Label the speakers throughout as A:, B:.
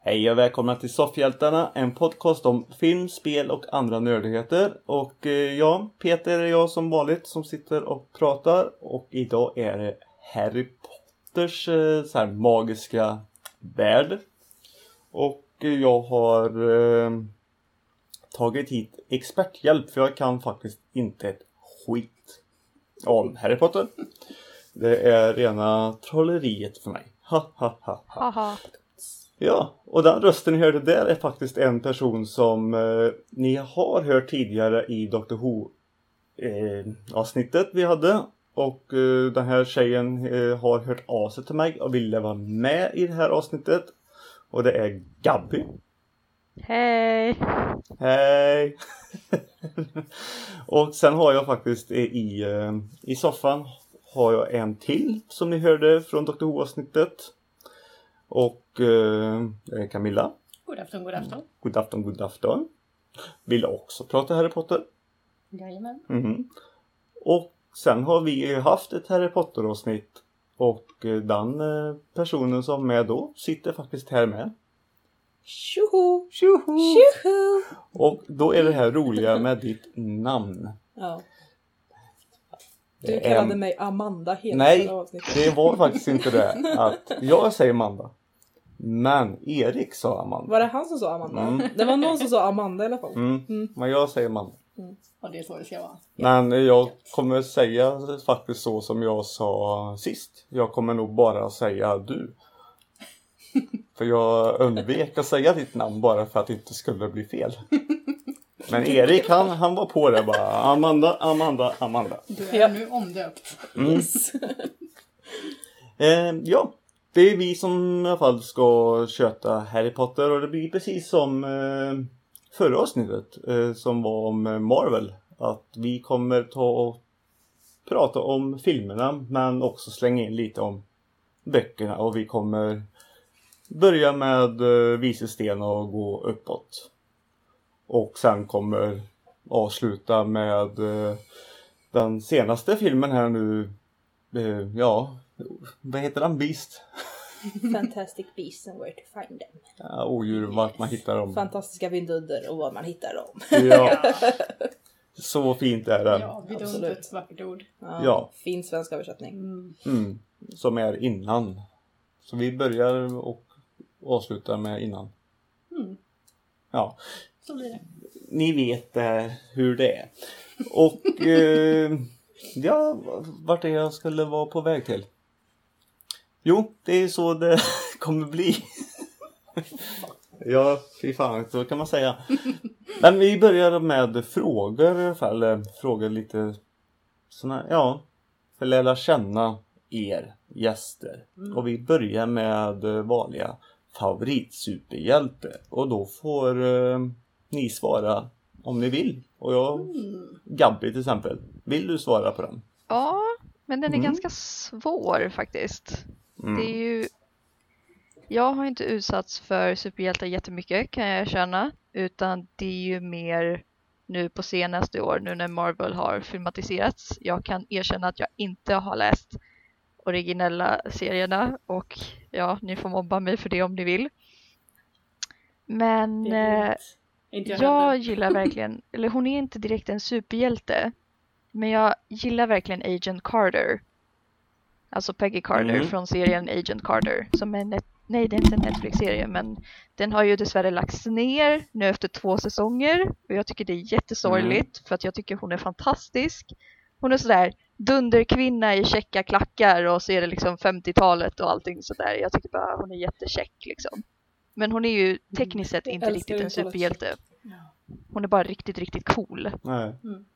A: Hej och välkomna till Soffhjältarna, en podcast om film, spel och andra nördigheter. Och Peter är jag som vanligt som sitter och pratar. Och idag är det Harry Potters så här magiska värld. Och jag har tagit hit experthjälp för jag kan faktiskt inte ett skit om Harry Potter. Det är rena trolleriet för mig.
B: Haha.
A: Ja, och den rösten ni hörde där är faktiskt en person som ni har hört tidigare i Doctor Who avsnittet vi hade. Och den här tjejen har hört av sig till mig och ville vara med i det här avsnittet. Och det är Gabby.
B: Hej!
A: Hej! Och sen har jag faktiskt i soffan har jag en till som ni hörde från Doctor Who avsnittet. Och Camilla.
C: God afton, god afton.
A: God afton, god afton. Vill också prata Harry Potter.
C: Jajamän.
A: Mm. Och sen har vi haft ett Harry Potter-avsnitt. Och den personen som är med då sitter faktiskt här med.
C: Tjoho!
A: Tjoho!
C: Tjoho!
A: Och då är det här roliga med ditt namn.
C: Ja. Du kallade mig Amanda hela
A: Nej,
C: avsnittet.
A: det var faktiskt inte det. Att jag säger Amanda. Men Erik sa Amanda.
C: Var det han som sa Amanda? Det var någon som sa Amanda i alla fall.
A: Men jag säger Amanda.
C: Och det är så det ska vara.
A: Men jag kommer säga faktiskt så som jag sa sist. Jag kommer nog bara säga du. För jag undvek att säga ditt namn bara för att det inte skulle bli fel. Men Erik han var på det bara. Amanda.
C: Du är nu omdöpt. Yes.
A: Ja, det är vi som i alla fall ska köta Harry Potter. Och det blir precis som förra avsnittet som var om Marvel. Att vi kommer ta och prata om filmerna men också slänga in lite om böckerna. Och vi kommer börja med Visesten och gå uppåt. Och sen kommer avsluta med den senaste filmen här nu. Vad heter den? Beast?
C: Fantastic Beasts and Where to Find Them.
A: Ja, odjur, vart man hittar dem.
C: Fantastiska vindunder och var man hittar dem.
A: Ja, så fint är det.
C: Ja, vidunder, ett vackert ord.
A: Ja.
C: Fin svensk översättning.
A: Som är innan. Så vi börjar och avslutar med innan. Ja.
C: Så blir det.
A: Ni vet hur det är. Och vart är jag skulle vara på väg till? Jo, det är så det kommer bli. Ja, fy fan, så kan man säga. Men vi börjar med frågor i alla fall. Frågor lite såna, för att lära känna er gäster. Och vi börjar med vanliga favoritsuperhjälte. Och då får ni svara om ni vill. Och Gabby till exempel. Vill du svara på den?
B: Ja, men den är ganska svår faktiskt. Det är ju... Jag har inte utsatts för superhjältar jättemycket kan jag erkänna. Utan det är ju mer nu på senaste år, nu när Marvel har filmatiserats. Jag kan erkänna att jag inte har läst originella serierna. Och ja, ni får mobba mig för det om ni vill. Men jag gillar verkligen, eller hon är inte direkt en superhjälte. Men jag gillar verkligen Agent Carter. Alltså Peggy Carter från serien Agent Carter. Som är nej, det är inte en Netflix-serie. Men den har ju dessvärre lagts ner nu efter 2 säsonger. Och jag tycker det är jättesorgligt. För att jag tycker hon är fantastisk. Hon är sådär dunderkvinna i checka klackar. Och så är det liksom 50-talet och allting sådär. Jag tycker bara hon är jättecheck liksom. Men hon är ju tekniskt sett inte riktigt en superhjälte. Hon är bara riktigt, riktigt cool.
A: Nej.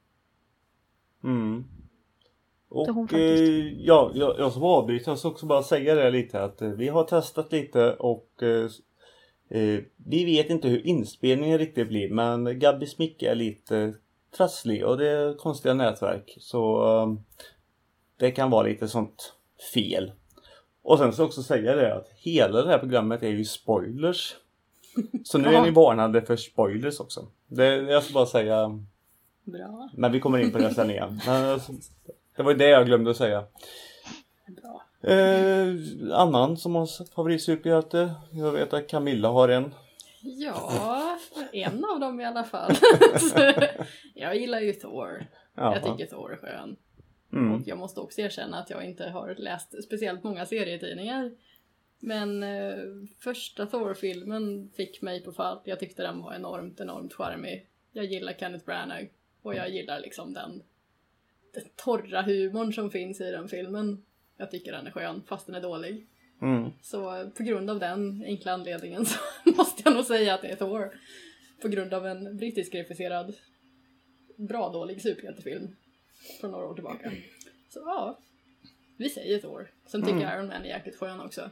A: Och jag som avbryter jag ska också bara säga det lite att vi har testat lite och vi vet inte hur inspelningen riktigt blir, men Gabbys mick är lite trasslig och det är konstiga nätverk så det kan vara lite sånt fel. Och sen så också säga det att hela det här programmet är ju spoilers. Så nu är ni varnade för spoilers också. Jag ska bara säga.
C: Bra.
A: Men vi kommer in på det sen igen. Det var det jag glömde att säga.
C: Bra.
A: Annan som har favoritsuperhjälte. Jag vet att Camilla har en.
D: Ja, en av dem i alla fall. Jag gillar ju Thor.
A: Jaha.
D: Jag tycker Thor är skön. Och jag måste också erkänna att jag inte har läst speciellt många serietidningar. Men första Thor-filmen fick mig på fall. Jag tyckte den var enormt charmig. Jag gillar Kenneth Branagh. Och jag gillar liksom den torra humorn som finns i den filmen. Jag tycker den är skön, fast den är dålig. Så på grund av den enkla anledningen så måste jag nog säga att det är Thor. På grund av en brittisk regisserad bra dålig superhjältefilm från några år tillbaka. Så ja, vi säger Thor. Sen tycker jag Iron Man är jäkligt skön också.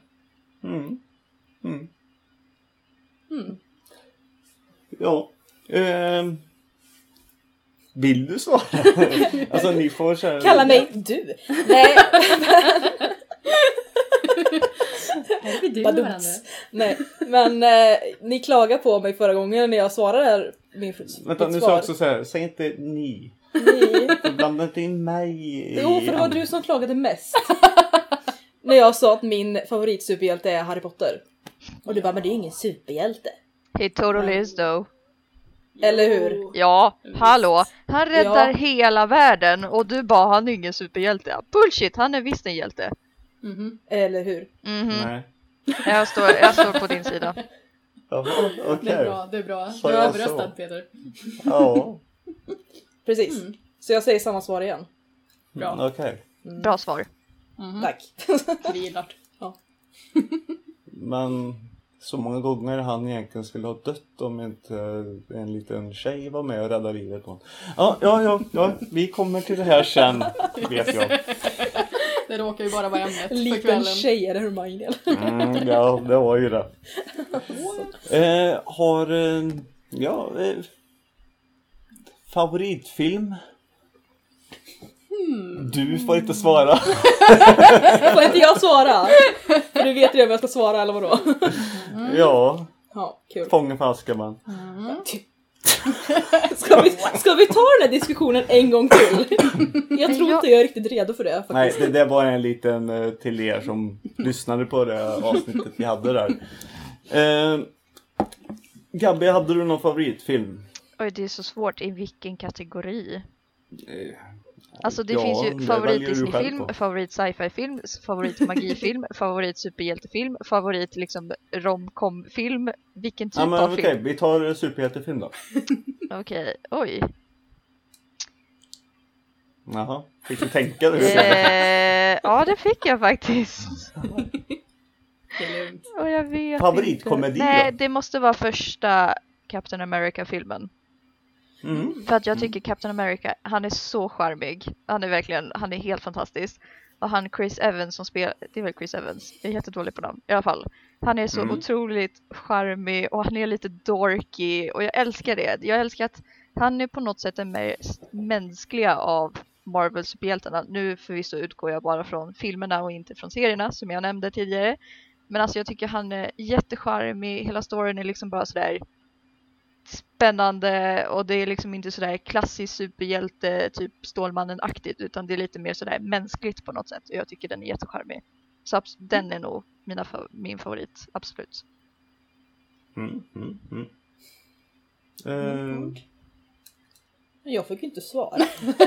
A: Ja. Vill du svara? Alltså ni får köra.
C: Kalla mig du. Nej.
D: Är vi med varandra?
C: Nej, men ni klagar på mig förra gången när jag svarade här.
A: Vänta, nu sa också så här. Säg inte ni. Blanda inte in mig.
C: Jo, för det var du som klagade mest. När jag sa att min favoritsuperhjälte är Harry Potter. Och du bara, men det är ingen superhjälte.
B: He totally is though.
C: Eller hur?
B: Ja, hallå. Han räddar hela världen och du bara, han är ingen superhjälte. Bullshit, han är visst en hjälte.
C: Eller hur?
A: Nej.
B: Jag står på din sida.
A: Jaha, okej.
D: Det är bra.
A: Så
D: Du har
A: jag
D: överröstat,
A: så.
D: Peter.
A: Ja.
C: Precis. Så jag säger samma svar igen.
D: Bra.
A: Okej.
B: Bra svar.
C: Tack.
D: Vi gillar.
C: Ja.
A: Men så många gånger han egentligen skulle ha dött om inte en liten tjej var med och räddade livet på honom. Ja, vi kommer till det här sen, vet jag.
D: Det råkar ju bara vara ämnet för
C: Liten
D: kvällen.
C: tjej är det Hermione.
A: Ja, det var ju det. Favoritfilm? Du får inte svara.
C: Får inte jag svara? För du vet ju om jag ska svara eller vadå?
A: Ja,
C: Ja, kul.
A: Fången för Azkaban.
C: Ska vi ta den här diskussionen en gång till? Jag tror inte jag är riktigt redo för det faktiskt.
A: Nej, det var en liten till er som lyssnade på det avsnittet vi hade där. Gabby, hade du någon favoritfilm?
B: Oj, det är så svårt. I vilken kategori? Alltså det
A: Ja,
B: finns ju
A: det
B: favorit
A: väljer du själv
B: Disney-film,
A: på.
B: favorit sci-fi-film, favorit magifilm, favorit superhjältefilm, favorit liksom rom-com-film. Vilken typ av film?
A: Okej, vi tar superhjältefilm då.
B: Okej, oj.
A: Jaha, fick du tänka det?
B: Ja, det fick jag faktiskt.
D: Det är lugnt.
B: Och jag vet
A: Favoritkomedi
B: inte. Nej,
A: då?
B: det måste vara första Captain America-filmen. För att jag tycker Captain America, han är så charmig. Han är helt fantastisk. Och han Chris Evans som spelar, det är väl Chris Evans, jag är jättedålig på namn i alla fall. Han är så otroligt charmig och han är lite dorky och jag älskar det. Jag älskar att han är på något sätt den mest mänskliga av Marvel-superhjältarna. Nu förvisso utgår jag bara från filmerna och inte från serierna som jag nämnde tidigare. Men alltså jag tycker han är jättecharmig, hela storyn är liksom bara sådär spännande och det är liksom inte sådär klassisk superhjälte typ Stålmannen-aktigt utan det är lite mer sådär mänskligt på något sätt och jag tycker den är jättecharmig. Så den är nog min favorit, absolut.
C: Jag fick inte svara.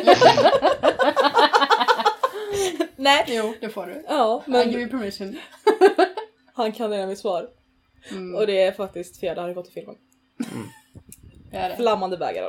C: Nej.
D: Jo, det får du.
C: Ja,
D: I
C: men
D: give you permission.
C: han kan redan mitt svar. Och det är faktiskt fjärde Harry Potter-filmen.
D: Det är det.
C: Flammande bägare.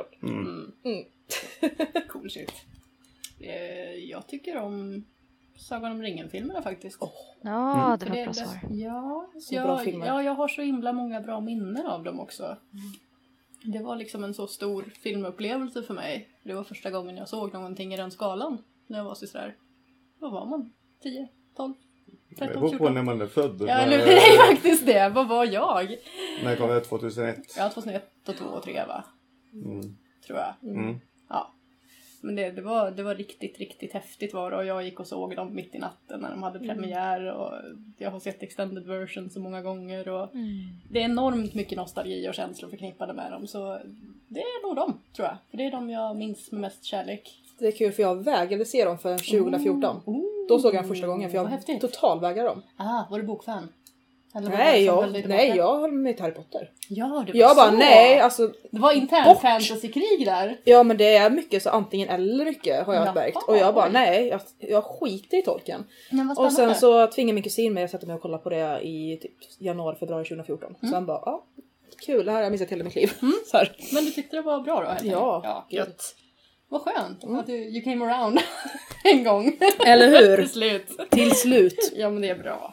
D: Cool shit. Jag tycker om Sagan om ringen-filmerna faktiskt.
B: Ja, det
D: För
B: var ett bra svar.
D: Ja,
C: Så bra filmer.
D: jag har så himla många bra minnen av dem också. Det var liksom en så stor filmupplevelse för mig. Det var första gången jag såg någonting i den skalan. När jag var så sådär. Vad var man? 10, 12, 13,
A: Det beror
D: 14?
A: på när man är född.
D: Ja, nu det är faktiskt det. Vad var jag?
A: När kom det? 2001?
D: Ja, 2001 och 2 och 3 va? Tror jag. Ja. Men det var riktigt, riktigt häftigt var det. Och jag gick och såg dem mitt i natten när de hade premiär. Och jag har sett extended version så många gånger. Och det är enormt mycket nostalgi och känslor förknippade med dem. Så det är nog dem, tror jag. För det är de jag minns med mest kärlek.
C: Det är kul för jag vägrade se dem för 2014. Då såg jag den första gången för
D: vad
C: jag
D: häftigt.
C: totalvägrade dem.
D: Var du bokfan? Eller var
C: Nej,
D: det som höll dig tillbaka?
C: jag höll med Harry Potter.
D: Ja, det var
C: Jag bara
D: så.
C: nej, alltså
D: Det var intern
C: bort.
D: fantasykrig där.
C: ja men det är mycket så antingen eller mycket har jag
D: Jaha,
C: märkt. Och jag bara
D: oj.
C: nej, jag skiter i tolken.
D: Men vad
C: Och sen
D: spännande.
C: så tvingade min kusin mig att sätta mig och kolla på det i typ januari, februari 2014. Så han bara, ja, kul, det här har jag missat hela mitt liv. Så här.
D: Men du tyckte det var bra då?
C: Ja,
D: gött. Vad skönt att you came around en gång.
C: Eller hur?
D: Till slut.
C: Till slut.
D: Ja, men det är bra.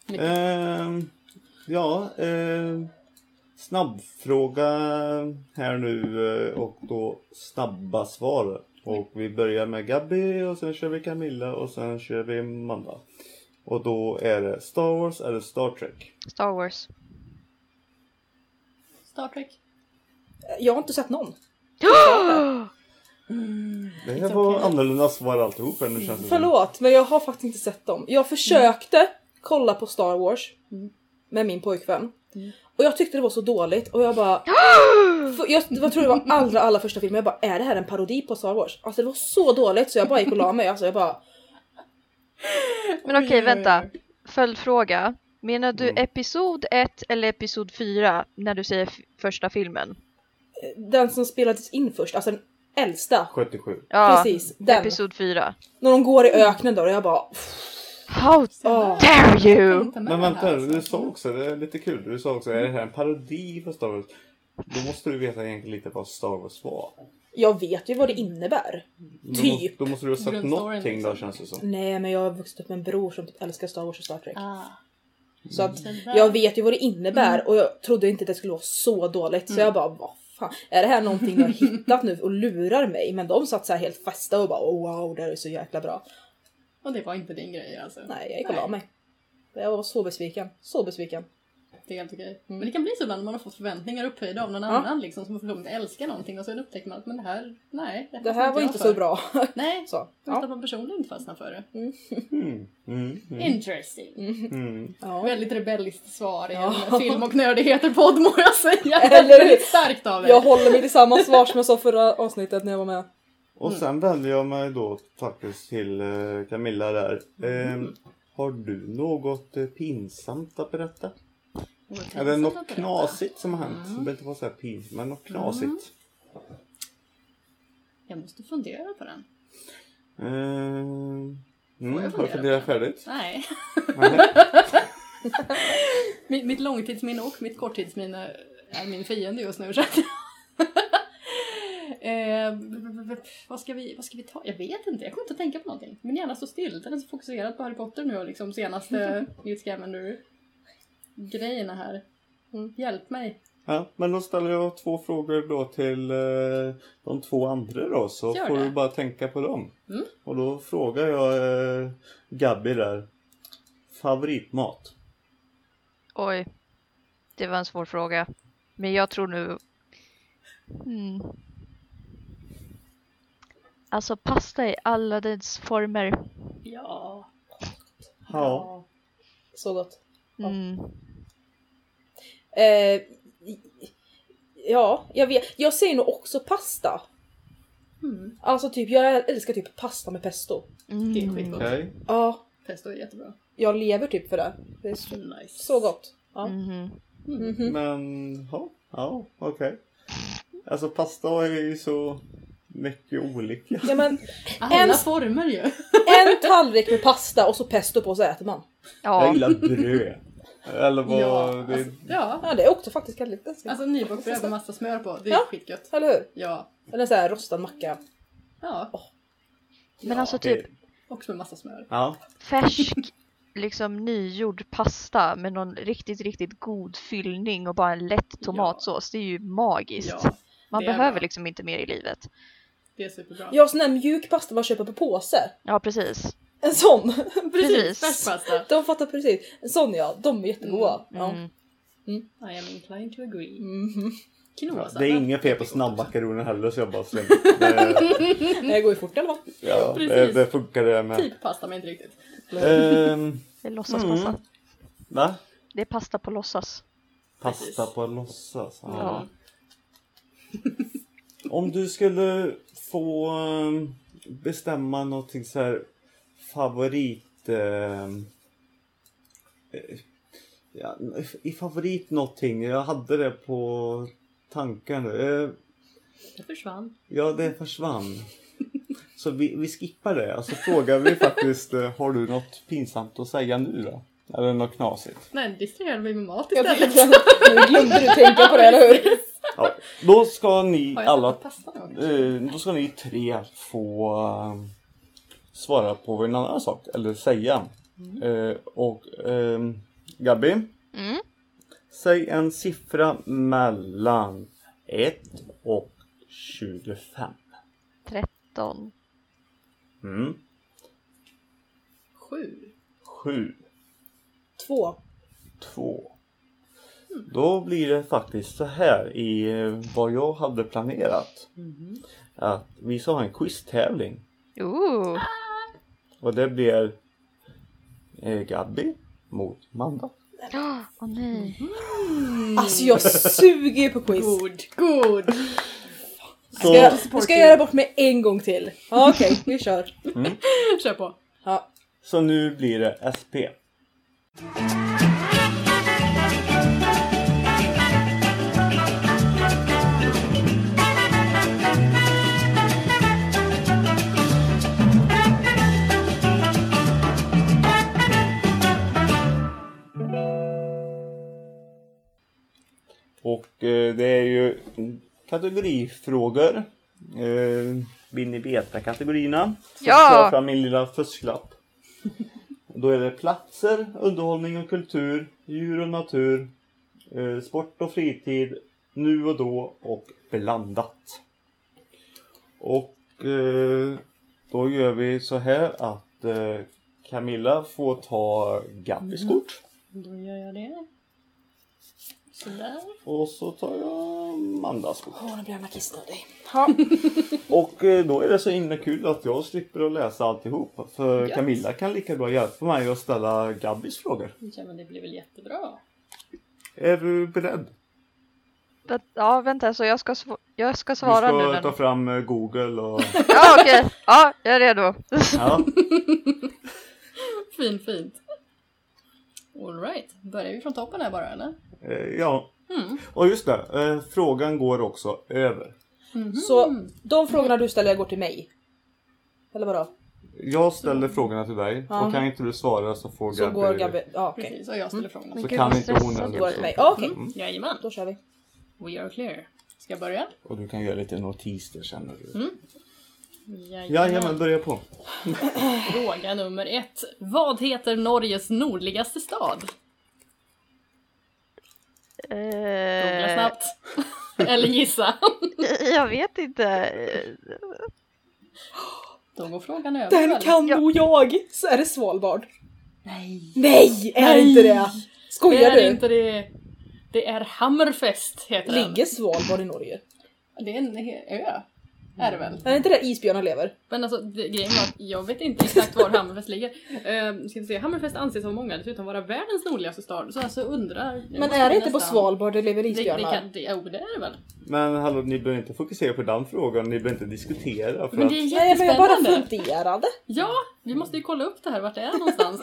A: Snabbfråga här nu och då snabba svar. Och vi börjar med Gabby och sen kör vi Camilla och sen kör vi Amanda. Och då är det Star Wars eller Star Trek?
B: Star Wars.
D: Star Trek.
C: Jag har inte sett någon.
A: Det här var annorlunda svar alltihop ännu känns det som.
C: Förlåt, men jag har faktiskt inte sett dem. Jag försökte kolla på Star Wars med min pojkvän. Och jag tyckte det var så dåligt. Och jag bara... jag tror det var allra första filmen. Jag bara, är det här en parodi på Star Wars? Alltså det var så dåligt så jag bara gick och la mig. Alltså jag bara...
B: Men okej, vänta. Följdfråga. Menar du episod 1 eller episod 4 när du säger första filmen?
C: Den som spelades in först, alltså den äldsta.
A: 77.
B: Ja,
C: Precis, den.
B: episod 4.
C: När de går i öknen då och jag bara...
B: How dare you!
A: Men vänta, du sa också, det är lite kul. Du sa också, är det här en parodi på Star Wars? Då måste du veta egentligen lite vad Star Wars var.
C: Jag vet ju vad det innebär. Typ.
A: Då måste du ha sagt
D: Grundstoryn,
A: någonting då
D: liksom.
A: känns det som.
C: Nej, men jag har vuxit upp med en bror som typ älskar Star Wars och Star Trek. Så att
D: Så där.
C: jag vet ju vad det innebär och jag trodde inte att det skulle vara så dåligt. Så jag bara, vad fan, är det här någonting jag har hittat nu och lurar mig? Men de satt så här helt fasta och bara, oh, wow, det här är så jäkla bra.
D: Och det var inte din grej alltså.
C: Nej, jag gick och la mig. Jag var så besviken, så besviken.
D: Det är helt okej. Men det kan bli så ibland när man har fått förväntningar upphöjda av någon annan liksom, som har förstått älskar någonting och så upptäcker man att men det här, nej.
C: Det här var inte så bra.
D: Nej,
C: Så,
D: just att man personligen inte fastnar för det. Interesting.
C: Ja.
D: Väldigt rebelliskt svar i en film- och nördigheter-podd må jag säga.
C: Eller hur?
D: Väldigt starkt av dig.
C: Jag håller mig till samma svar som jag sa förra avsnittet när jag var med.
A: Och sen vänder jag mig då faktiskt till Camilla där. Har du något pinsamt att berätta? Är det något knasigt som har hänt? Det behöver inte vara så här pinsamt, men något knasigt.
D: Jag måste fundera på den.
A: Har du funderat färdigt?
D: Nej. mitt långtidsminne och mitt korttidsminne är min fiende just nu. Så att vad ska vi ta? Jag vet inte, jag kommer inte att tänka på någonting. Min hjärna står still, den är så fokuserad på Harry Potter nu och liksom senaste Newt Scamander grejerna här. Hjälp mig.
A: Ja, men då ställer jag 2 frågor då till de 2 andra då. Så
D: Gör
A: får
D: det.
A: du bara tänka på dem. Och då frågar jag Gabby där. Favoritmat?
B: Oj, det var en svår fråga. Men jag tror nu... Alltså pasta i alla dess former.
D: Ja.
A: Ja.
C: Så gott. Ja, jag vet. Jag säger nog också pasta. Alltså typ, jag älskar typ pasta med pesto.
D: Det är skitgott.
A: Okej.
C: Ja,
D: Pesto är jättebra.
C: jag lever typ för det. Det är så,
D: Nice.
C: så gott. Ja.
A: Men, ja, okej. Alltså pasta är ju så mycket olika.
C: Ja, men
D: Alla former ju.
C: en tallrik med pasta och så pesto på så äter man.
A: Jag
B: Ja,
A: gillar bröd. Eller vad det...
C: Ja, det är också faktiskt väldigt gott.
D: Alltså nybakt bröd med massa smör på. Det är skitgött.
C: Eller hur?
D: Ja.
C: Eller en sån här rostad macka.
D: Ja.
B: men alltså typ
D: Också med massa smör.
A: Ja.
B: färsk, liksom nygjord pasta med någon riktigt god fyllning och bara en lätt tomatsås. Det är ju magiskt.
D: Ja.
B: Man
D: det är
B: behöver
D: bra.
B: liksom inte mer i livet.
D: Det är superbra.
C: Jag har sån här mjuk pasta man köper på påse.
B: Ja, precis.
C: En sån.
B: Precis.
D: Färsk pasta.
C: De fattar precis. En sån ja, de är jättegoda. Ja.
D: I am inclined to agree. Quinoa-sallad.
A: Det är inga fel på snabbmakaroner heller så jag bara slänger.
C: Det går ju fort i alla fall.
A: Ja,
D: Precis.
A: det funkar det med.
D: Typ pasta men inte riktigt.
B: Det är låtsaspasta.
A: Va?
B: Det är pasta på låtsas.
A: Pasta på låtsas. Ja.
B: Ja.
A: Om du skulle få bestämma någonting så här favorit... i favorit någonting. Jag hade det på tanken.
D: Det försvann.
A: Ja, det försvann. Så vi skippar det. Alltså frågar vi faktiskt, har du något pinsamt att säga nu då? Eller något knasigt?
D: Nej, distraherade vi med mat
C: Jag
D: istället.
C: tänkte, nu glömde du tänka på det, eller hur?
A: Ja, då ska ni
D: Har jag
A: alla...
D: tappat pasta nu?
A: Då ska ni 3 få svara på en annan sak. Eller säga. Gabi. Säg en siffra mellan 1 och 25.
B: 13.
D: 7.
C: 2.
A: Då blir det faktiskt så här i vad jag hade planerat. Att vi ska ha en quiztävling. Och det blir Gabi mot Manda.
B: Åh nej.
C: Alltså jag suger på quiz.
D: God.
C: Ska jag göra bort mig en gång till? Ja, okej, vi kör.
D: Kör på.
C: Ja.
A: Så nu blir det SP. Och det är ju kategorifrågor. Vill ni veta kategorierna? Så tar jag fram min lilla fusklapp. Då är det platser, underhållning och kultur, djur och natur, sport och fritid, nu och då och blandat. Och då gör vi så här att Camilla får ta Gabis kort.
D: Då gör jag det. Sådär.
A: Och så tar jag Mandas kort.
C: Nu blir jag kissnödig.
A: Och då är det så himla kul att jag slipper att läsa alltihop. För Camilla kan lika bra hjälpa mig att ställa Gabis frågor.
D: Ja, men det blir väl jättebra.
A: Är du beredd?
B: Ja, vänta, så jag ska svara nu.
A: Du ska ta fram Google och...
B: Ja, okej. Ja, jag är redo.
A: Ja.
D: Fint. All right. Börjar vi från toppen här bara, eller?
A: Ja. Och just det, frågan går också över.
C: Så de frågorna du ställer går till mig? Eller vadå?
A: Jag ställer frågorna till dig. Och kan inte du svara så får
C: Så går Gabi... Ja, okej.
D: Precis, och jag ställer frågorna.
A: Så kan inte hon
C: Så
A: eller
C: går det till mig. Ja, okej.
D: Jajamän.
C: Då kör vi.
D: We are clear. Ska jag börja?
A: Och du kan göra lite notiser känner du.
D: Jajamän.
A: Jajamän, börja på.
D: Fråga nummer 1. Vad heter Norges nordligaste stad? Googla snabbt. Eller gissa.
B: Jag vet inte.
D: Då går frågan över.
C: Den kan nog jag. Så är det Svalbard.
D: Nej.
C: Nej, är inte det? Skojar
D: Det är
C: du?
D: inte det. Det är Hammerfest heter den.
C: Ligger Svalbard i Norge?
D: Det är en ö. Är det väl?
C: Är det inte där isbjörnar lever?
D: Men alltså grejen var att jag vet inte exakt var Hammerfest ligger. Ska vi se, Hammerfest anses av många dessutom vara världens nordligaste stad. Så alltså undrar...
C: Men är det inte på Svalbard det lever isbjörnar?
D: det är det väl.
A: Men hallå, ni behöver inte fokusera på den frågan. Ni behöver inte diskutera. För
D: Men det är
A: att...
C: Nej, men jag bara
D: jättespännande.
C: funderade.
D: Ja, vi måste ju kolla upp det här. Vart det är någonstans.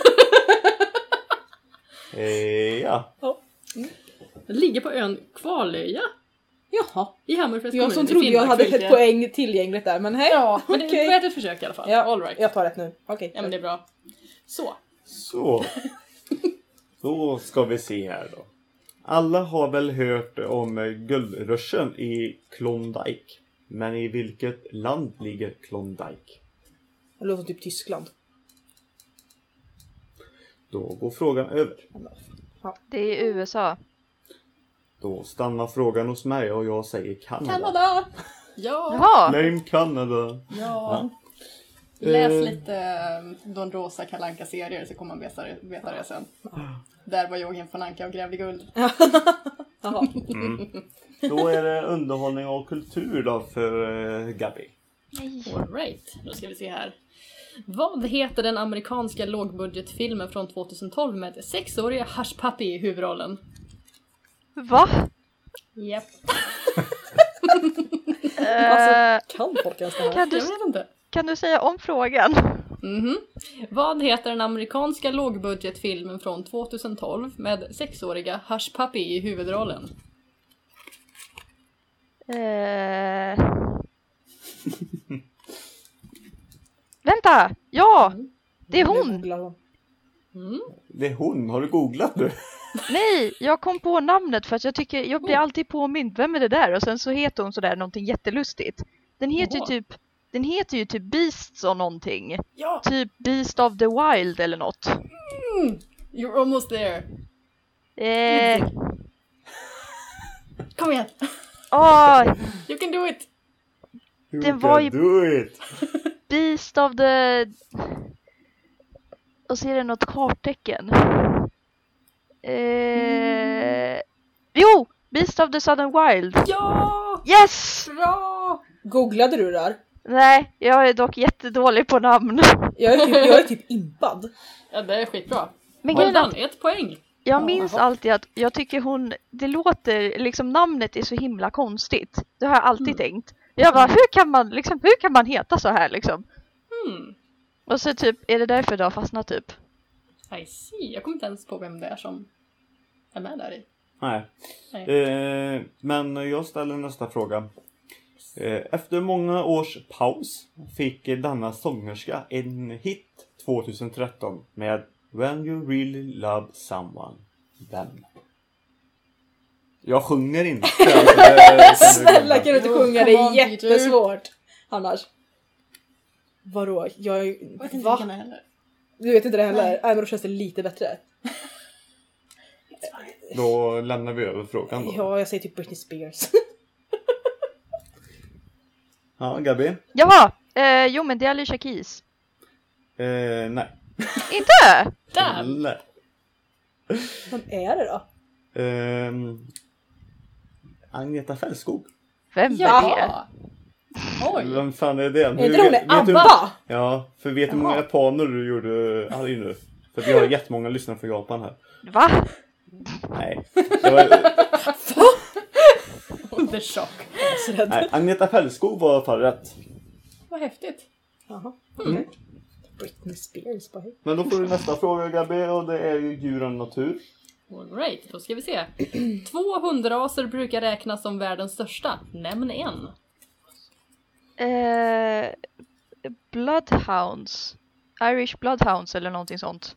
A: Ja.
D: Det ligger på ön Kvalöja.
C: Jaha.
D: I Hammerfest kommun.
C: Jag som trodde jag hade ett poäng tillgängligt där, men hej.
D: Ja, men det
C: Okej.
D: är värt ett försök i alla fall.
C: Ja,
D: All right.
C: jag tar rätt nu. Okej.
D: Ja, men det är bra. Så.
A: Då ska vi se här då. Alla har väl hört om guldruschen i Klondike. Men i vilket land ligger Klondike?
C: Det låter typ Tyskland.
A: Då går frågan över.
B: Det är USA.
A: Då stannar frågan hos mig och jag säger Kanada.
C: Kanada!
D: Ja.
B: Jaha.
A: Claim Canada.
D: Ja. Läs lite Don Rosa Kalle Anka-serier så kommer man veta det sen. Där var Johan von Anka och grävde guld.
C: Jaha.
A: Då är det underhållning och kultur då för Gabi.
D: All right, då ska vi se här. Vad heter den amerikanska lågbudgetfilmen från 2012 med 6-åriga Hush Puppy i huvudrollen?
B: Va?
D: Japp.
C: Alltså, kan folk ens det här?
B: Kan
D: Jag vet inte.
B: du säga om frågan?
D: Vad heter den amerikanska lågbudgetfilmen från 2012 med 6-åriga Hush Puppy i huvudrollen?
B: Vänta! Ja! Det är hon!
A: Det är hon, har du googlat nu?
B: Nej, jag kom på namnet för att jag blir alltid påmind. Vem är det där? Och sen så heter hon sådär någonting jättelustigt. Den heter ju typ Beasts och någonting.
C: Ja.
B: Typ Beast of the Wild eller något.
D: You're almost there. Kom igen.
B: You
D: can do it.
B: Den var ju
A: do it.
B: Beast of the... Och så är det något karttecken. Jo! Beast of the Southern Wild.
C: Ja!
B: Yes!
C: Bra! Googlade du där?
B: Nej, jag är dock jättedålig på namn.
C: Jag är typ impad.
D: Ja, det är skitbra.
B: Men
D: Hållan, 1 poäng.
B: Jag minns alltid att jag tycker det låter, liksom namnet är så himla konstigt. Det har jag alltid tänkt. Jag bara, hur kan man heta så här liksom? Och så typ, är det därför det har fastnat typ?
D: I see. Jag kommer inte ens på vem det är som är med där i.
A: Nej. Men jag ställer nästa fråga. Efter många års paus fick denna sångerska en hit 2013 med When You Really Love Someone. Vem? Jag sjunger inte.
C: Snälla, kan du inte sjunga? Det är jättesvårt. Annars. Vadå? Va? Du vet inte det heller? Nej, men då känns det lite bättre.
A: Då lämnar vi över frågan då.
C: Ja, jag säger typ Britney Spears.
A: Ja, Gabi?
B: Jaha! Jo, men det är Alicia Keys.
A: Nej.
B: Inte?
A: Nej.
C: Vem är det då?
A: Agneta Fältskog.
B: Vem är det?
D: Oj.
A: Vem fan är det?
C: Är det hon är ABBA?
A: Ja, för vet du hur många japaner du gjorde arg nu? För vi har jättemånga lyssnare från Japan här.
B: Va?
A: Nej.
D: The shock.
A: Nej, Agneta Fältskog var i alla fall rätt.
D: Vad häftigt.
C: Jaha. Okay. Britney Spears.
A: Men då får du nästa fråga, Gabi, och det är ju djur och natur.
D: All right, då ska vi se. 2 hundraser brukar räknas som världens största. Nämn en.
B: Bloodhounds. Irish Bloodhounds eller någonting sånt.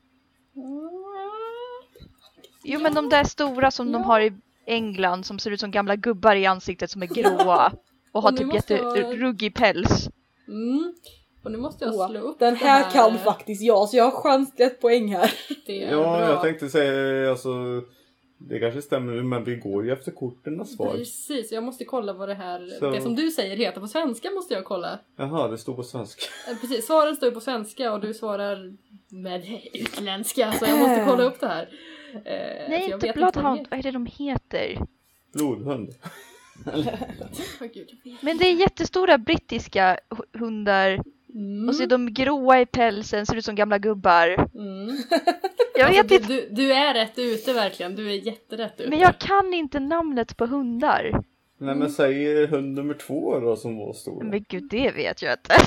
B: Jo, men de där stora som de har i England som ser ut som gamla gubbar i ansiktet som är gråa och har typ jätteruggig päls.
D: Och nu måste jag slå upp
C: den här kan faktiskt jag, så jag har chans till 1 poäng här.
D: Det är
A: ja,
D: bra.
A: Jag tänkte säga, alltså, det kanske stämmer, men vi går ju efter korten svar.
D: Precis, jag måste kolla vad det här,
A: så...
D: det som du säger heter på svenska måste jag kolla.
A: Jaha, det står på svenska.
D: Precis, svaren står på svenska och du svarar med utländska, så jag måste kolla upp det här.
B: Nej, inte Bloodhound, vad är det de heter?
A: Blodhund.
B: Men det är jättestora brittiska hundar. Och så är de gråa i pälsen, ser ut som gamla gubbar. Jag vet
D: alltså,
B: inte.
D: Du är rätt ute verkligen, du är jätterätt ute.
B: Men jag kan inte namnet på hundar.
A: Nej, men säg hund nummer 2 då som var stor.
B: Men gud, det vet jag inte.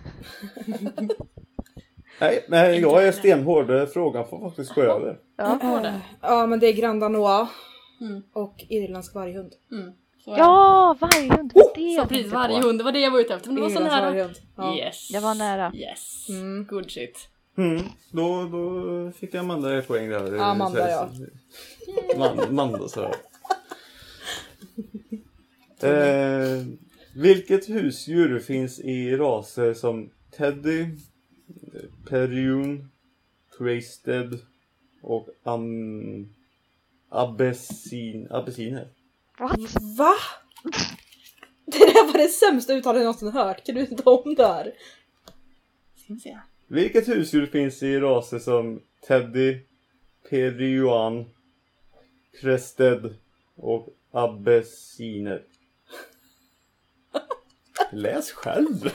A: Nej, men jag är stenhård. Frågan får faktiskt gå över.
C: Ja, men det är Grand Danois och irländsk varghund.
B: Ja, varghund.
D: Så precis, varghund, det var det jag var ute efter. Men det var så nära.
C: Ja.
D: Yes.
B: Jag var nära.
D: Yes, good shit.
A: Då fick jag Amanda ett poäng där.
C: Ja, Amanda, ja.
A: Amanda, så vilket husdjur finns i raser som Teddy, Perun, Crested och Abyssiner?
C: Va? Det där var det sämsta uttalet jag någonsin hört. Kan du inte om det här?
D: Ska vi se.
A: Vilket husdjur finns i raser som Teddy, Perun, Crested och Abyssiner? Läs själv.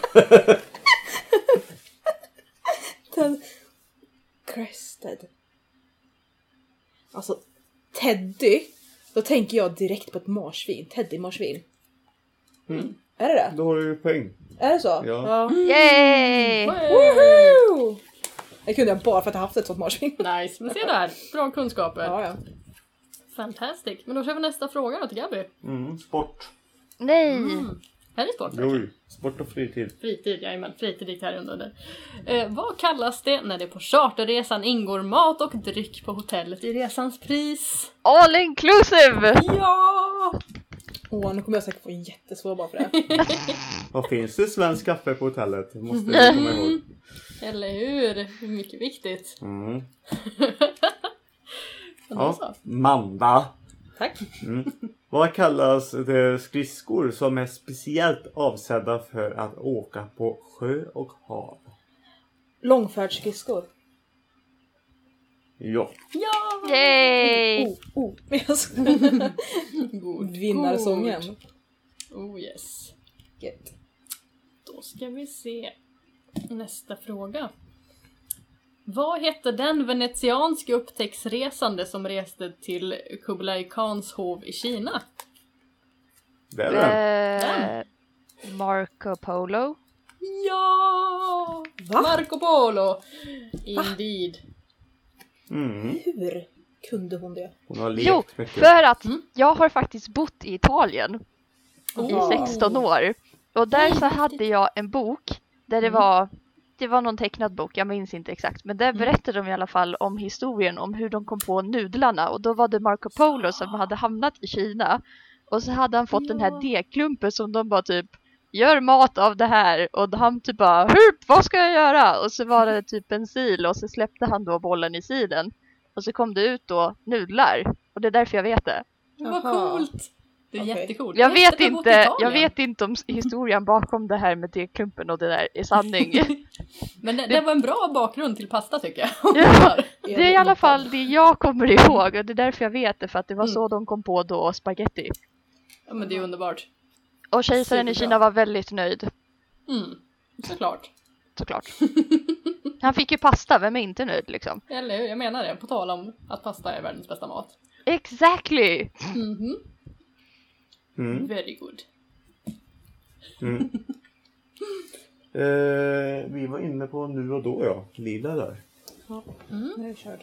C: Crested. Alltså, Teddy. Då tänker jag direkt på ett marsvin. Teddy-marsvin. Är det det?
A: Då har du ju poäng.
C: Är det så?
A: Ja.
B: Yay!
C: Woohoo! Det kunde jag bara för att jag haft ett sånt marsvin.
D: Nice, men se där. Bra kunskaper.
C: Ja.
D: Fantastic. Men då kör vi nästa fråga då till Gabby.
A: Sport.
B: Nej!
D: Här är sport.
A: Jo, sport och fritid.
D: Fritid, jajamän. Fritid gick här under. Vad kallas det när det på charterresan ingår mat och dryck på hotellet i resans pris?
B: All inclusive!
D: Ja!
C: Nu kommer jag säkert få en jättesvår bara för det.
A: Vad finns det svensk kaffe på hotellet? Måste vi komma ihåg.
D: Eller hur? Mycket viktigt.
A: Ja, Manda.
C: Tack.
A: Vad kallas det skridskor som är speciellt avsedda för att åka på sjö och hav?
C: Långfärdsskridskor.
A: Ja.
D: Ja!
B: Yay!
D: God.
C: Vinnarsången.
D: Oh yes.
C: Get.
D: Då ska vi se nästa fråga. Vad hette den venetianske upptäcktsresande som reste till Kublai Khans hov i Kina?
A: Det är det.
B: Marco Polo.
D: Ja!
C: Va?
D: Marco Polo! Indeed.
C: Hur kunde hon det?
A: Hon har lekt
B: Jo,
A: mycket.
B: för att jag har faktiskt bott i Italien i 16 år. Och där så hade jag en bok där det var någon tecknad bok, jag minns inte exakt. Men där berättade de i alla fall om historien om hur de kom på nudlarna. Och då var det Marco Polo som hade hamnat i Kina. Och så hade han fått den här degklumpen som de bara typ, gör mat av det här. Och han typ bara, vad ska jag göra? Och så var det typ en sil och så släppte han då bollen i silen. Och så kom det ut då nudlar. Och det är därför jag vet det.
D: Vad coolt! Det är jättecoolt.
B: Jag vet inte om historien bakom det här med degklumpen och det där är sanning.
D: Men det var en bra bakgrund till pasta tycker jag.
B: Ja, det är i alla fall det jag kommer ihåg. Och det är därför jag vet det. För att det var så de kom på då spaghetti.
D: Ja men det är underbart.
B: Och kejsaren i Kina var väldigt nöjd.
D: Såklart.
B: Han fick ju pasta, vem är inte nöjd liksom?
D: Eller hur, jag menar det. På tal om att pasta är världens bästa mat.
B: Exactly!
D: Very good.
A: Vi var inne på nu och då, ja. Lila där.
C: Nu är jag körd.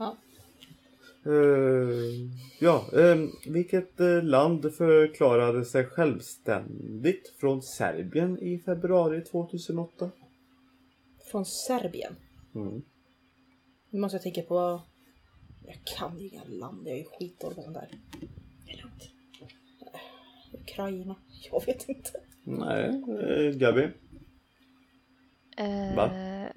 A: Vilket land förklarade sig självständigt från Serbien i februari 2008?
C: Från Serbien. Nu måste jag tänka på... Jag kan inga land, jag är skitdålig på den där. Det är lugnt. Ukraina. Jag vet inte.
A: Nej, Gabi? Va?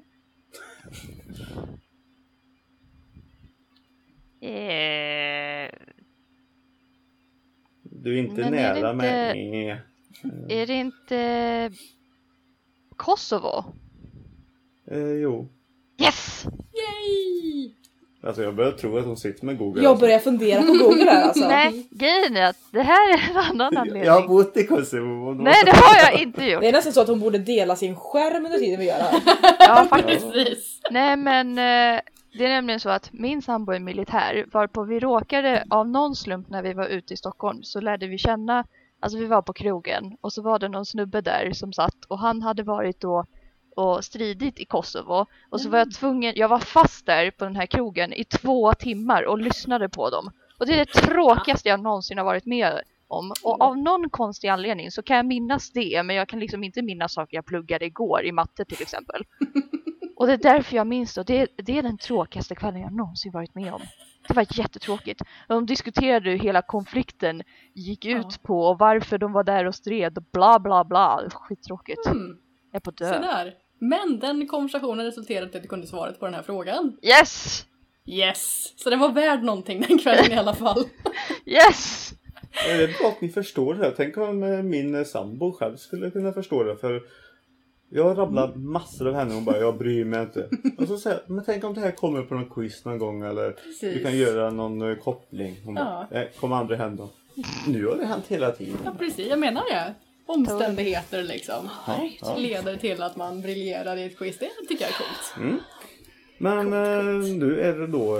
A: Du är inte nära med.
B: Är det inte Kosovo?
A: Jo.
B: Yes!
D: Yay!
A: Alltså jag börjar tro att hon sitter med Google.
C: Jag börjar fundera på Google här alltså.
B: Nej, grejen är att det här är en annan anledning.
A: Jag har bott i Kosovo.
B: Nej, det har jag inte gjort.
C: Det är nästan så att hon borde dela sin skärm under tiden vi gör det här.
B: Ja, faktiskt.
D: Precis.
B: Nej, men det är nämligen så att min sambo är militär. Varpå vi råkade av någon slump när vi var ute i Stockholm så lärde vi känna, alltså vi var på krogen och så var det någon snubbe där som satt och han hade varit då och stridit i Kosovo. Och så var jag var fast där på den här krogen i 2 timmar och lyssnade på dem. Och det är det tråkigaste jag någonsin har varit med om. Och av någon konstig anledning så kan jag minnas det, men jag kan liksom inte minnas saker jag pluggade igår i matte till exempel. Och det är därför jag minns det. Det är den tråkigaste kvällen jag någonsin varit med om. Det var jättetråkigt. De diskuterade hur hela konflikten gick ut på och varför de var där och stred och bla bla bla. Skittråkigt. Jag är på död.
D: Så där. Men den konversationen resulterade i att du kunde svaret på den här frågan.
B: Yes!
D: Yes! Så den var värd någonting den kvällen i alla fall.
B: Yes!
A: Det är bra att ni förstår det här. Tänk om min sambo själv skulle kunna förstå det. För jag rabblar massor av henne och bara, jag bryr mig inte. Och så säger jag, men tänk om det här kommer på någon quiz någon gång. Eller vi kan göra någon koppling. Hon bara, kommer aldrig hända. Nu har det hänt hela tiden.
D: Ja, precis. Jag menar det. Omständigheter liksom.
A: Ja.
D: Leder till att man briljerar i ett quiz. Det tycker jag är coolt.
A: Men nu är det då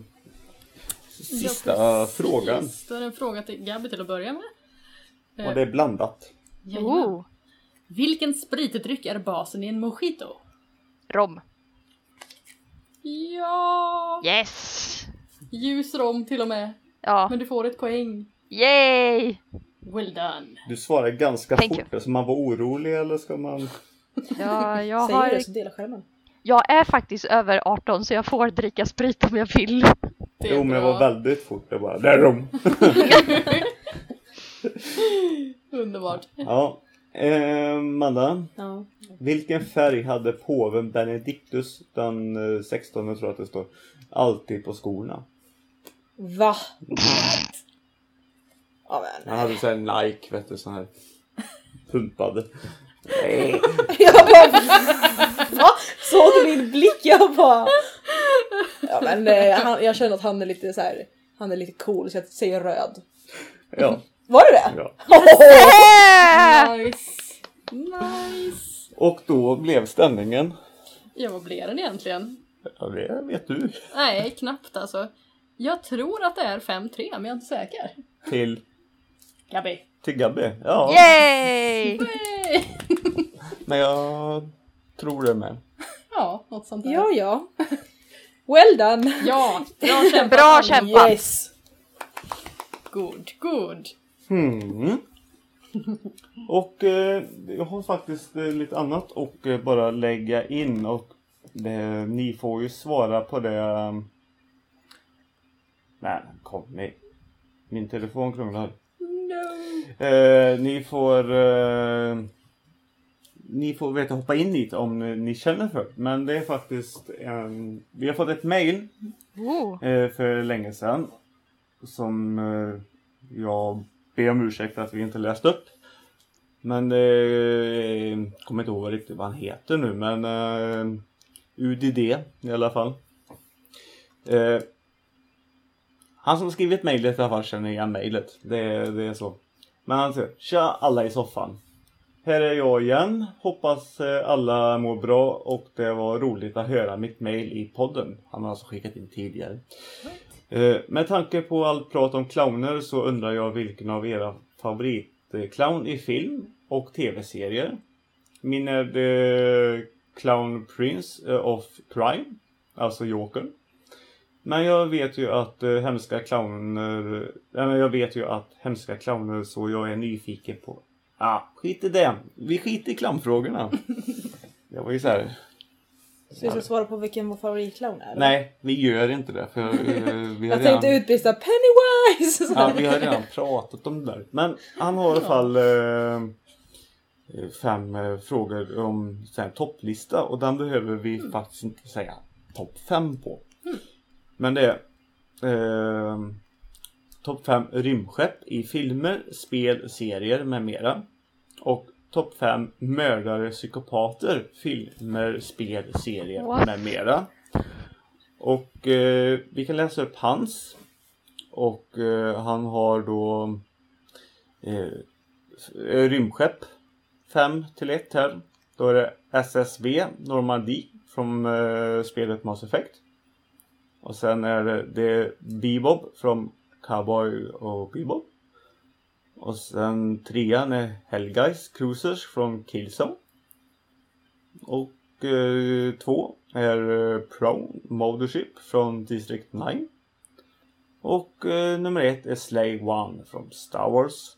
A: sista frågan.
D: Då är det en fråga till Gabby till att börja med.
A: Och det är blandat.
D: Vilken spritdryck är basen i en mojito?
B: Rom.
D: Ja!
B: Yes!
D: Ljus rom till och med.
B: Ja.
D: Men du får ett poäng.
B: Yay!
D: Well done.
A: Du svarar ganska
B: Thank
A: fort. Alltså man var orolig eller ska man...
B: Ja, jag
C: Säger det
B: har...
C: så delar skärmen.
B: Jag är faktiskt över 18 så jag får dricka sprit om jag vill.
D: Det är
A: Jo, men jag
D: bra.
A: var väldigt fort. Jag bara, där är de.
D: Underbart.
A: Ja. Manda,
C: Ja.
A: vilken färg hade påven Benedictus den 16, tror jag att det står, alltid på skorna?
C: Va? Ja, men.
A: Han hade så här Nike, vet du, sån här pumpade.
C: Jag bara, va? Såg du min blick? Jag bara... Ja, men jag känner att han är lite så här. Han är lite cool så jag säger röd.
A: Ja.
C: Var det det?
A: Ja.
D: Nice. Nice.
A: Och då blev ställningen.
D: Ja, vad blev den egentligen?
A: Ja, det vet du.
D: Nej, knappt alltså. Jag tror att det är 5-3, men jag är inte säker. Gabi.
A: Till Gabby. Ja.
B: Yay!
D: Hey!
A: Men jag tror det med.
D: Ja, något sånt där.
C: Ja. Well done.
D: Ja, bra kämpat.
B: Bra kämpat.
C: Yes.
D: Good.
A: Och jag har faktiskt lite annat och bara lägga in och ni får ju svara på det. Nej, kom med. Min telefon krånglar.
D: No.
A: Ni får veta hoppa in lite om ni känner för det. Men det är faktiskt vi har fått ett mejl för länge sedan som jag ber om ursäkt för att vi inte läst upp. Men kommer inte ihåg riktigt vad han heter nu, men UDD i alla fall. Han som skrivit mejlet i alla fall känner igen mejlet. Det är så. Men han säger, tja alla i soffan. Här är jag igen. Hoppas alla mår bra och det var roligt att höra mitt mejl i podden. Han har alltså skickat in tidigare. Med tanke på allt prat om clowner så undrar jag vilken av era favoritclown i film och tv-serier. Min är Clown Prince of Crime, alltså Joker. Men jag vet ju att hemska clowner så jag är nyfiken på. Skit i det. Vi skiter i clownfrågorna. Jag var ju så här.
C: Så vi ska svara på vilken vår favoritclown är?
A: Nej, vi gör inte det. För, vi har
C: jag tänkte utbrista Pennywise!
A: Ja, vi har redan pratat om det där. Men han har i alla fall 5 frågor om en topplista. Och den behöver vi faktiskt inte säga topp 5 på. Men det är topp 5 rymdskepp i filmer, spel, serier med mera. Och topp 5 mördare, psykopater, filmer, spel, serier med mera. Och vi kan läsa upp hans. Och han har då rymdskepp 5-1 här. Då är det SSB Normandie från spelet Mass Effect. Och sen är det Bebop från Cowboy och Bebop. Och sen 3:an är Hellguys Cruisers från Killzone. Och 2 är Pro Mothership från District 9. Och nummer 1 är Slave One från Star Wars.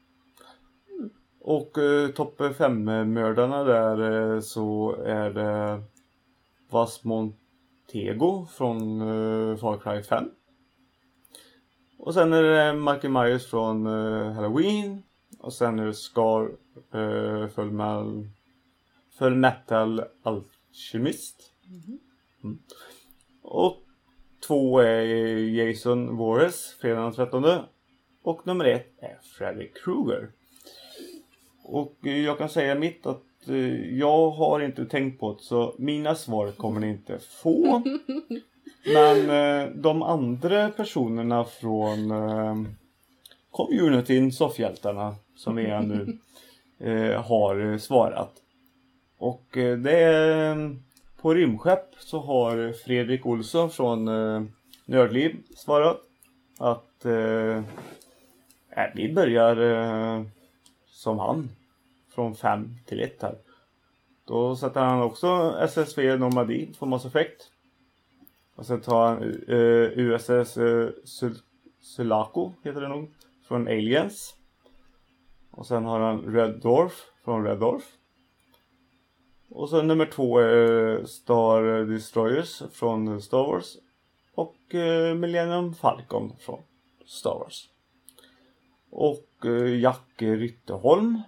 A: Och topp 5 mördarna där så är det Vas Montego från Far Cry 5. Och sen är det Michael Myers från Halloween. Och sen är det Scar Full Metal Alchemist. Och 2 är Jason Voorhees, fredag den 13. Och nummer 1 är Freddy Krueger. Och jag kan säga mitt att jag har inte tänkt på det, så mina svar kommer ni inte få. Men de andra personerna från communityn, soffhjältarna som vi är nu, har svarat. Och det är på rymdskepp så har Fredrik Olsson från Nördliv svarat att vi börjar som han. från 5 till 1 här. Då sätter han också SSV Normandy för Mass Effect. Och sen tar han USS Sulaco heter det nog, från Aliens. Och sen har han Red Dwarf från Red Dwarf. Och sen nummer 2 är Star Destroyers från Star Wars. Och Millennium Falcon från Star Wars. Och Jack Rytterholm.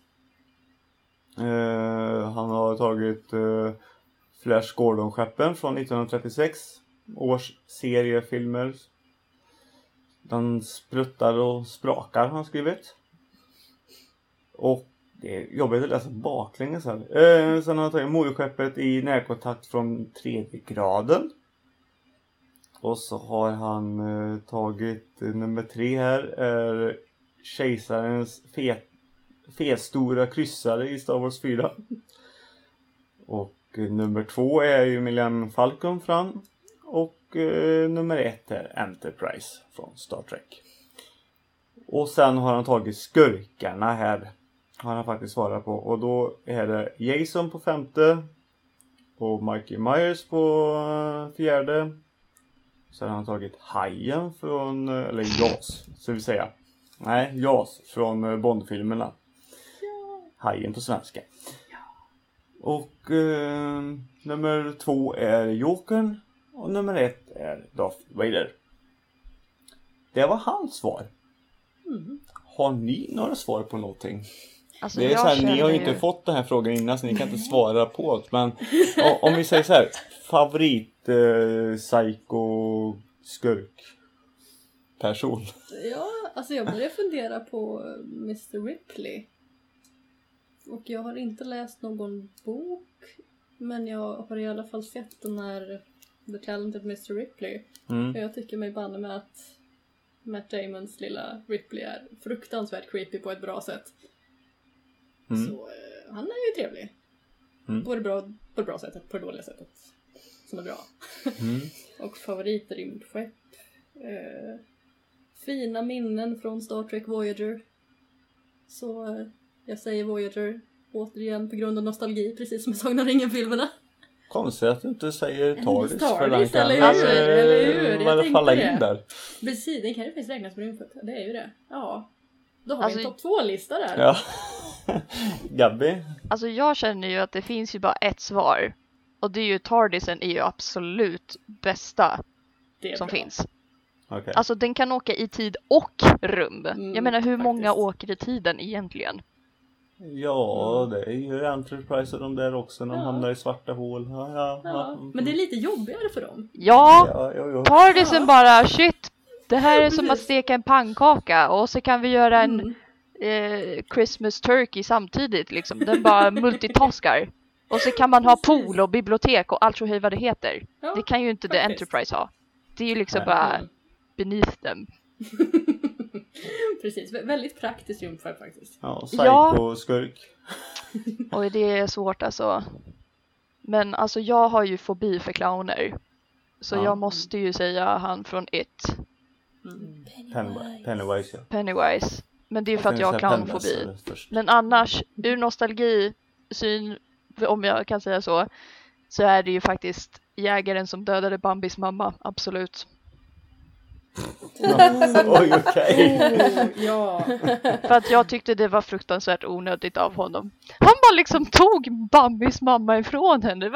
A: Han har tagit Flash Gordon-skeppen från 1936 års seriefilmer. Den spruttar och sprakar har han skrivit. Och det är jobbigt att läsa baklänges här. Sen har han tagit moderskeppet i närkontakt från 3:e graden. Och så har han tagit nummer 3 här. Är kejsarens fetstora kryssare i Star Wars 4. Och nummer 2 är ju Millennium Falcon fram. Och nummer 1 är Enterprise från Star Trek. Och sen har han tagit skurkarna här. Har han faktiskt svarat på. Och då är det Jason på 5:e. Och Michael Myers på 4:e. Sen har han tagit Hajen från, eller JAS, så vill säga. Nej, JAS från Bond-filmerna. Hajen på svenska. Och nummer 2 är Jokern. Och nummer 1 är Darth Vader. Det var hans svar. Har ni några svar på någonting?
B: Alltså,
A: det är så här, ni har ju inte fått den här frågan innan så ni kan inte svara på det. Men om vi säger så här, favorit psycho skurk person.
D: Ja, alltså jag börjar fundera på Mr. Ripley. Och jag har inte läst någon bok, men jag har i alla fall sett den här The Talented Mr. Ripley. Och jag tycker mig banne med att Matt Damons lilla Ripley är fruktansvärt creepy på ett bra sätt. Så han är ju trevlig. På ett bra sätt, på det dåliga sättet som är bra. Och favoritrymdskepp. Fina minnen från Star Trek Voyager. Så jag säger Voyager återigen på grund av nostalgi, precis som i Sagan om ringen-filmerna.
A: Konstigt att du inte säger TARDIS.
D: TARDIS, eller hur?
A: Jag falla in där.
D: Precis, det kan ju faktiskt räknas på rymdskepp. Det är ju det. Ja. Då har vi en topp 2-lista där.
A: Ja. Gabby?
B: Alltså jag känner ju att det finns ju bara ett svar. Och det är ju TARDISen är ju absolut bästa som finns.
A: Okay.
B: Alltså den kan åka i tid och rum. Jag menar hur många åker i tiden egentligen?
A: Ja, det är ju Enterprise och de där också när de hamnar i svarta hål.
D: Men det är lite jobbigare för dem.
B: Ja. TARDISen bara shit. Det här är som att steka en pannkaka och så kan vi göra en Christmas turkey samtidigt liksom. Den bara multitaskar. Och så kan man ha pool och bibliotek och allt så hej vad det heter. Det kan ju inte The Enterprise ha. Det är ju liksom bara beneath them.
D: Precis, väldigt praktiskt rymdskepp faktiskt.
A: Ja, psycho-skurk.
B: Och det är svårt alltså. Men alltså jag har ju fobi för clowner. Så jag måste ju säga han från It. Pennywise. Men det är ju för att jag har clownfobi. Men annars, ur nostalgi-syn, om jag kan säga så är det ju faktiskt jägaren som dödade Bambis mamma, absolut.
A: Oj, okej.
D: Ja.
B: För att jag tyckte det var fruktansvärt onödigt av honom. Han bara liksom tog Bambis mamma ifrån henne.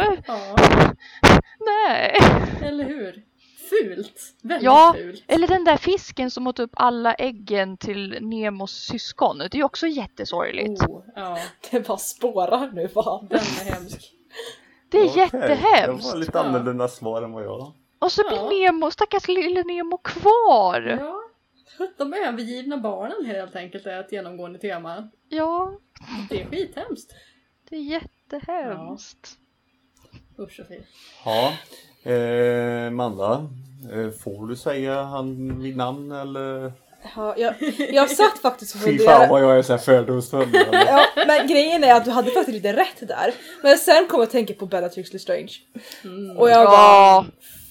B: Nej.
D: Eller hur? Fult. Väldigt fult.
B: Eller den där fisken som åt upp alla äggen till Nemos syskon. Det är ju också jättesorgligt.
C: Det bara spårar nu va?
D: Den är hemsk.
B: Det är jättehemskt.
A: Det var lite annorlunda svar än vad jag.
B: Och så blir Nemo, stackars lille Nemo kvar.
D: Ja. De övergivna barnen helt enkelt är ett genomgående tema.
B: Ja.
D: Det är skithemskt.
B: Det är jättehemskt.
D: Usch och fy.
A: Ja. Manda, får du säga han vid namn eller?
C: Ja, jag satt faktiskt och
A: funderade. Fy fan vad jag är så här fördomsfull.
C: Ja, men grejen är att du hade faktiskt lite rätt där. Men sen kom jag att tänka på Bellatrix Lestrange. Och jag bara...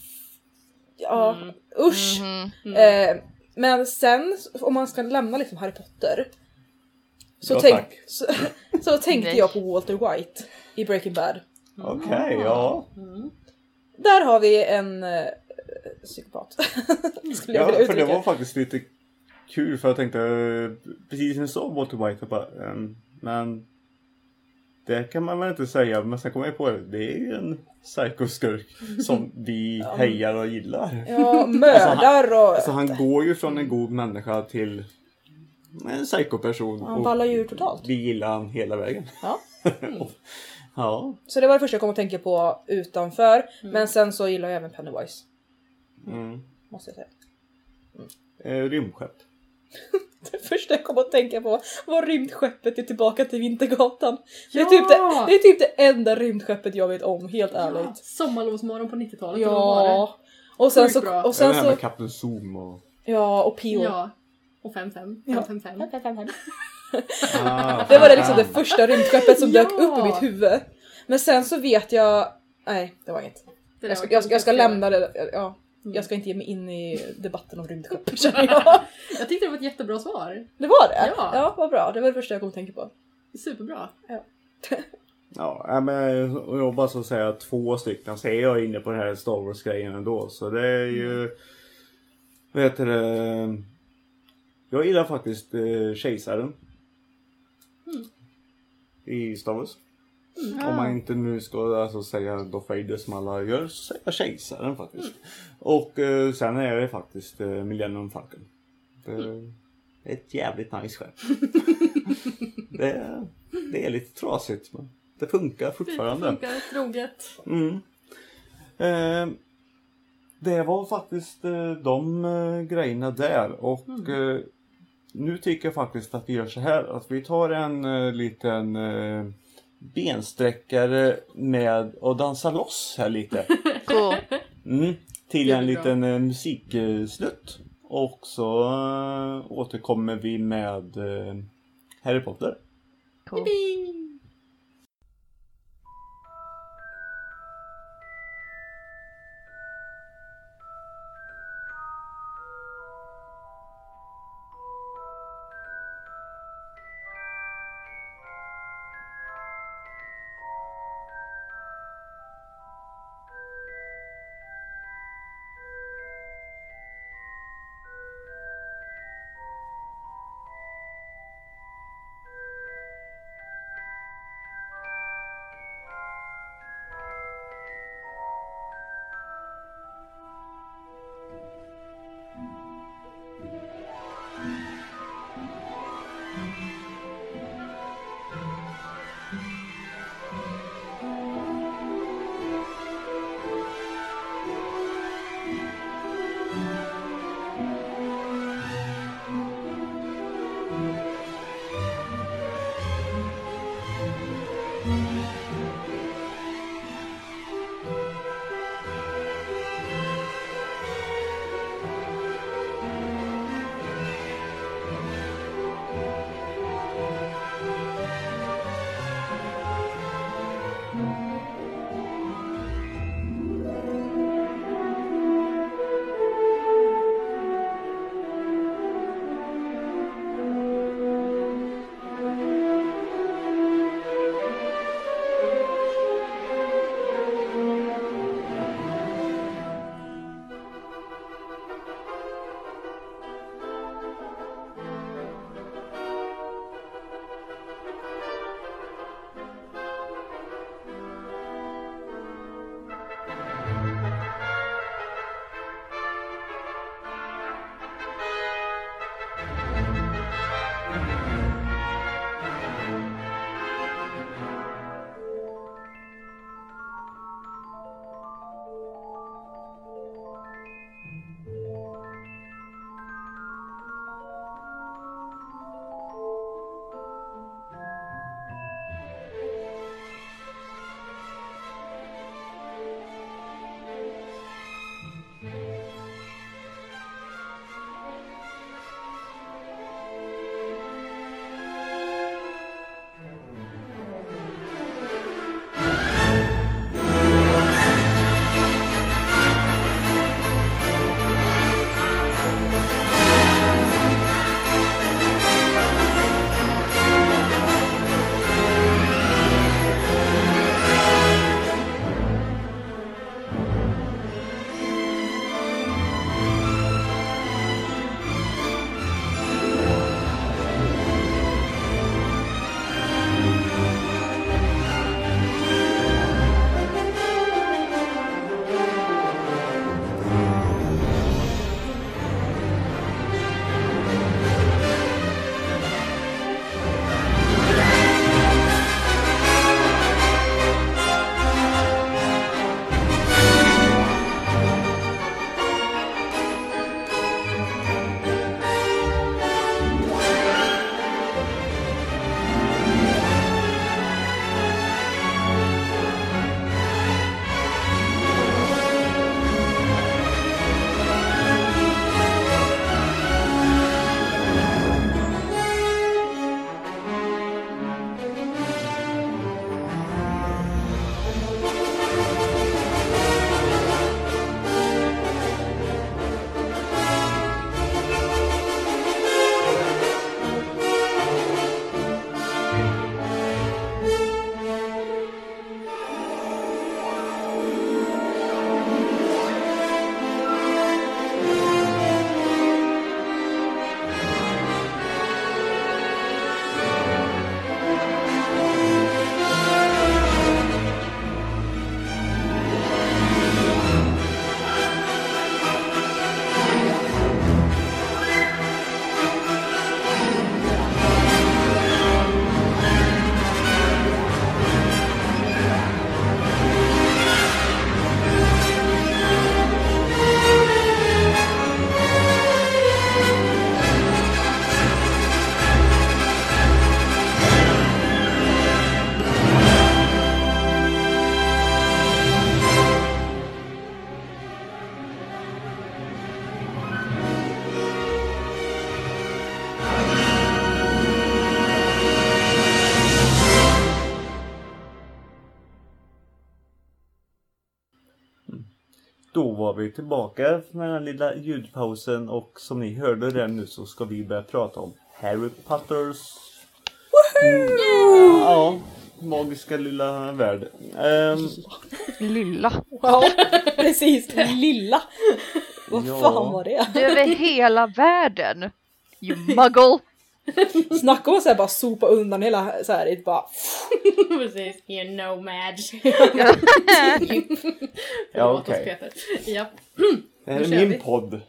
C: usch. Men sen, om man ska lämna liksom Harry Potter. Så tänkte jag på Walter White i Breaking Bad.
A: Okej, ja.
C: Där har vi en psykopat.
A: Ja, för det var faktiskt lite kul, för jag tänkte precis när jag såg Walter White och bara, men det kan man väl inte säga, men sen kommer jag på det är ju en psykoskurk som vi hejar och gillar.
C: Ja, mördar och...
A: Alltså han går ju från en god människa till en psykoperson.
C: Han ballar ju totalt.
A: Vi gillar han hela vägen.
C: Ja.
A: Ja.
C: Så det var det första jag kom att tänka på utanför. Men sen så gillar jag även Pennywise. Måste jag säga.
A: Rymdskepp.
C: Det första jag kom att tänka på var rymdskeppet i Tillbaka till Vintergatan. Det är typ det enda rymdskeppet jag vet om, helt ärligt.
D: Sommarlovsmorgon på 90-talet.
C: Ja. Och sen så...
A: Och sen så med Captain Zoom och...
C: Ja, och P.O.
D: Ja. Och 5-5.
C: Det var det liksom det första rymdskeppet som dök upp i mitt huvud. Men sen så vet jag... Nej, det var inget. Jag ska lämna det. Ja. Jag ska inte ge mig in i debatten om rymdskepp, känner jag.
D: Jag tyckte det var ett jättebra svar.
C: Det var det?
D: Ja,
C: vad bra. Det var det första jag kom att tänka på.
D: Superbra.
C: Ja.
A: Ja, men jag bara så säga 2 stycken. Så är jag inne på den här Star Wars-grejen ändå. Så det är ju... Vad heter det? Jag gillar faktiskt kejsaren. I Star Wars. Om man inte nu ska alltså säga Darth Vader som alla gör, så säger jag kejsaren faktiskt. Och sen är det faktiskt Millennium Falcon. Det är ett jävligt nice skepp. det är lite trasigt, men det funkar fortfarande.
D: Det funkar troget.
A: Det var faktiskt de grejerna där. Och nu tycker jag faktiskt att vi gör så här. Att vi tar en liten bensträckare med och dansa loss här lite.
B: Cool.
A: Till en liten musiksnutt. Och så återkommer vi med Harry Potter.
B: Cool.
A: Då var vi tillbaka med den lilla ljudpausen och som ni hörde där nu så ska vi börja prata om Harry Potters ja, magiska lilla värld.
B: Lilla.
C: Wow, precis. Lilla. Vad
A: Ja.
C: fan var det?
B: Det är över hela världen. You muggle.
C: Snacka om att så här bara sopa undan hela så här, bara...
D: Precis, you're nomad.
A: Ja, okej.
D: Japp.
A: Det här
D: Nu
A: är
D: kör
A: min
D: vi.
A: podd.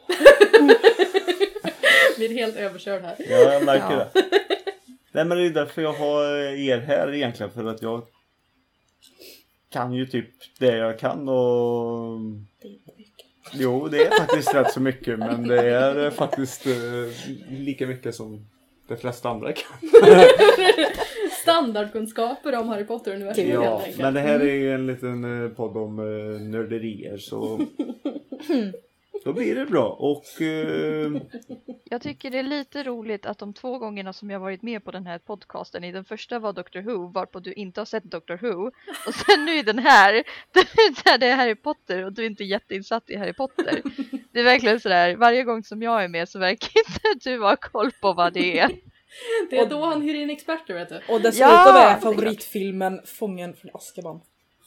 D: Vi är helt överkörd här.
A: Ja, jag märker
B: Ja.
A: det. Nej, men det är därför jag har er här egentligen. För att jag kan ju typ det jag kan och... Jo, det är faktiskt rätt så mycket. Men det är faktiskt lika mycket som de flesta andra kan.
D: Standardkunskaper om Harry Potter-universum
A: Ja,
D: helt enkelt.
A: men det här är ju en liten podd om nörderier. Så då blir det bra. Och...
B: Jag tycker det är lite roligt att de 2 gångerna som jag varit med på den här podcasten, i den första var Doctor Who, varpå du inte har sett Doctor Who, och sen nu i den här, där det är Harry Potter och du är inte jätteinsatt i Harry Potter. Det är verkligen sådär, varje gång som jag är med så verkar inte du ha koll på vad det är.
D: Det är då han hyr in experter, vet du.
C: Och dessutom
B: Ja,
C: är favoritfilmen Fången från Azkaban.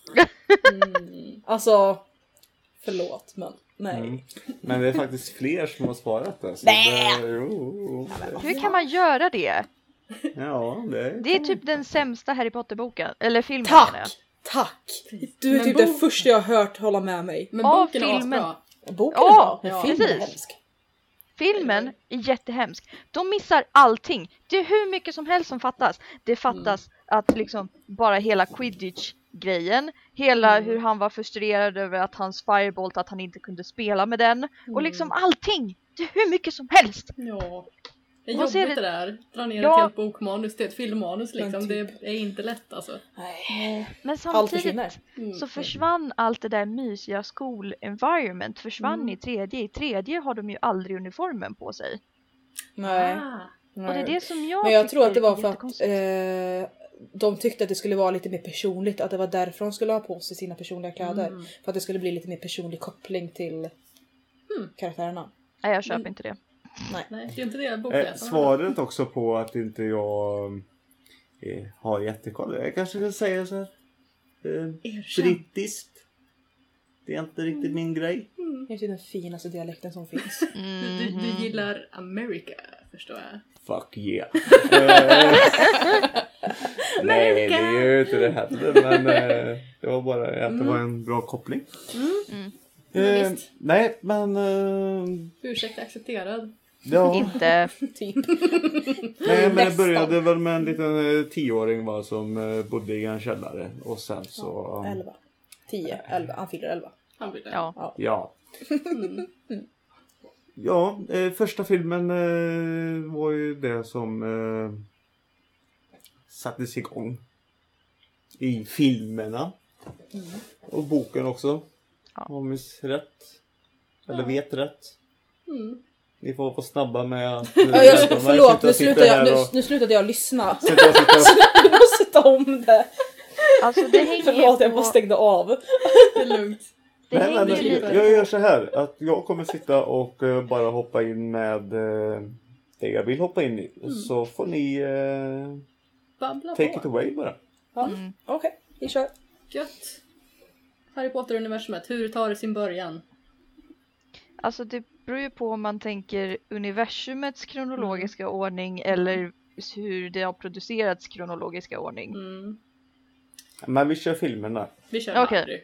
C: Alltså, förlåt, men nej.
A: Men det är faktiskt fler som har sparat det. Så
C: Nej!
B: Hur kan man göra det?
A: Ja,
B: Det är typ den sämsta Harry Potter-boken, eller filmen.
C: Tack!
B: menar jag.
C: Tack! Du är
D: Men
C: typ det första jag har hört hålla med mig.
D: Men
B: Ja,
D: boken är
B: filmen.
D: asbra.
C: Boken
B: Ja,
C: är bra,
D: ja,
C: men filmen är
B: precis.
C: hemsk.
B: Filmen är jättehemsk. De missar allting. Det är hur mycket som helst som fattas. Det fattas att liksom bara hela Quidditch-grejen. Hela hur han var frustrerad över att hans Firebolt, att han inte kunde spela med den. Och liksom allting. Det är hur mycket som helst.
D: Ja. Det är
B: Vad ser
D: jobbigt
B: det-
D: det där. Dra ner
B: Ja.
D: ett helt bokmanus till ett filmmanus liksom.
C: Men typ.
D: Det är inte lätt alltså.
C: Nej.
B: Men
C: Allt
B: samtidigt
C: försvinner.
B: så försvann allt det där mysiga skol-environment. Försvann i tredje. I tredje har de ju aldrig uniformen på sig.
C: Nej.
B: Och det är det som jag
C: Men jag
B: tycker
C: tror att det var
B: är
C: för att
B: jättekonstigt.
C: de tyckte att det skulle vara lite mer personligt. Att det var därför de skulle ha på sig sina personliga kläder. För att det skulle bli lite mer personlig koppling till karaktärerna.
B: Nej, jag köper inte det.
D: Nej, det är inte det bokläsarna.
A: Svaret också på att inte jag har jättekoll. Jag kanske vill säga så här.
D: Erkänn.
A: Brittiskt. Det är inte riktigt min grej.
C: Det är typ den finaste dialekten som finns.
D: Du gillar America, förstår jag.
A: Fuck yeah. Nej, det är ju inte det heller. Men det var bara att det var en bra koppling.
D: Visst.
A: Nej, men...
D: Ursäkt accepterad.
A: ja.
B: Inte.
C: Typ.
A: Nej, men det
C: Nästan.
A: började väl med en liten 10-åring va, som bodde i en källare. Och sen så...
C: 11. 10, 11. Han fyller 11.
D: Han vill det.
B: Ja.
A: Ja. Ja, första filmen var ju det som sattes igång i filmerna. Och boken också.
B: Ja.
A: Om jag minns rätt. Eller vet rätt. Ni får vara snabba med att...
C: Förlåt, nu slutade jag lyssna.
A: Sitter och
C: Du måste ta om det.
B: Alltså det hänger
C: Förlåt, jag
B: på...
C: bara stängde av.
D: Det är lugnt.
B: Det
A: Nej, men
B: hänger ju lite...
A: jag gör så här att jag kommer sitta och bara hoppa in med det jag vill hoppa in i. Så får ni
D: Babbla
A: take
D: på.
A: it away bara.
C: Ja. Okej, vi kör.
D: Gött. Harry Potter-universumet, hur tar det sin början?
B: Alltså det beror ju på om man tänker universumets kronologiska ordning eller hur det har producerats kronologiska ordning.
A: Men vi kör filmerna.
D: Vi kör
B: Okej.
D: Harry.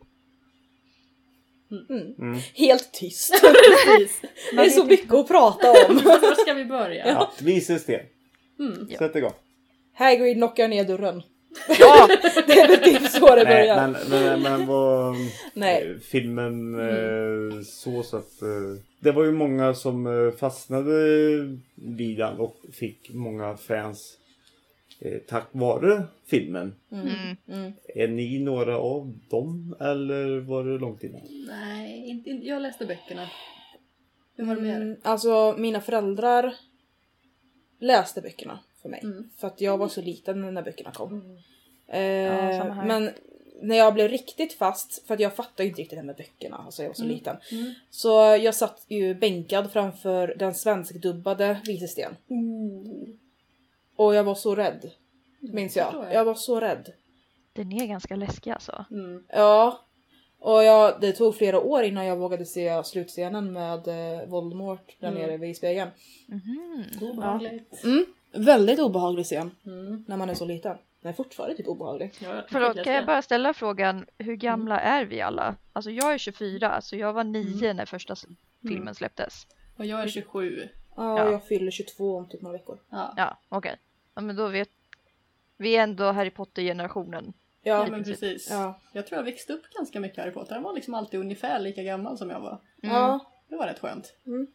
C: Helt tyst.
D: Precis.
C: Det är så mycket att prata om.
D: Var ska vi börja?
A: Ja, vises det. Sätt igång.
C: Hagrid knockar ner dörren.
B: Ja!
C: Det är väl typ så det
A: Nej,
C: börjar.
A: men vad...
C: Nej.
A: Filmen så att... det var ju många som fastnade vid den och fick många fans tack vare filmen. Är ni några av dem eller var det långt innan?
D: Nej, inte, jag läste böckerna. Hur var det med er?
C: Alltså mina föräldrar läste böckerna för mig. För att jag var så liten när böckerna kom.
B: Ja, samma här.
C: Men när jag blev riktigt fast, för att jag fattade ju inte riktigt det här med böckerna, alltså jag var så liten. Så jag satt ju bänkad framför den svenskdubbade Visesten. Och jag var så rädd, minns jag. Jag var så rädd.
B: Den är ganska läskig alltså.
C: Ja. Och det tog flera år innan jag vågade se slutscenen med Voldemort där nere vid spegeln.
D: Obehagligt.
C: Väldigt obehaglig scen när man är så liten. Den är fortfarande typ obehaglig.
B: Förlåt, kan jag bara ställa frågan, hur gamla är vi alla? Alltså jag är 24, så jag var 9 när första filmen släpptes.
D: Och jag är 27.
C: Ja, jag fyller 22 om typ några veckor.
B: Ja, okej. Ja, men då vet vi är ändå Harry Potter-generationen.
C: Ja,
D: men precis.
C: Ja.
D: Jag tror jag växte upp ganska mycket Harry Potter. Han var liksom alltid ungefär lika gammal som jag var.
C: Ja.
D: Det var rätt skönt.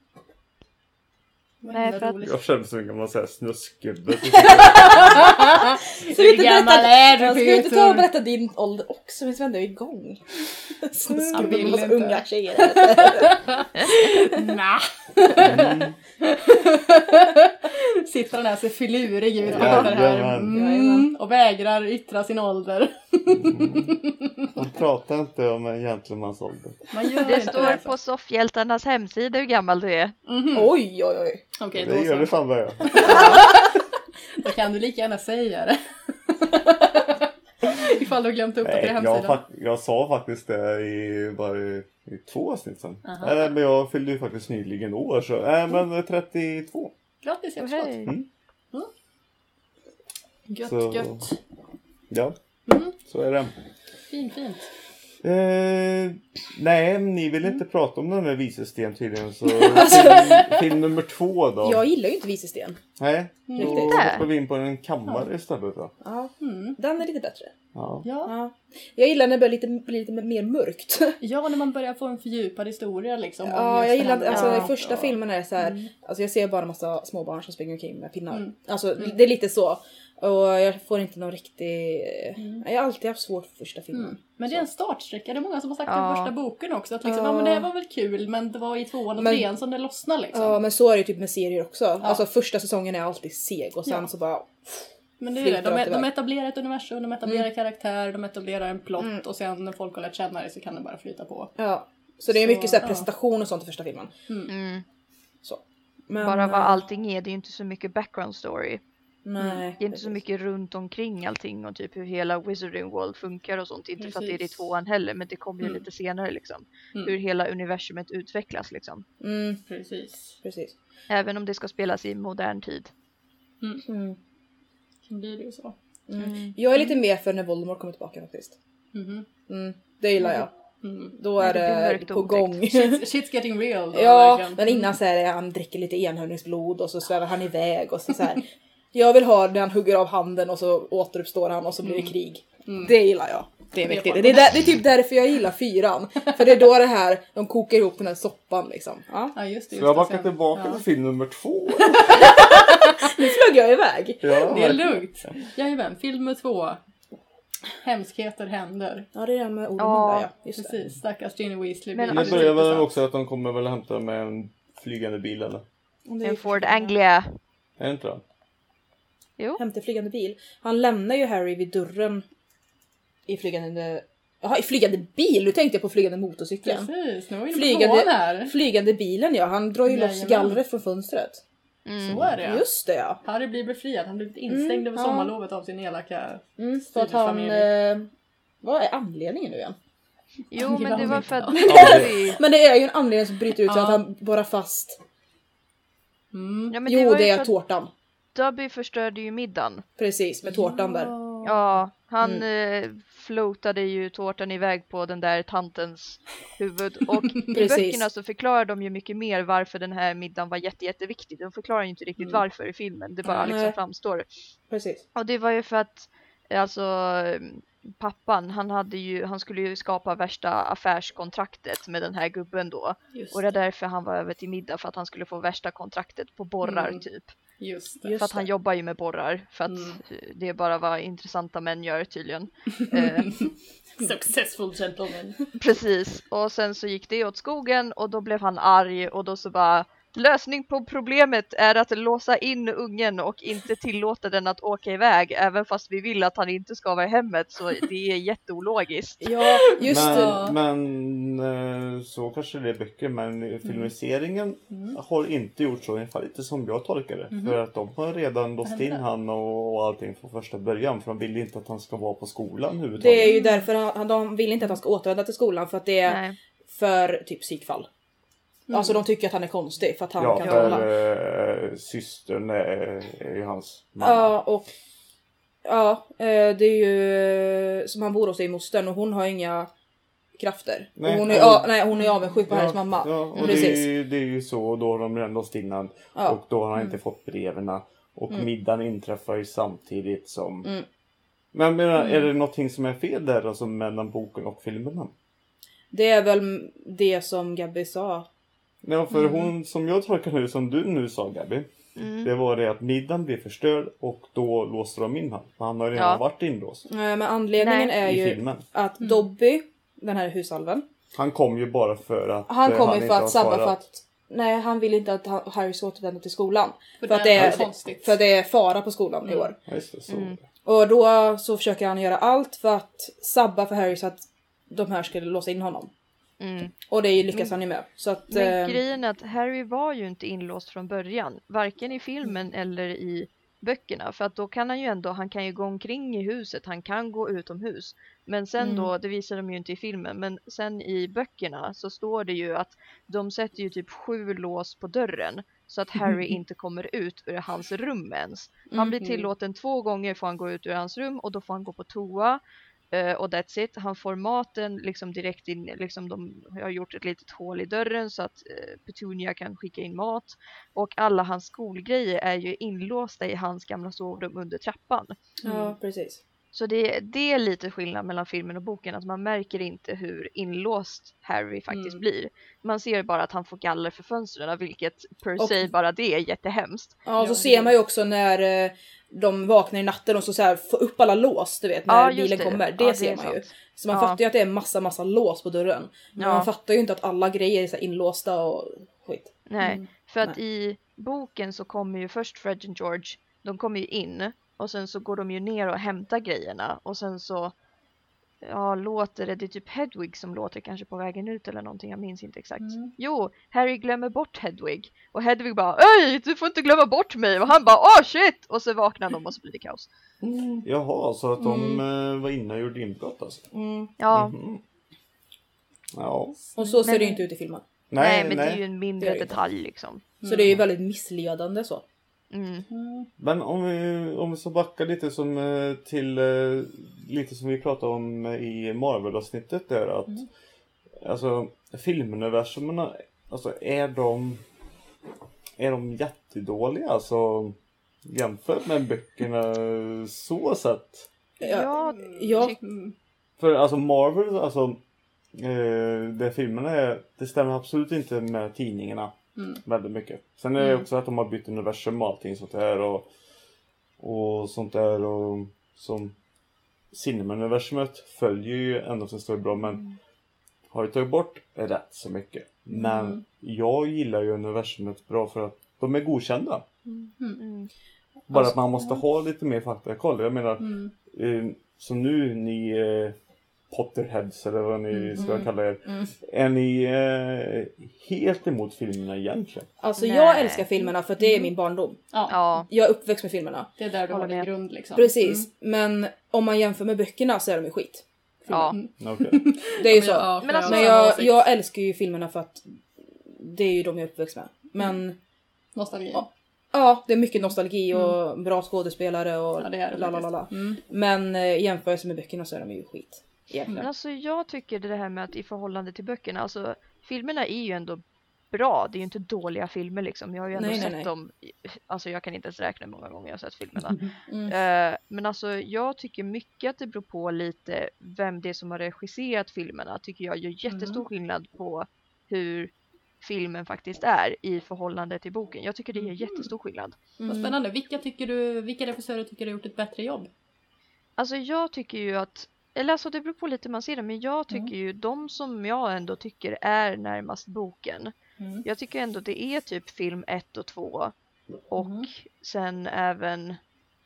B: Nej, för att...
A: Jag känner som en gammal snuskgubbe.
C: Hur gammal
D: är du,
C: Jag ska inte ta och berätta din ålder också, men Sven är igång. Snuskgubbe med massa unga tjejer.
D: Nah. Sitter han här så filurig ut på det här. Och vägrar yttra sin ålder.
A: Man pratar inte om en gentlemans ålder.
B: Det står på soffhjältarnas hemsida hur gammal du är.
C: Oj.
D: Okej,
A: Det gör det fan vad jag.
D: Då kan du lika gärna säga det. Ifall du har glömt upp det på hemsidan.
A: Jag sa faktiskt det i 2 avsnitt sen. Men jag fyllde ju faktiskt nyligen år. Så, men 32.
D: Grattis, jag förstått. Gött,
A: Så,
D: gött.
A: Ja, så är det.
D: Fint.
A: Nej, ni vill inte prata om den där Visesten tydligen. Så film nummer 2 då.
C: Jag gillar ju inte Visesten.
A: Nej, då hoppar vi in på en kammare istället då.
C: Ja, den är lite bättre.
A: Ja.
C: Jag gillar när det blir lite mer mörkt.
D: Ja, när man börjar få en fördjupad historia liksom.
C: Ja, jag gillar alltså i första filmen är det så här, alltså jag ser bara en massa småbarn som springer omkring med pinnar. Alltså det är lite så. Och jag får inte någon riktig... Jag har alltid haft svårt för första filmen.
D: Men det är en startsträcka. Det är många som har sagt i första boken också. Att liksom, men det här var väl kul, men det var i 2:an och 3:an som det lossnade liksom.
C: Ja, men så är det typ med serier också. Alltså första säsongen är alltid seg och sen så bara...
D: Men det är det. De etablerar ett universum, de etablerar karaktär, de etablerar en plott och sen när folk har lärt känna det så kan det bara flyta på.
C: Ja, så det är mycket så här presentation och sånt i första filmen. Så. Men,
B: bara vad allting är, det är ju inte så mycket background story.
C: Nej.
B: Det är inte så mycket runt omkring allting och typ hur hela Wizarding World funkar och sånt. Inte för att det är i 2:an heller, men det kommer ju lite senare liksom. Hur hela universumet utvecklas liksom.
D: Precis.
B: Även om det ska spelas i modern tid.
D: Så blir det ju så.
C: Jag är lite mer för när Voldemort kommer tillbaka faktiskt. Det gillar jag. Då är det på gång.
D: Shit's getting real då,
C: ja,
D: verkligen.
C: men innan så är det han dricker lite enhörningsblod och så svävar han iväg och så här. Jag vill ha när han hugger av handen och så återuppstår han och så blir det krig. Det gillar jag. Det är viktigt. Det är typ därför jag gillar 4:an. För det är då det här, de kokar ihop den här soppan liksom.
D: Ja, just det.
A: Så jag backar tillbaka till film nummer 2.
C: Nu flög jag iväg.
A: Ja,
D: det är lugnt. Jajamän, film nummer 2. Hemskheter händer.
C: Ja, det är det med orden där, ja. Just det.
D: Precis, stackars Ginny Weasley.
B: Men
A: det börjar väl också att de kommer väl hämta med en flygande bil eller?
B: En Ford Anglia.
A: Är det inte det?
B: Jo.
C: Hämtar flygande bil. Han lämnar ju Harry vid dörren i flygande... Jaha, i flygande bil? Nu tänkte jag på flygande motorcykeln.
D: Precis, nu var vi här.
C: Flygande bilen, ja. Han drar ju loss gallret från fönstret.
D: Så är det.
C: Just det, ja.
D: Harry blir befriad. Han blir instängd över sommarlovet av sin elaka
C: så att han... vad är anledningen nu igen?
B: Jo, men det var för att...
C: Men det är ju en anledning som bryter ut så att han bara fast...
B: Ja, men
C: det är tårtan.
B: Dobby förstörde ju middagen.
C: Precis, med tårtan där.
B: Ja, han floatade ju tårtan iväg på den där tantens huvud. Och i böckerna så förklarar de ju mycket mer varför den här middagen var jätteviktig. De förklarar ju inte riktigt varför i filmen. Det bara liksom framstår.
C: Precis.
B: Och det var ju för att alltså pappan, han skulle ju skapa värsta affärskontraktet med den här gubben då. Och det är därför han var över till middag, för att han skulle få värsta kontraktet på borrar typ.
D: Just det.
B: För att han jobbar ju med borrar. För att det är bara vad intressanta män gör tydligen.
D: Successful gentleman.
B: Precis. Och sen så gick det åt skogen och då blev han arg och då så bara Lösning på problemet är att låsa in ungen och inte tillåta den att åka iväg, även fast vi vill att han inte ska vara i hemmet, så det är jätteologiskt.
C: Ja, just det.
A: Men så kanske det är böcker, men filmiseringen har inte gjort så, i alla fall inte som jag tolkar det. För att de har redan låst in han och allting från första början, för de vill inte att han ska vara på skolan överhuvudtaget.
C: Det är ju därför de vill inte att han ska återvända till skolan, för att det är för typ psykfall. Alltså de tycker att han är konstig för att han kan hålla.
A: Systern är ju hans mamma.
C: Det är ju som han bor hos i mostern, och hon har inga krafter.
A: Nej,
C: och hon är avundsjuk på hennes mamma.
A: Ja, och det är ju så, då har de redan låst innan. Och då har han inte fått breven. Och middagen inträffar ju samtidigt som... Men är det någonting som är fel där, alltså mellan boken och filmerna?
C: Det är väl det som Gabby sa.
A: Ja, för hon, som jag tolkar nu, som du nu sa Gabby, det var det att middagen blev förstörd och då låste de in han. Han har redan varit inlåst.
C: Men anledningen är ju att Dobby, den här husalven,
A: han kom ju bara för att
C: han kommer för att sabba, för att han vill inte att Harry ska återvända till skolan. För att det är fara på skolan i år.
A: Just det, så.
C: Och då så försöker han göra allt för att sabba för Harry så att de här skulle låsa in honom. Och det lyckas han ju med. Så att,
B: men grejen är att Harry var ju inte inlåst från början, varken i filmen eller i böckerna, för att då kan han ju ändå, han kan ju gå omkring i huset, han kan gå utomhus, men sen då, det visar de ju inte i filmen, men sen i böckerna så står det ju att de sätter ju typ 7 lås på dörren så att Harry inte kommer ut ur hans rum ens. Han blir tillåten 2 gånger, får han gå ut ur hans rum, och då får han gå på toa. Och that's it. Han får maten liksom direkt in, liksom de har gjort ett litet hål i dörren så att Petunia kan skicka in mat, och alla hans skolgrejer är ju inlåsta i hans gamla sovrum under trappan.
C: Ja, precis.
B: Så det är lite skillnad mellan filmen och boken, att man märker inte hur inlåst Harry faktiskt blir. Man ser bara att han får galler för fönstren, vilket per se bara det är jättehemskt.
C: Ja, och så ser man ju också när de vaknar i natten och så här får upp alla lås, du vet, när bilen kommer. Det ser man ju. Så man fattar ju att det är massa lås på dörren. Men man fattar ju inte att alla grejer är så här inlåsta och skit.
B: Nej, för att i boken så kommer ju först Fred och George, de kommer ju in. Och sen så går de ju ner och hämtar grejerna. Och sen så låter det är typ Hedwig som låter kanske på vägen ut eller någonting. Jag minns inte exakt. Jo, Harry glömmer bort Hedwig. Och Hedwig bara, öj, du får inte glömma bort mig. Och han bara, shit. Och så vaknar de och så blir det kaos.
A: Jaha, så att de var inne och gjorde inbrott alltså.
B: Ja.
A: Ja.
C: Och så ser det ju inte ut i filmen.
B: Nej, men det är ju en mindre detalj liksom.
C: Så det är ju väldigt missledande så.
A: Men om vi så backar lite till lite som vi pratade om i Marvel-avsnittet där, att alltså filmuniversumerna, alltså är de jättedåliga, alltså jämfört med böckerna så sett.
C: Ja.
A: För alltså Marvel, alltså det filmerna är, det stämmer absolut inte med tidningarna. Väldigt mycket. Sen är det också att de har bytt universum och allting sånt där och sånt där, och som Cinema-universumet följer ju ändå som står bra, men har ju tagit bort rätt så mycket. Men jag gillar ju universumet bra för att de är godkända. Bara att man måste ha lite mer faktakoll. Jag menar, som nu ni Potterheads eller vad ni ska kalla er. Är ni helt emot filmerna egentligen?
C: Alltså jag älskar filmerna för att det är min barndom. Jag är uppväxt med filmerna.
D: Det är där du har din grund liksom.
C: Precis, men om man jämför med böckerna så är de ju skit.
A: Okay.
C: Det är ju så. Men jag älskar ju filmerna för att det är ju de jag är uppväxt med. Men
D: nostalgi.
C: Ja, det är mycket nostalgi och bra skådespelare och lalalala. Men i jämförelse med böckerna så är de ju skit.
B: Men alltså jag tycker det här med att i förhållande till böckerna, alltså filmerna är ju ändå bra, det är ju inte dåliga filmer liksom. Jag har ju ändå sett dem, alltså jag kan inte ens räkna hur många gånger jag har sett filmerna. Men alltså jag tycker mycket att det beror på lite vem det är som har regisserat filmerna, tycker jag gör jättestor skillnad på hur filmen faktiskt är i förhållande till boken. Jag tycker det är jättestor skillnad.
D: Vad spännande. Vilka regissörer tycker du har gjort ett bättre jobb?
B: Alltså jag tycker ju att, eller alltså det beror på lite man ser det, men jag tycker ju de som jag ändå tycker är närmast boken, Jag tycker ändå det är typ film 1 och 2 och sen även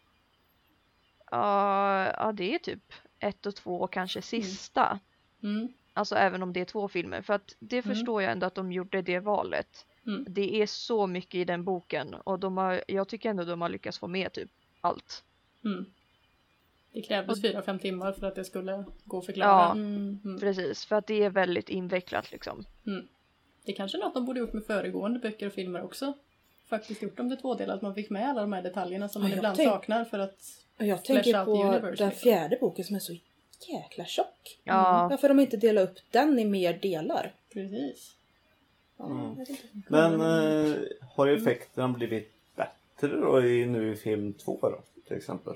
B: ja det är typ 1 och 2 och kanske sista. Alltså även om det är 2 filmer, för att det förstår jag ändå att de gjorde det valet. Det är så mycket i den boken och jag tycker ändå de har lyckats få med typ allt.
D: Det krävdes 4-5 timmar för att det skulle gå att förklara.
B: Ja, precis. För att det är väldigt invecklat liksom.
D: Det är kanske något de borde gjort med föregående böcker och filmer också. Faktiskt gjort om det 2-delat, att man fick med alla de här detaljerna som man ibland saknar för att
C: jag tänker på den 4:e boken som är så jäkla tjock. Varför de inte delar upp den i mer delar?
D: Precis.
A: Men har effekterna blivit bättre då nu i film 2 då, till exempel?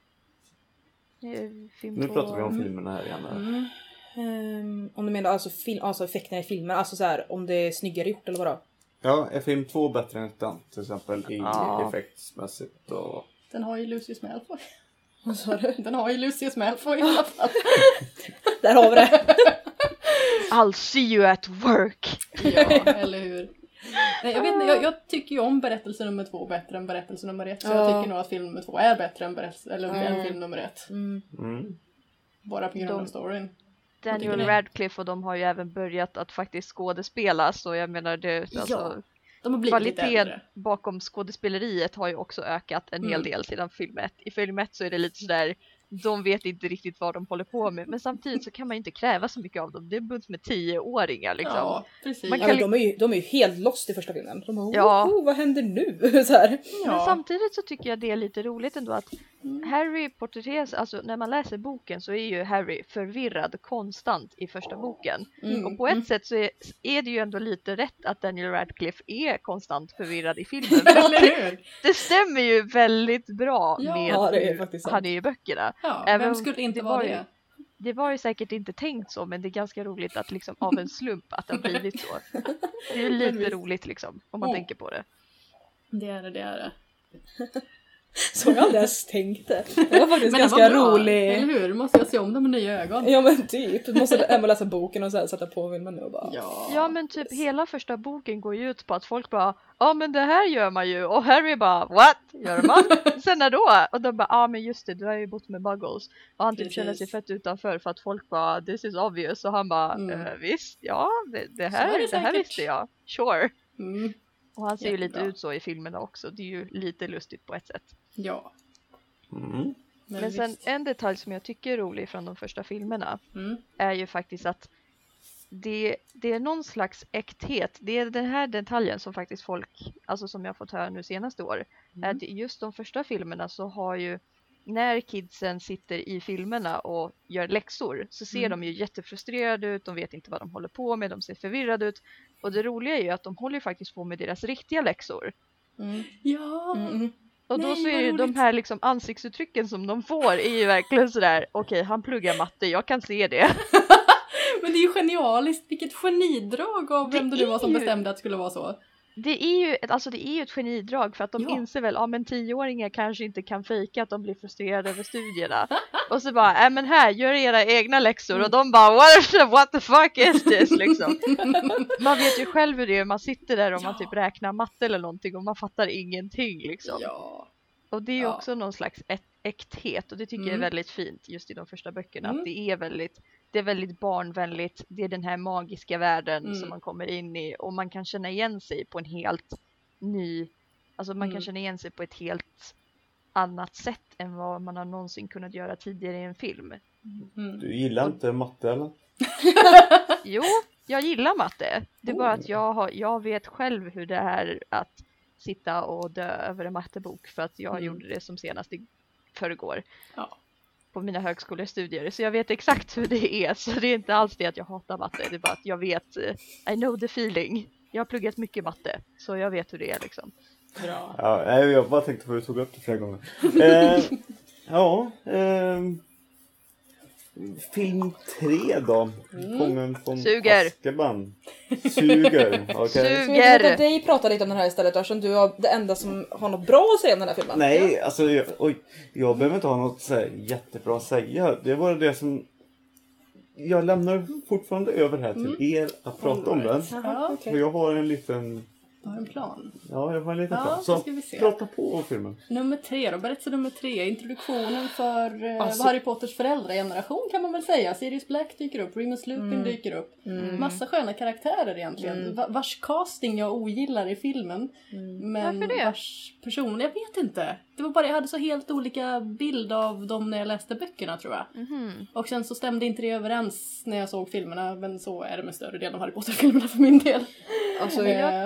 A: Nu pratar vi om filmerna här igen.
C: Om du menar alltså effekterna i filmen, alltså så här, om det är snyggare gjort eller vadå?
A: Ja, är film 2 bättre än ettan till exempel i effektsmässigt och...
D: Den har ju Lucius Malfoy.
C: Vad sa du?
D: Den har ju Lucius Malfoy i alla fall.
C: Där har vi det.
B: I'll see you at work.
D: Ja, eller hur? Nej, jag vet inte, jag tycker ju om berättelse nummer 2 bättre än berättelse nummer 1. Så jag tycker nog att film nummer 2 är bättre än film nummer 1. Bara på grund av storyn.
B: Daniel Radcliffe och de har ju även börjat att faktiskt skådespela, så jag menar det, alltså,
D: de har blivit
B: kvaliteten bakom skådespeleriet har ju också ökat en hel del sedan film 1. I film 1 så är det lite sådär, de vet inte riktigt vad de håller på med, men samtidigt så kan man ju inte kräva så mycket av dem. Det är bunt med 10-åringar liksom.
D: Ja, precis.
C: De är ju helt lost i första filmen. De bara, vad händer nu? Så här.
B: Men samtidigt så tycker jag det är lite roligt ändå att Harry porträtteras, alltså när man läser boken så är ju Harry förvirrad konstant i första boken. Och på ett sätt så är det ju ändå lite rätt att Daniel Radcliffe är konstant förvirrad i filmen. Det stämmer ju väldigt bra med hur han är i böckerna.
D: Ja, även vem skulle inte vara det?
B: Det var ju säkert inte tänkt så, men det är ganska roligt att liksom av en slump att det har blivit så. Det är ju lite roligt liksom, om man tänker på det.
D: Det är det.
C: Så jag aldrig ens tänkte. Det var faktiskt ganska rolig.
D: Eller hur? Måste jag se om dem med nya ögon?
C: Ja men typ. Du måste Emma läsa boken och så här, sätta på filmen och bara...
B: Ja men typ hela första boken går ju ut på att folk bara, ja men det här gör man ju. Och Harry bara, what? Gör man? Sen när då? Och de bara, ja men just det, du har ju bott med Buggles. Och han typ känner sig fett utanför för att folk bara, this is obvious. Och han bara, visst, ja det här visste jag. Sure. Och han ser ju lite ut så i filmerna också. Det är ju lite lustigt på ett sätt.
D: Ja.
B: Men sen en detalj som jag tycker är rolig från de första filmerna är ju faktiskt att det är någon slags äkthet. Det är den här detaljen som faktiskt folk, alltså som jag har fått höra nu senaste år, är att just de första filmerna så har ju, när kidsen sitter i filmerna och gör läxor så ser de ju jättefrustrerade ut, de vet inte vad de håller på med, de ser förvirrade ut. Och det roliga är ju att de håller faktiskt på med deras riktiga läxor.
D: Ja.
B: Och då så är det de här liksom ansiktsuttrycken som de får är ju verkligen sådär, okej, han pluggar matte, jag kan se det.
D: Men det är ju genialiskt, vilket genidrag av vem det nu var som bestämde att det skulle vara så.
B: Det är ju ett genidrag för att de inser väl, men 10-åringar kanske inte kan fejka att de blir frustrerade över studierna. Och så bara, men här, gör era egna läxor. Och de bara, what the fuck is this liksom. Man vet ju själv hur det är, man sitter där och man typ räknar matte eller någonting och man fattar ingenting liksom. Och det är ju också någon slags äkthet, och det tycker jag är väldigt fint just i de första böckerna. Att det är väldigt barnvänligt. Det är den här magiska världen som man kommer in i. Och man kan känna igen sig på en helt ny... Alltså man kan känna igen sig på ett helt annat sätt än vad man har någonsin kunnat göra tidigare i en film.
A: Du gillar inte matte eller?
B: Jo, jag gillar matte. Det är bara att jag vet själv hur det är att sitta och dö över en mattebok. För att jag gjorde det som senast i förrgår. Ja. På mina högskolestudier. Så jag vet exakt hur det är. Så det är inte alls det att jag hatar matte. Det är bara att jag vet, I know the feeling. Jag har pluggat mycket matte. Så jag vet hur det är liksom.
D: Bra.
A: Ja, jag bara tänkte på att du tog upp det flera gånger. Film 3 då. Fången från Azkaban. Suger. Okay.
C: Suger. Jag dig prata lite om den här istället, eftersom du är det enda som har något bra att säga om den här filmen.
A: Nej, alltså jag behöver inte ha något så här jättebra att säga. Det var det som jag lämnar fortfarande över här till er att prata om den.
C: Jaha, okay.
A: För jag har en liten...
D: Du har en plan.
A: Ja, jag har en liten plan.
D: Så
A: ska vi se. Prata på om filmen.
D: Nummer 3 då. Berättelse nummer 3. Introduktionen för Harry Potters föräldrageneration kan man väl säga. Sirius Black dyker upp. Remus Lupin dyker upp. Massa sköna karaktärer egentligen. Vars casting jag ogillar i filmen. Men
B: varför det?
D: Vars person, jag vet inte. Det var bara, jag hade så helt olika bild av dem när jag läste böckerna tror jag. Och sen så stämde inte det överens när jag såg filmerna. Men så är det med större delen av Harry Potter-filmerna för min del.
C: Alltså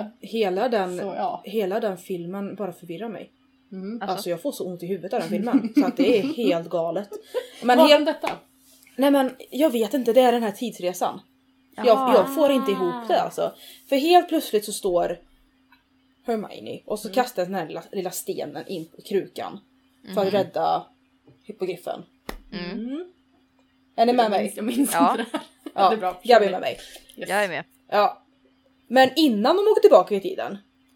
C: hela den filmen bara förvirrar mig. Alltså jag får så ont i huvudet av den filmen. Så att det är helt galet. Men
D: vad är detta?
C: Nej men jag vet inte, det är den här tidsresan. Jag får inte ihop det alltså. För helt plötsligt så står Hermione och så kastar den här lilla stenen in på krukan. För att rädda hippogriffen. Är ni med mig?
D: Jag minns inte det här.
C: Ja,
D: det är bra.
C: jag är med mig.
B: Yes. Jag är med.
C: Ja. Men innan de åker tillbaka i tiden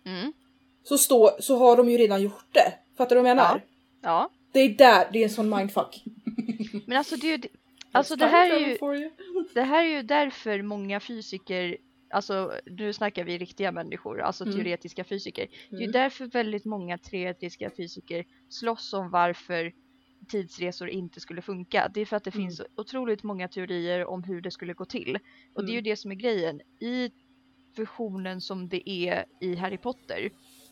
C: så har de ju redan gjort det. Fattar du vad jag menar?
B: Ja.
C: Det är en sån mindfuck.
B: Men alltså det är ju... Alltså det här är ju därför många fysiker, alltså nu snackar vi riktiga människor, alltså teoretiska fysiker. Det är ju därför väldigt många teoretiska fysiker slåss om varför tidsresor inte skulle funka. Det är för att det finns otroligt många teorier om hur det skulle gå till. Och det är ju det som är grejen. I versionen som det är i Harry Potter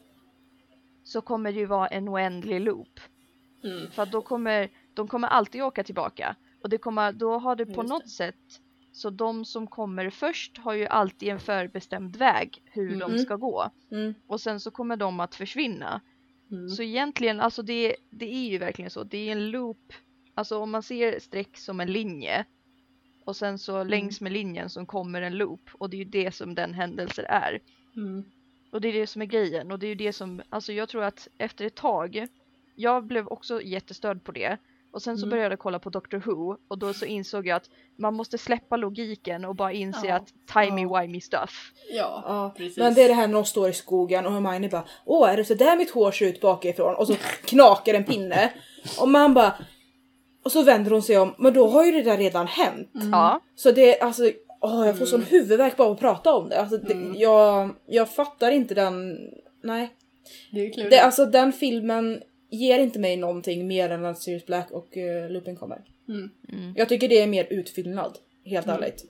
B: så kommer det ju vara en oändlig loop. För att de kommer alltid åka tillbaka. Och då har det på något sätt, så de som kommer först har ju alltid en förbestämd väg hur de ska gå. Och sen så kommer de att försvinna. Så egentligen, alltså det är ju verkligen så. Det är en loop, alltså om man ser streck som en linje. Och sen så längs med linjen som kommer en loop. Och det är ju det som den händelsen är. Och det är det som är grejen. Och det är ju det som, alltså jag tror att efter ett tag, jag blev också jättestörd på det. Och sen så började jag kolla på Doctor Who. Och då så insåg jag att man måste släppa logiken och bara inse att timey-wimey stuff.
C: Ja, precis. Men det är det här när de står i skogen och Hermione bara, är det så där mitt hår ser ut bakifrån? Och så knakar en pinne. Och man bara, och så vänder hon sig om, men då har ju det där redan hänt. Så det är alltså, jag får sån huvudvärk bara att prata om det. Alltså, jag fattar inte den, nej. Det är alltså den filmen ger inte mig någonting mer än att Sirius Black och Lupin kommer. Jag tycker det är mer utfyllnad, helt ärligt.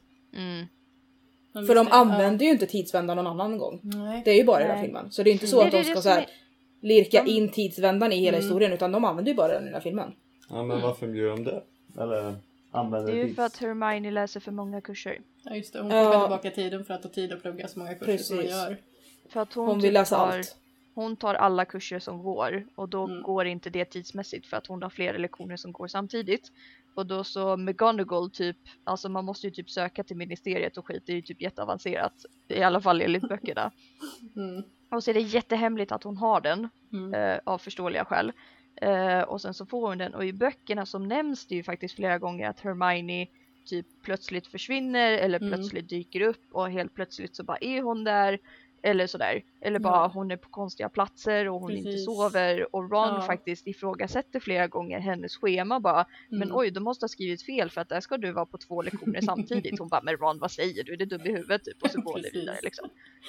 C: För de använder ju inte tidsvändan någon annan gång. Nej. Det är ju bara i den här filmen. Så det är inte så att de ska så här lirka in tidsvändan i hela historien, utan de använder ju bara den i den här filmen.
A: Ja, men varför gör de det? Eller använder
B: det är ju för att Hermione läser för många kurser.
D: Ja just det, hon får tillbaka tiden för att ha tid att plugga så många kurser som hon gör.
B: För att
C: hon vill läsa allt.
B: Hon tar alla kurser som går. Och då går inte det tidsmässigt. För att hon har flera lektioner som går samtidigt. Och då så McGonagall typ. Alltså man måste ju typ söka till ministeriet och skit. Det är ju typ jätteavancerat. I alla fall enligt böckerna. Och så är det jättehemligt att hon har den. Av förståeliga skäl. Och sen så får hon den. Och i böckerna som nämns det ju faktiskt flera gånger att Hermione typ plötsligt försvinner. Eller plötsligt dyker upp. Och helt plötsligt så bara är hon där. Eller sådär. Eller bara hon är på konstiga platser och hon inte sover. Och Ron faktiskt ifrågasätter flera gånger hennes schema bara. Men oj, du måste ha skrivit fel för att där ska du vara på 2 lektioner samtidigt. Hon bara, men Ron, vad säger du? Är det dum i huvudet? Typ. Och så går det vidare liksom.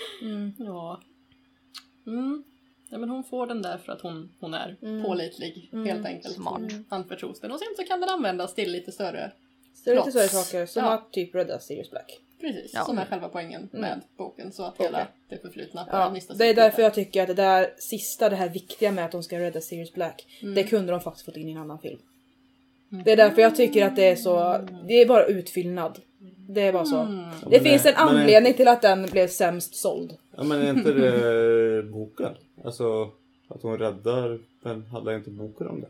D: Ja, men hon får den där för att hon är pålitlig. Helt enkelt.
B: Smart.
D: Anförtros den. Och sen så kan den användas till lite större
C: saker. Som att typ rädda Sirius Black.
D: Precis, som är själva poängen med boken. Så att hela det förflutna
C: det är därför jag tycker att det där sista, det här viktiga med att de ska rädda Sirius Black, det kunde de faktiskt fått in i en annan film. Det är därför jag tycker att det är så, det är bara utfyllnad. Det är bara så. Det finns en anledning till att den blev sämst såld.
A: Ja, men är inte det boken? Alltså att hon räddar, men handlar inte boken om det?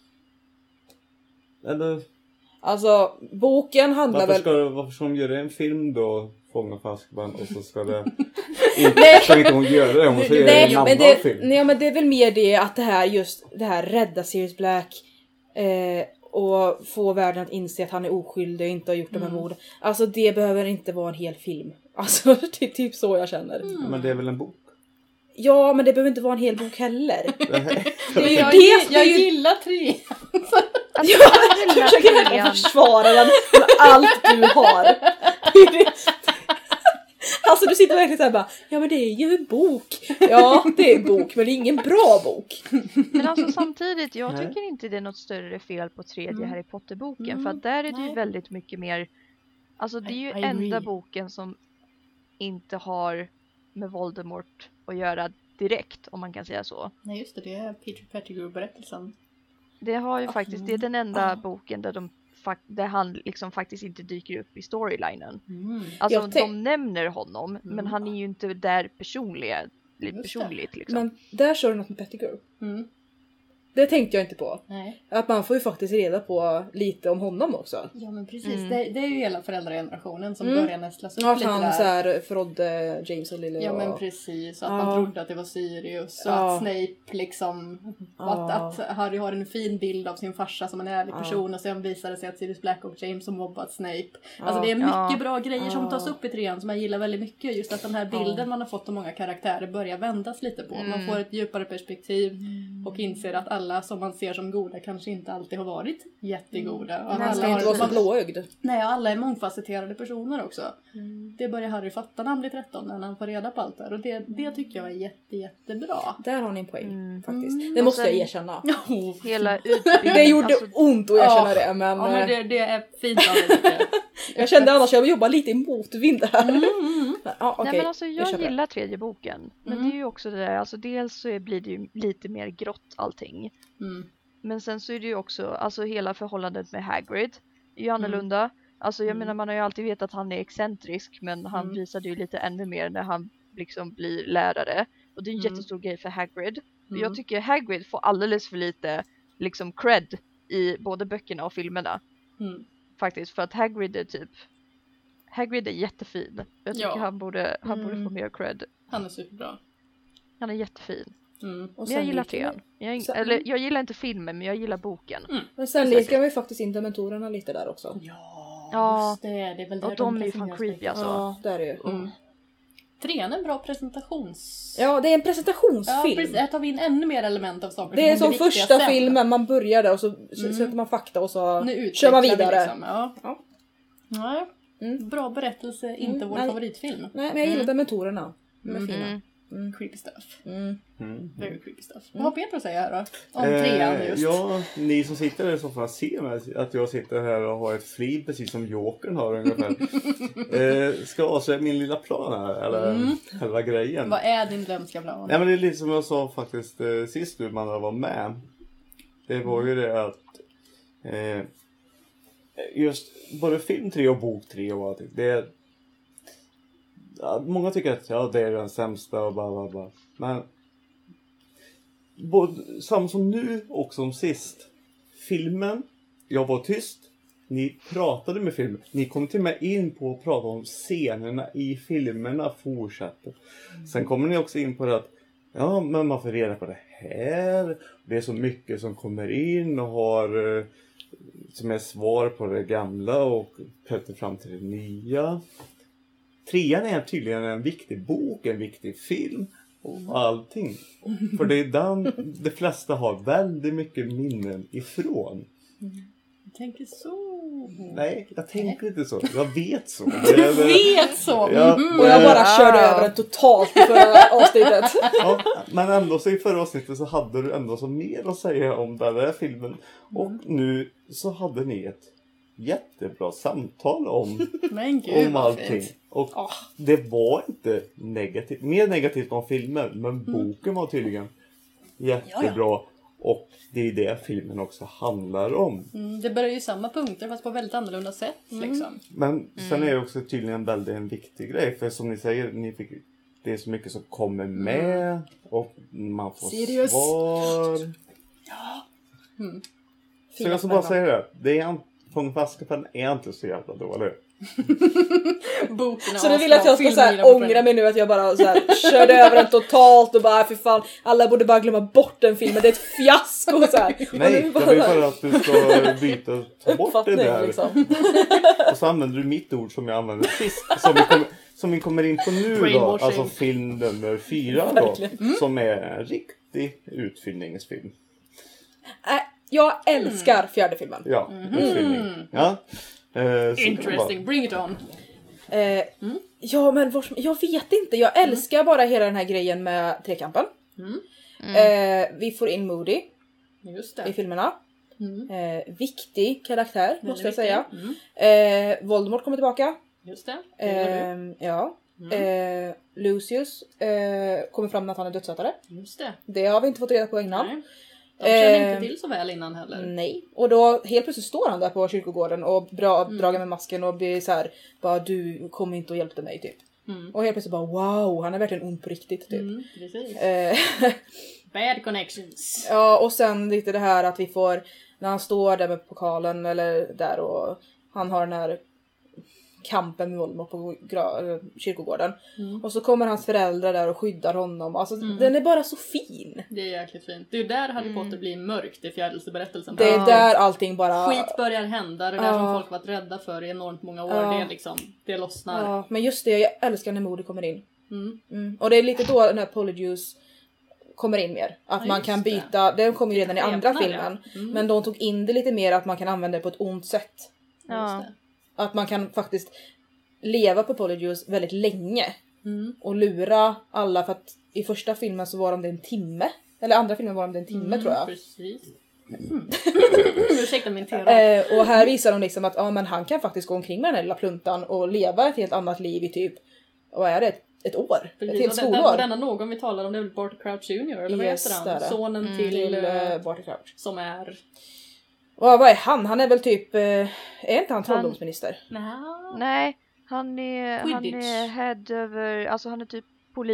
A: Eller...
C: Alltså, boken handlar
A: varför ska de göra en film då? Fånga Azkaban och så ska det... ska inte hon göra det? Hon ska göra en annan film.
C: Nej, men det är väl mer det att det här rädda Sirius Black och få världen att inse att han är oskyldig och inte har gjort de här morden. Alltså, det behöver inte vara en hel film. Alltså, det är typ så jag känner.
A: Men det är väl en bok?
C: Ja, men det behöver inte vara en hel bok heller.
D: Jag gillar 3.
B: Alltså,
C: Jag försöker verkligen försvara den med allt du har. Alltså du sitter verkligen såhär bara, ja men det är ju en bok. Ja, det är en bok, men det är ingen bra bok.
B: Men alltså samtidigt, jag tycker inte det är något större fel på tredje Harry Potter-boken. För att där är det ju väldigt mycket mer, alltså det är ju enda boken som inte har med Voldemort att göra direkt, om man kan säga så.
D: Nej just det är Peter Pettigrew-berättelsen.
B: Det har ju faktiskt, det är den enda boken där han liksom faktiskt inte dyker upp i storylinen. Alltså de nämner honom, men han är ju inte där personligt liksom.
C: Men där står det något med Pettigrew. Det tänkte jag inte på.
D: Nej.
C: Att man får ju faktiskt reda på lite om honom också.
D: Ja men precis, det är ju hela föräldragenerationen som börjar nästlas upp lite
C: han
D: där.
C: Så här förrådde James och Lily.
D: Ja men precis, att man trodde att det var Sirius och att Snape liksom att Harry har en fin bild av sin farsa som en ärlig person och sen visar det sig att Sirius Black och James har mobbat Snape. Alltså det är mycket bra grejer som tas upp i trean som jag gillar väldigt mycket. Just att den här bilden man har fått av många karaktärer börjar vändas lite på. Man får ett djupare perspektiv och inser att alla som man ser som goda kanske inte alltid har varit jättegoda. Och
C: Man ska inte vara så blåögd.
D: Nej, alla är mångfacetterade personer också. Det börjar Harry fatta när han blir 13 när han får reda på allt där. Och det tycker jag är jättebra.
C: Där har ni en poäng faktiskt. Det måste jag erkänna.
B: Hela utbildningen.
C: Det gjorde ont att erkänna det. Men,
D: ja, men det är fint av det.
C: Jag kände annars att jag jobbar lite i motvind här.
B: Nej men alltså jag gillar tredje boken. Men det är ju också det där, alltså dels så blir det ju lite mer grått allting. Men sen så är det ju också, alltså hela förhållandet med Hagrid är ju annorlunda. Alltså jag menar man har ju alltid vetat att han är excentrisk, men han visade ju lite ännu mer när han liksom blir lärare. Och det är en jättestor grej för Hagrid. Och jag tycker Hagrid får alldeles för lite liksom cred i både böckerna och filmerna. Faktiskt, för att Hagrid är jättefin. Jag tycker han borde få mer cred.
D: Han är superbra.
B: Han är jättefin.
C: Och
B: men jag gillar trean. Jag gillar inte filmen, men jag gillar boken.
C: Men sen leker vi faktiskt in dementorerna lite där också.
D: Ja, det är väl
B: och de är ju fan creepy alltså.
C: Ja, det är det ju.
D: Trean är en bra presentations...
C: Ja, det är en presentationsfilm.
D: Ja, precis. Här tar vi in ännu mer element av saker.
C: Det är som första filmen, man börjar där och så sätter man fakta och så kör man vidare.
D: Liksom. Ja. Bra berättelse, inte vår favoritfilm.
C: Nej, men jag gillar dementorerna. De är fina.
D: Creepy stuff. Very creepy stuff. Vad har Peter att säga här då? Om trean just.
A: Ja, ni som sitter där i soffan ser mig att jag sitter här och har ett flid precis som Jokern har ungefär. Ska jag avslöja min lilla plan här? Eller själva grejen?
D: Vad är din lömska plan?
A: Nej men det är lite som jag sa faktiskt sist du man var med. Det var ju det att just både film 3 och bok 3 och allting. Det är många tycker att det är den sämsta och bla bla bla. Men både, samma som nu och som sist. Filmen, jag var tyst. Ni pratade med filmen. Ni kom till mig in på att prata om scenerna i filmerna fortsätter. Sen kommer ni också in på det att men man får reda på det här. Det är så mycket som kommer in och har som är svar på det gamla och pöter fram till det nya. Trean är tydligen en viktig bok, en viktig film och allting. För det är den de flesta har väldigt mycket minnen ifrån.
D: Jag tänker så.
A: Nej, jag tänker inte så. Jag vet så.
D: Du vet så!
A: Ja,
C: och jag bara körde över det totalt i förra avsnittet.
A: Ja, men ändå så i förra avsnittet så hade du ändå så mer att säga om den här filmen. Och nu så hade ni ett jättebra samtal om allting. Och det var inte negativt. Mer negativt om filmen. Men boken var tydligen jättebra. Och det är det filmen också handlar om.
D: Det börjar ju samma punkter fast på väldigt annorlunda sätt. Liksom.
A: Men sen är det också tydligen väldigt en viktig grej. För som ni säger, det är så mycket som kommer med. Och man får svar.
D: Ja.
A: Så jag ska bara säga det. Det är Fångfaskepen är inte så jävla dålig.
C: Så du vill att jag ska så här ångra mig nu att jag bara så här körde över den totalt och bara för fan alla borde bara glömma bort den filmen, det är ett fiasko så här.
A: Nej, jag vill bara att du ska ta bort det där liksom. Och så använder du mitt ord som jag använde sist som vi kommer in på nu då, alltså film nummer 4 då, som är en riktig utfyllningsfilm.
C: Jag älskar fjärde filmen.
A: Ja, ja.
D: Interesting, bring it on.
C: Ja, men jag vet inte. Jag älskar bara hela den här grejen med trekampen. Vi får in Moody
D: Just det.
C: i filmerna. Viktig karaktär, måste jag säga. Voldemort kommer tillbaka.
D: Just det.
C: Ja. Lucius kommer fram med att han är dödsätare.
D: Just det.
C: Det har vi inte fått reda på innan.
D: Nej. De känner inte till så väl innan heller.
C: Nej. Och då helt plötsligt står han där på kyrkogården och drar med masken och blir så här, bara du kommer inte och hjälpte mig typ. Och helt plötsligt bara wow, han är verkligen ond på riktigt typ.
D: Precis. Bad connections.
C: Ja, och sen lite det här att vi får, när han står där med pokalen eller där och han har den här kampen med Voldemort på kyrkogården. Och så kommer hans föräldrar där och skyddar honom. Alltså den är bara så fin.
D: Det är jäkligt fint. Det är där Harry Potter blir mörkt i fjärdelseberättelsen.
C: Det är där allting bara...
D: Skit börjar hända. Det där som folk varit rädda för i enormt många år. Det är liksom, det lossnar.
C: Ja, men just det, jag älskar när Moody kommer in. Och det är lite då den här Polyjuice kommer in mer. Att man kan byta, det kom ju redan i andra filmen. Men de tog in det lite mer att man kan använda det på ett ont sätt.
B: Ja.
C: Att man kan faktiskt leva på Polyjuice väldigt länge. Och lura alla, för att i första filmen så var de det en timme. Eller andra filmen var de det en timme tror jag.
D: Precis. Ursäkta min teori.
C: Och här visar de liksom att men han kan faktiskt gå omkring med den här lilla pluntan och leva ett helt annat liv i typ, vad är det? Ett år?
D: Precis.
C: Ett helt skolår?
D: Denna någon vi talar om, det är väl Barty Crouch Jr. Eller vad heter han? Sonen till
C: Barty Crouch.
D: som är...
C: Vad är han? Han är väl typ... är inte han trolldomsminister?
B: Nej, han är head över... Alltså han är typ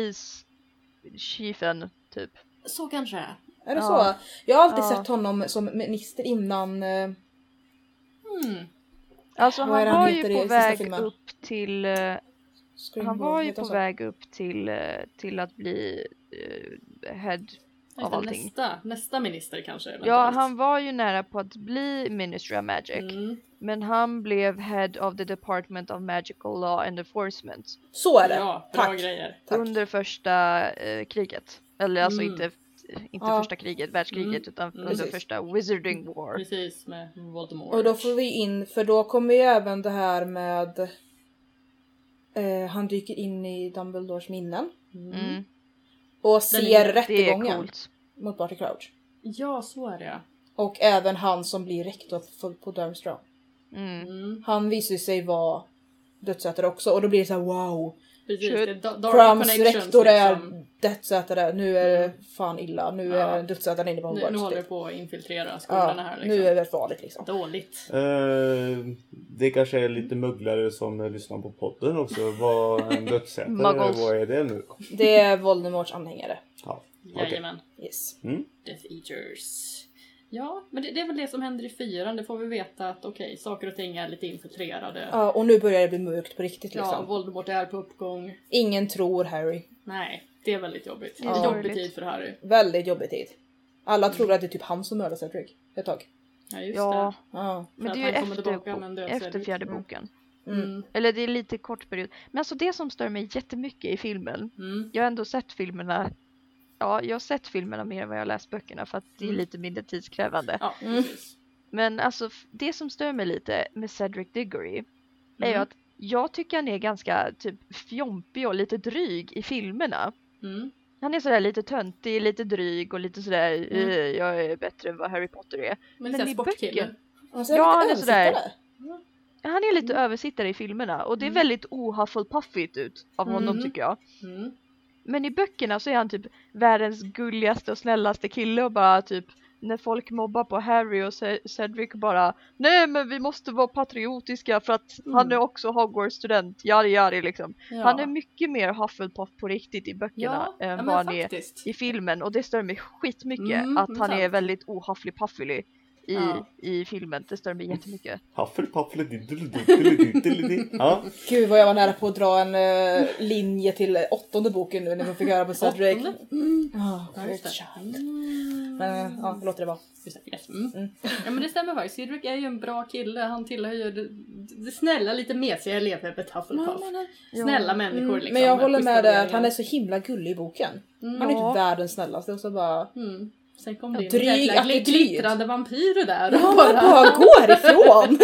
B: polischiefen, typ.
D: Så kanske.
C: Är det så? Jag har alltid sett honom som minister innan...
B: Alltså
C: Vad är
B: han
C: han
B: var
C: heter
B: ju
C: i
B: på
C: sista
B: väg
C: filmen?
B: upp till... Han var ju på väg upp till att bli head av allting.
D: Nästa minister kanske.
B: Ja,
D: eventuellt.
B: han var ju nära på att bli Ministry of Magic. Men han blev head of the Department of Magical Law and Enforcement.
C: Så är det.
D: Ja, bra
C: Tack.
D: grejer.
C: Tack.
B: Under första kriget. Eller alltså inte första kriget, världskriget, utan under första Wizarding War.
D: Precis, med Voldemort.
C: Och då får vi in, för då kommer ju även det här med... han dyker in i Dumbledores minnen. Och ser rättegången mot Barty Crouch.
D: Ja, så är det.
C: Och även han som blir rektor på Durmstrang. Han visar sig vara dödsätare också. Och då blir det så här: wow.
D: Precis,
C: Crums rektor är dödsätare. Nu är det fan illa. Nu är dödsätaren inne på Hogwarts.
D: Nu håller det på att infiltrera skolorna här. Liksom.
C: Nu är det farligt liksom.
D: Dåligt.
A: Det kanske är lite mugglare som lyssnar på podden också. Vad en dödsätare, vad är det nu?
C: Det är Voldemorts anhängare.
A: Ja,
D: Jajamän.
C: Yes.
D: Death Eaters. Ja, men det är väl det som händer i 4. Det får vi veta att saker och ting är lite infiltrerade.
C: Ja, och nu börjar det bli mörkt på riktigt liksom.
D: Ja, Voldemort är på uppgång.
C: Ingen tror Harry.
D: Nej, det är väldigt jobbigt.
B: Ja.
D: Jobbig tid för Harry.
C: Väldigt jobbig tid. Alla tror att det är typ han som mördar Cedric ett tag.
D: Ja, just
B: Ja,
D: det.
C: Ja.
B: men det
D: För att
B: är
D: han
B: ju
D: kommer tillbaka, men död
B: efter
D: Cedric.
B: fjärde boken.
C: Mm.
B: Eller det är lite kort period. Men alltså det som stör mig jättemycket i filmen. Jag har ändå sett filmerna. Ja, jag har sett filmerna mer än vad jag har läst böckerna. För att det är lite mindre tidskrävande.
D: Ja, precis.
B: Men alltså det som stör mig lite med Cedric Diggory. Är ju att jag tycker han är ganska typ fjompig och lite dryg i filmerna. Han är sådär lite töntig, lite dryg och lite sådär jag är bättre än vad Harry Potter är.
D: Men i böckerna.
C: Ja, han är sådär.
B: Han är lite översittare i filmerna och det är väldigt Hufflepuffigt ut av honom tycker jag. Men i böckerna så är han typ världens gulligaste och snällaste kille och bara typ när folk mobbar på Harry och Cedric bara nej men vi måste vara patriotiska för att han är också Hogwarts-student, jari liksom.
D: Ja.
B: Han är mycket mer Hufflepuff på riktigt i böckerna än vad han är i filmen och det stör mig skitmycket att han är väldigt Hufflepuffig i filmen. Det stör mig jättemycket.
A: Ja.
C: Gud vad jag var nära på att dra en linje till 8:e boken nu när man fick höra på Cedric. Men ja, låter det vara.
D: Ja, men det stämmer faktiskt. Cedric är ju en bra kille. Han tillhör ju det snälla, lite mesiga elevhöpet Hufflepuff. Snälla människor liksom.
C: Men jag håller med dig att han är så himla gullig i boken. Han är inte världens snällaste och så bara...
D: Sen kom det in
C: dryg
D: en jäkla
C: attityd.
D: glittrande vampyr där.
C: Ja, bara gå härifrån.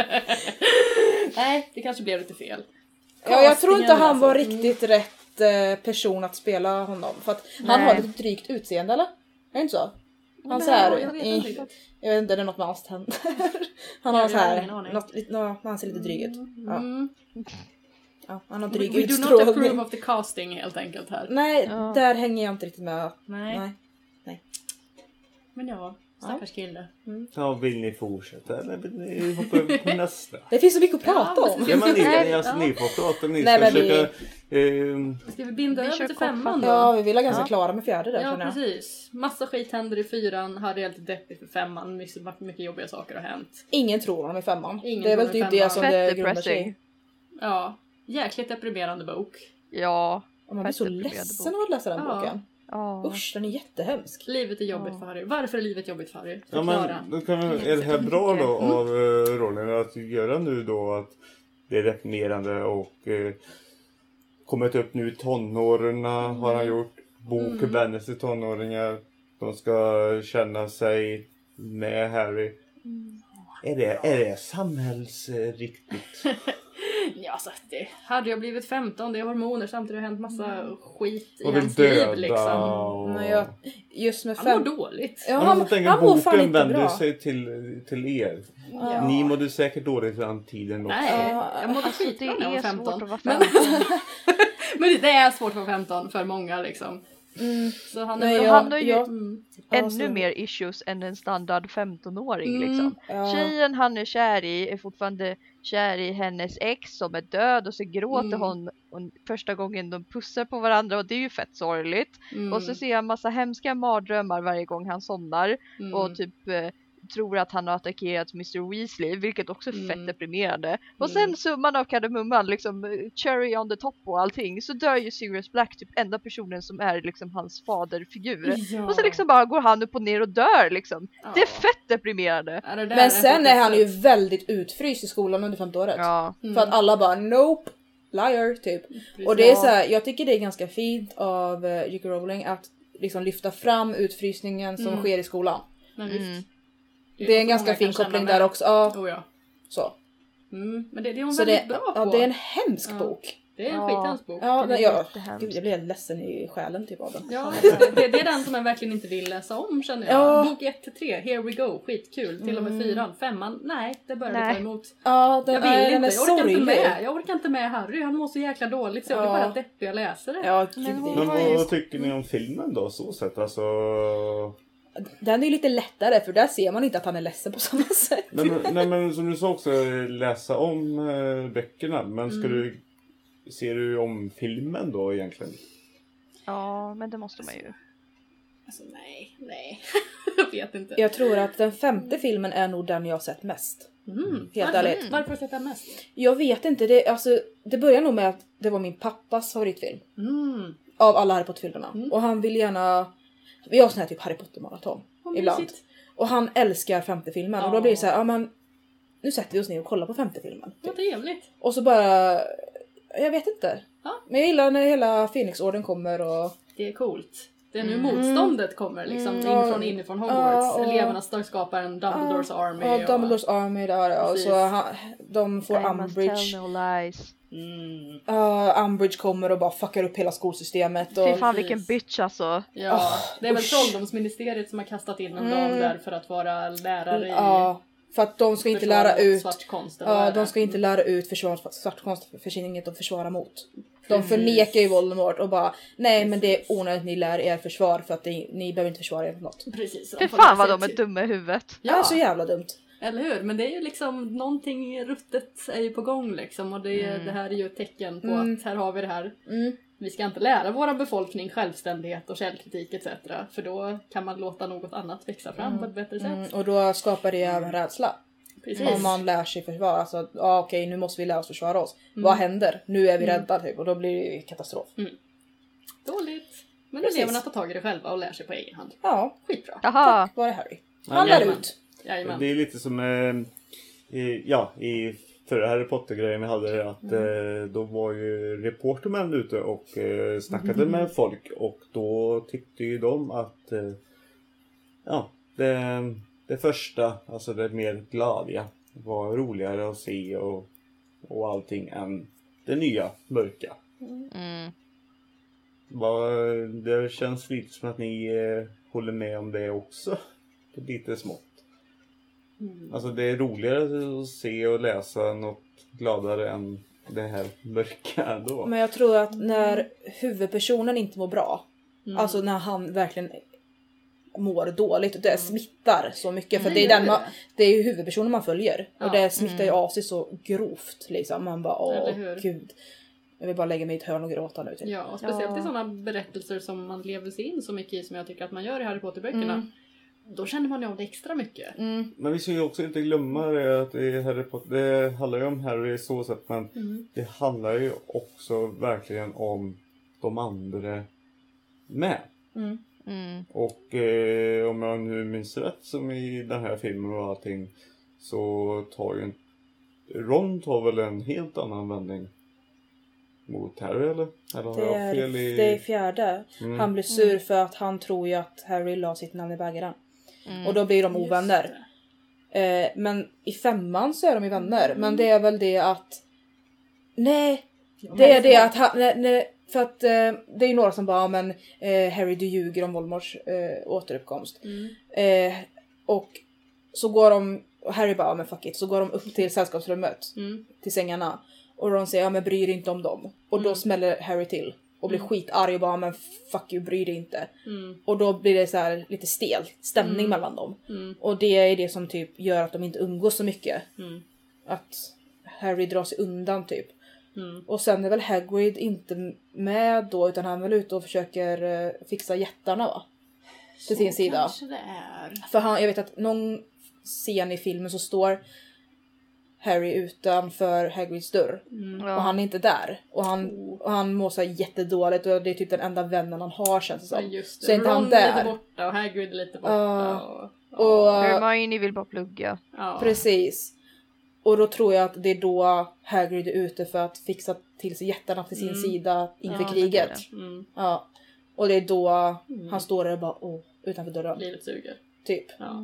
D: Nej, det kanske blev lite fel.
C: Ja, jag tror inte han
D: Castingen,
C: var
D: alltså.
C: riktigt rätt person att spela honom. För att han har lite drygt utseende, eller? Är det inte så? Han så här,
D: jag vet inte riktigt.
C: jag vet inte, det är något med hans tänder. Han har
D: Jag
C: så
D: har
C: här,
D: ingen aning.
C: han ser lite dryg ut. Ja. Ja, han har dryg
D: We do not
C: utstrålning.
D: approve of the casting helt enkelt här.
C: Nej, där hänger jag inte riktigt med.
D: Nej. Men ja, stackars kille.
A: Ja, vill ni fortsätta eller vill ni hoppa över på nästa?
C: Det finns så mycket att prata om.
A: Ja, men ni får prata. Ni
C: Nej,
A: ska
C: men
A: försöka...
D: Ska vi binda
B: Vi
D: över
B: kör
D: till 5 då?
C: Ja, vi vill ha ganska klara med 4 där,
D: Ja,
C: känner jag.
D: precis. Massa skit händer i 4:an. Harry är lite deppig för 5:an. Mycket jobbiga saker har hänt.
C: Ingen tror honom i 5:an.
D: Ingen
C: Det är väl
D: tror honom
C: typ
D: i
C: det som
B: Fett
C: det grundar sig
B: depressing.
C: i.
D: Ja, jäkligt deprimerande bok.
B: Ja.
C: Och man blir så
B: Fett
C: ledsen av att läsa den
D: Ja.
C: boken.
B: Ja.
C: Usch, den är jättehemsk.
D: Livet är jobbigt för Harry. Varför är livet jobbigt för Harry?
A: Ja,
D: Förklara.
A: men då är det här bra då av rollen att göra nu då att det är deprimerande och kommit upp nu i tonåren har han gjort. Bok vänder sig till tonåringar. De ska känna sig med Harry. Är det samhällsriktigt?
D: Ja, så att det hade jag blivit 15, det är hormoner, samtidigt har hänt massa skit i
A: Och vill
D: hans liv
A: döda
D: liksom.
A: och...
C: Men jag, just med
D: Han mår dåligt.
C: Ja,
A: Han tänker
C: han mår fan
A: boken
C: inte
A: vänder
C: bra.
A: sig till er.
D: Ja.
A: Ni mådde säkert dåligt i den tiden också.
D: Nej, jag mådde
B: Alltså det
D: skitbra när jag var
B: är
D: 15.
B: svårt att vara
D: Men,
B: 15.
D: men det är svårt att vara 15 för många liksom. Så han är
C: Nej,
D: bra.
B: han har ju ännu
C: alltså-
B: mer issues än en standard 15-åring liksom.
C: Ja.
B: Tjejen han är kär i är fortfarande kär i hennes ex som är död och så gråter hon första gången de pussar på varandra och det är ju fett sorgligt. Och så ser jag massa hemska mardrömmar varje gång han somnar och typ tror att han har attackerat Mr. Weasley, vilket också är fett deprimerande. Och sen summan av kardemumman, liksom cherry on the top och allting, så dör ju Sirius Black, typ enda personen som är liksom hans faderfigur.
D: Ja.
B: Och så liksom bara går han upp och ner och dör liksom.
D: Ja.
B: Det är fett deprimerande.
D: Ja, det där
C: Men sen är han ju
D: faktiskt-
C: väldigt utfryst i skolan under 5:e året.
B: Ja.
C: För att alla bara nope, liar typ. Och det är så här, jag tycker det är ganska fint av J.K. Rowling att liksom lyfta fram utfrysningen som sker i skolan.
D: Men visst.
C: Det är en ganska
D: Många
C: fin
D: kan känna
C: koppling
D: med.
C: där också. Ja,
D: Oh, ja.
C: så.
D: Men det är hon
C: Så
D: väldigt
C: det,
D: bra
C: ja,
D: på.
C: det är en hemsk bok.
D: Det är en skithemsk bok.
C: Ja,
B: Det är
C: jag,
B: jättehemskt.
C: gud, jag blir ledsen i själen typ av den.
D: Ja, det är den som jag verkligen inte vill läsa om känner jag.
C: Ja.
D: Bok 1-3, here we go, skitkul. Till och med 4:an, 5:an, nej det börjar vi
B: Nej.
D: ta emot.
C: Ja, den,
D: Jag vill
C: den
D: inte,
C: är
D: jag orkar inte
C: sorglig.
D: med. Jag orkar inte med Harry, han mår så jäkla dåligt så jag blir
C: Ja.
D: bara deppig jag läser det.
C: Ja, gud,
A: Men vad tycker ni om filmen då så sett? Alltså...
C: den är ju lite lättare för där ser man inte att han är ledsen på samma sätt.
A: Nej men som du sa också, läsa om böckerna. Men ser du om filmen då egentligen?
B: Ja, men det måste man ju.
D: Alltså nej. Jag vet inte.
C: Jag tror att den 5:e filmen är nog den jag har sett mest. Helt ärligt.
D: Varför har du sett den mest?
C: Jag vet inte, det börjar nog med att det var min pappas favoritfilm. Av alla Harry Potter-filmerna. Och han vill gärna... Vi har sån här typ Harry Potter-maraton. Ibland.
D: mysigt.
C: Och han älskar 5:e filmen. Och då blir det så här, ja men... Nu sätter vi oss ner och kollar på 5:e filmen.
D: Vad trevligt.
C: Och så bara... Jag vet inte.
D: Ja.
C: Men jag gillar när hela Phoenix-orden kommer och...
D: Det är coolt. Det är nu motståndet kommer liksom inifrån Hogwarts.
C: Ja, och-
D: Eleverna skapar en Dumbledores Army.
C: Ja, Dumbledores Army där. Ja, och
D: Precis.
C: så de får
B: I must
C: Umbridge.
B: tell no lies.
C: Umbridge kommer och bara fuckar upp hela skolsystemet.
B: Fy
C: Och...
B: fan vilken bitch alltså.
D: Ja, det är väl
C: usch.
D: Trolldomsministeriet som har kastat in en dam där för att vara lärare i
C: Ja, för att de ska inte
D: försvara
C: lära
D: mot
C: ut...
D: svart konst. eller vad
C: Ja,
D: är det?
C: de ska inte lära ut svart konst för sin inget att försvara mot. De förnekar ju Voldemort och bara nej men det är onödigt ni lär er försvar för att ni behöver inte försvara er för något.
D: Precis.
B: Fy
D: får
B: fan
D: lära
B: vad
D: sig
B: de är
D: till-
B: dumma i huvudet.
C: Ja. Det är så jävla dumt.
D: Eller hur? Men det är ju liksom någonting ruttet är ju på gång liksom och det här är ju ett tecken på att här har vi det här. Vi ska inte lära våra befolkning självständighet och källkritik etc. För då kan man låta något annat växa fram på ett bättre sätt.
C: Och då skapar det även rädsla.
D: Precis.
C: Om man lär sig försvara. Alltså, okej, nu måste vi lära oss försvara oss. Vad händer? Nu är vi rädda typ. Och då blir det katastrof.
D: Dåligt. Men
C: Precis.
D: eleverna tar tag i det själva och lär sig på egen hand.
C: Ja,
D: Skitbra.
B: Jaha.
C: var är Harry? Han lär
D: Jajamän.
C: ut.
D: Jajamän.
A: Det är lite som i förra Harry Potter-grejen vi hade att då var ju reportermän ute och snackade med folk och då tyckte ju de att Ja, det första, alltså det mer glada, var roligare att se och allting än det nya mörka. Det känns lite som att ni håller med om det också. Det är lite smått. Alltså det är roligare att se och läsa något gladare än det här mörka då.
C: Men jag tror att när huvudpersonen inte mår bra, alltså när han verkligen mår dåligt, det smittar så mycket, för det är ju huvudpersonen man följer, och det smittar ju av sig så grovt liksom. Man bara, gud, jag vill bara lägga mig i ett hörn och gråta nu typ.
D: Ja, och speciellt i sådana berättelser som man lever sig in så mycket i, som jag tycker att man gör i Harry Potter-böckerna. Då känner man ju av det extra mycket.
A: Men vi ska ju också inte glömma det, att det handlar ju om Harry så sätt, men det handlar ju också verkligen om de andra med. Och om jag nu minns rätt, som i den här filmen och allting, så tar ju Ron väl en helt annan vändning mot Harry, eller har jag fel i...
C: Det är fjärde. Han blir sur för att han tror ju att Harry la sitt namn i bägaren. Och då blir de ovänner. Men i 5:an så är de ju vänner. Men det är väl det att... Nej, det är det att han... För att det är ju några som bara, men Harry, du ljuger om Voldemorts återuppkomst. Och så går de... Och Harry bara, men fuck it. Så går de upp till sällskapsrummet. Till sängarna. Och Ron säger, ja men bryr dig inte om dem. Och då smäller Harry till. Och blir skitarg och bara, men fuck you, bryr dig inte. Och då blir det så här lite stel stämning mellan dem. Och det är det som typ gör att de inte umgås så mycket. Att Harry drar sig undan typ. Och sen är väl Hagrid inte med då, utan han är väl ute och försöker fixa jättarna, va? Till sin sida.
D: Kanske det är.
C: För jag vet att någon scen i filmen så står Harry utanför Hagrids dörr. Och han är inte där. Och han mår så jättedåligt. Och det är typ den enda vännen han har, känns det som.
D: Ja, just det.
C: Så är inte
D: Ron
C: han där.
D: är lite borta och Hagrid är lite borta.
C: Och
B: Hermione vill bara plugga.
C: precis. Och då tror jag att det är då Hagrid är ute för att fixa till sig jättarna till sin sida inför kriget. Ja. Och det är då han står där och bara, utanför dörren.
D: Livet suger.
C: Typ.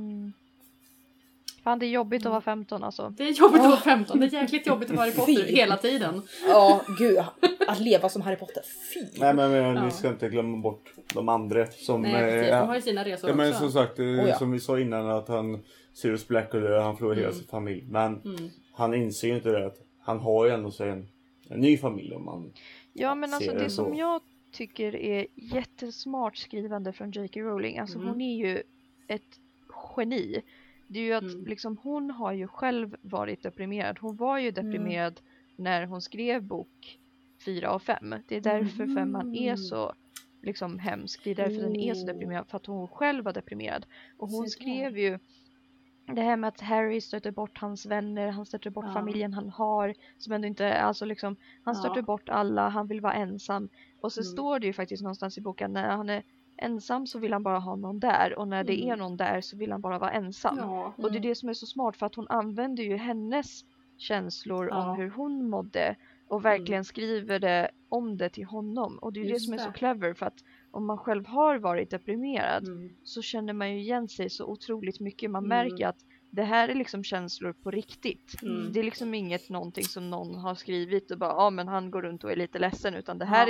B: Fan, det är jobbigt att vara 15 alltså.
D: Det är jobbigt att vara 15. Det är jäkligt jobbigt att vara Harry Potter hela tiden.
C: Ja, gud. Att leva som Harry Potter. Fy.
A: Nej, men ni ska inte glömma bort de andra som...
D: Nej, de har ju sina resor också.
A: Men som sagt, som vi sa innan, att Sirius Black och han förlorar hela sin familj. Men han inser ju inte det, att han har ju ändå en ny familj om man...
B: Ja, men alltså det som jag tycker är jättesmart skrivande från J.K. Rowling. Alltså hon är ju ett geni. Det är ju att liksom, hon har ju själv varit deprimerad. Hon var ju deprimerad när hon skrev bok 4 och 5. Det är därför 5:an är så liksom hemsk. Det är därför den är så deprimerad. För att hon själv var deprimerad. Och hon skrev ju det här med att Harry stöter bort hans vänner. Han stöter bort familjen han har. Som ändå inte, alltså liksom, han stöter bort alla. Han vill vara ensam. Och så står det ju faktiskt någonstans i boken, när han är ensam så vill han bara ha någon där. Och när det är någon där så vill han bara vara ensam. Och det är det som är så smart, för att hon använder ju hennes känslor om hur hon mådde. Och verkligen skriver det om det till honom. Och det är ju det som är så clever, för att om man själv har varit deprimerad så känner man ju igen sig så otroligt mycket. Man märker att det här är liksom känslor på riktigt. Det är liksom inget någonting som någon har skrivit och bara, men han går runt och är lite ledsen. Utan det här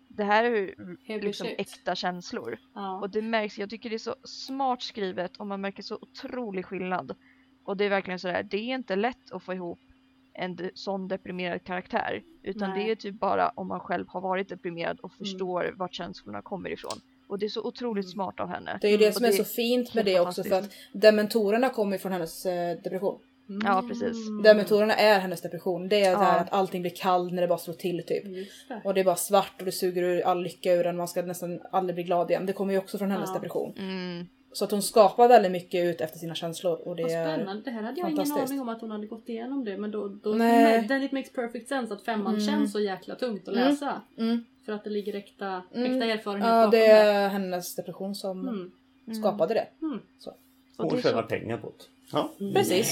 B: är liksom äkta känslor. Och det märks, jag tycker det är så smart skrivet, och man märker så otrolig skillnad. Och det är verkligen sådär, det är inte lätt att få ihop en sån deprimerad karaktär. Utan det är typ bara om man själv har varit deprimerad och förstår vart känslorna kommer ifrån. Och det är så otroligt smart av henne.
C: Det är ju det som är så fint med det också, för att dementorerna kommer från hennes depression.
B: Ja, precis.
C: Dementorerna är hennes depression. Det är så här att allting blir kallt när det bara slår till typ. Och det är bara svart och det suger ur all lycka ur en. Man ska nästan aldrig bli glad igen. Det kommer ju också från hennes depression. Så att hon skapar väldigt mycket ut efter sina känslor. Och det är
D: spännande. Det här hade jag ingen aning om att hon hade gått igenom det. Men då then it makes perfect sense att 5:an känns så jäkla tungt att läsa. För att det ligger äkta erfarenhet bakom det.
C: Ja, det är hennes depression som skapade det. Så.
A: Hon tjänar pengar på det. Ja.
C: Precis.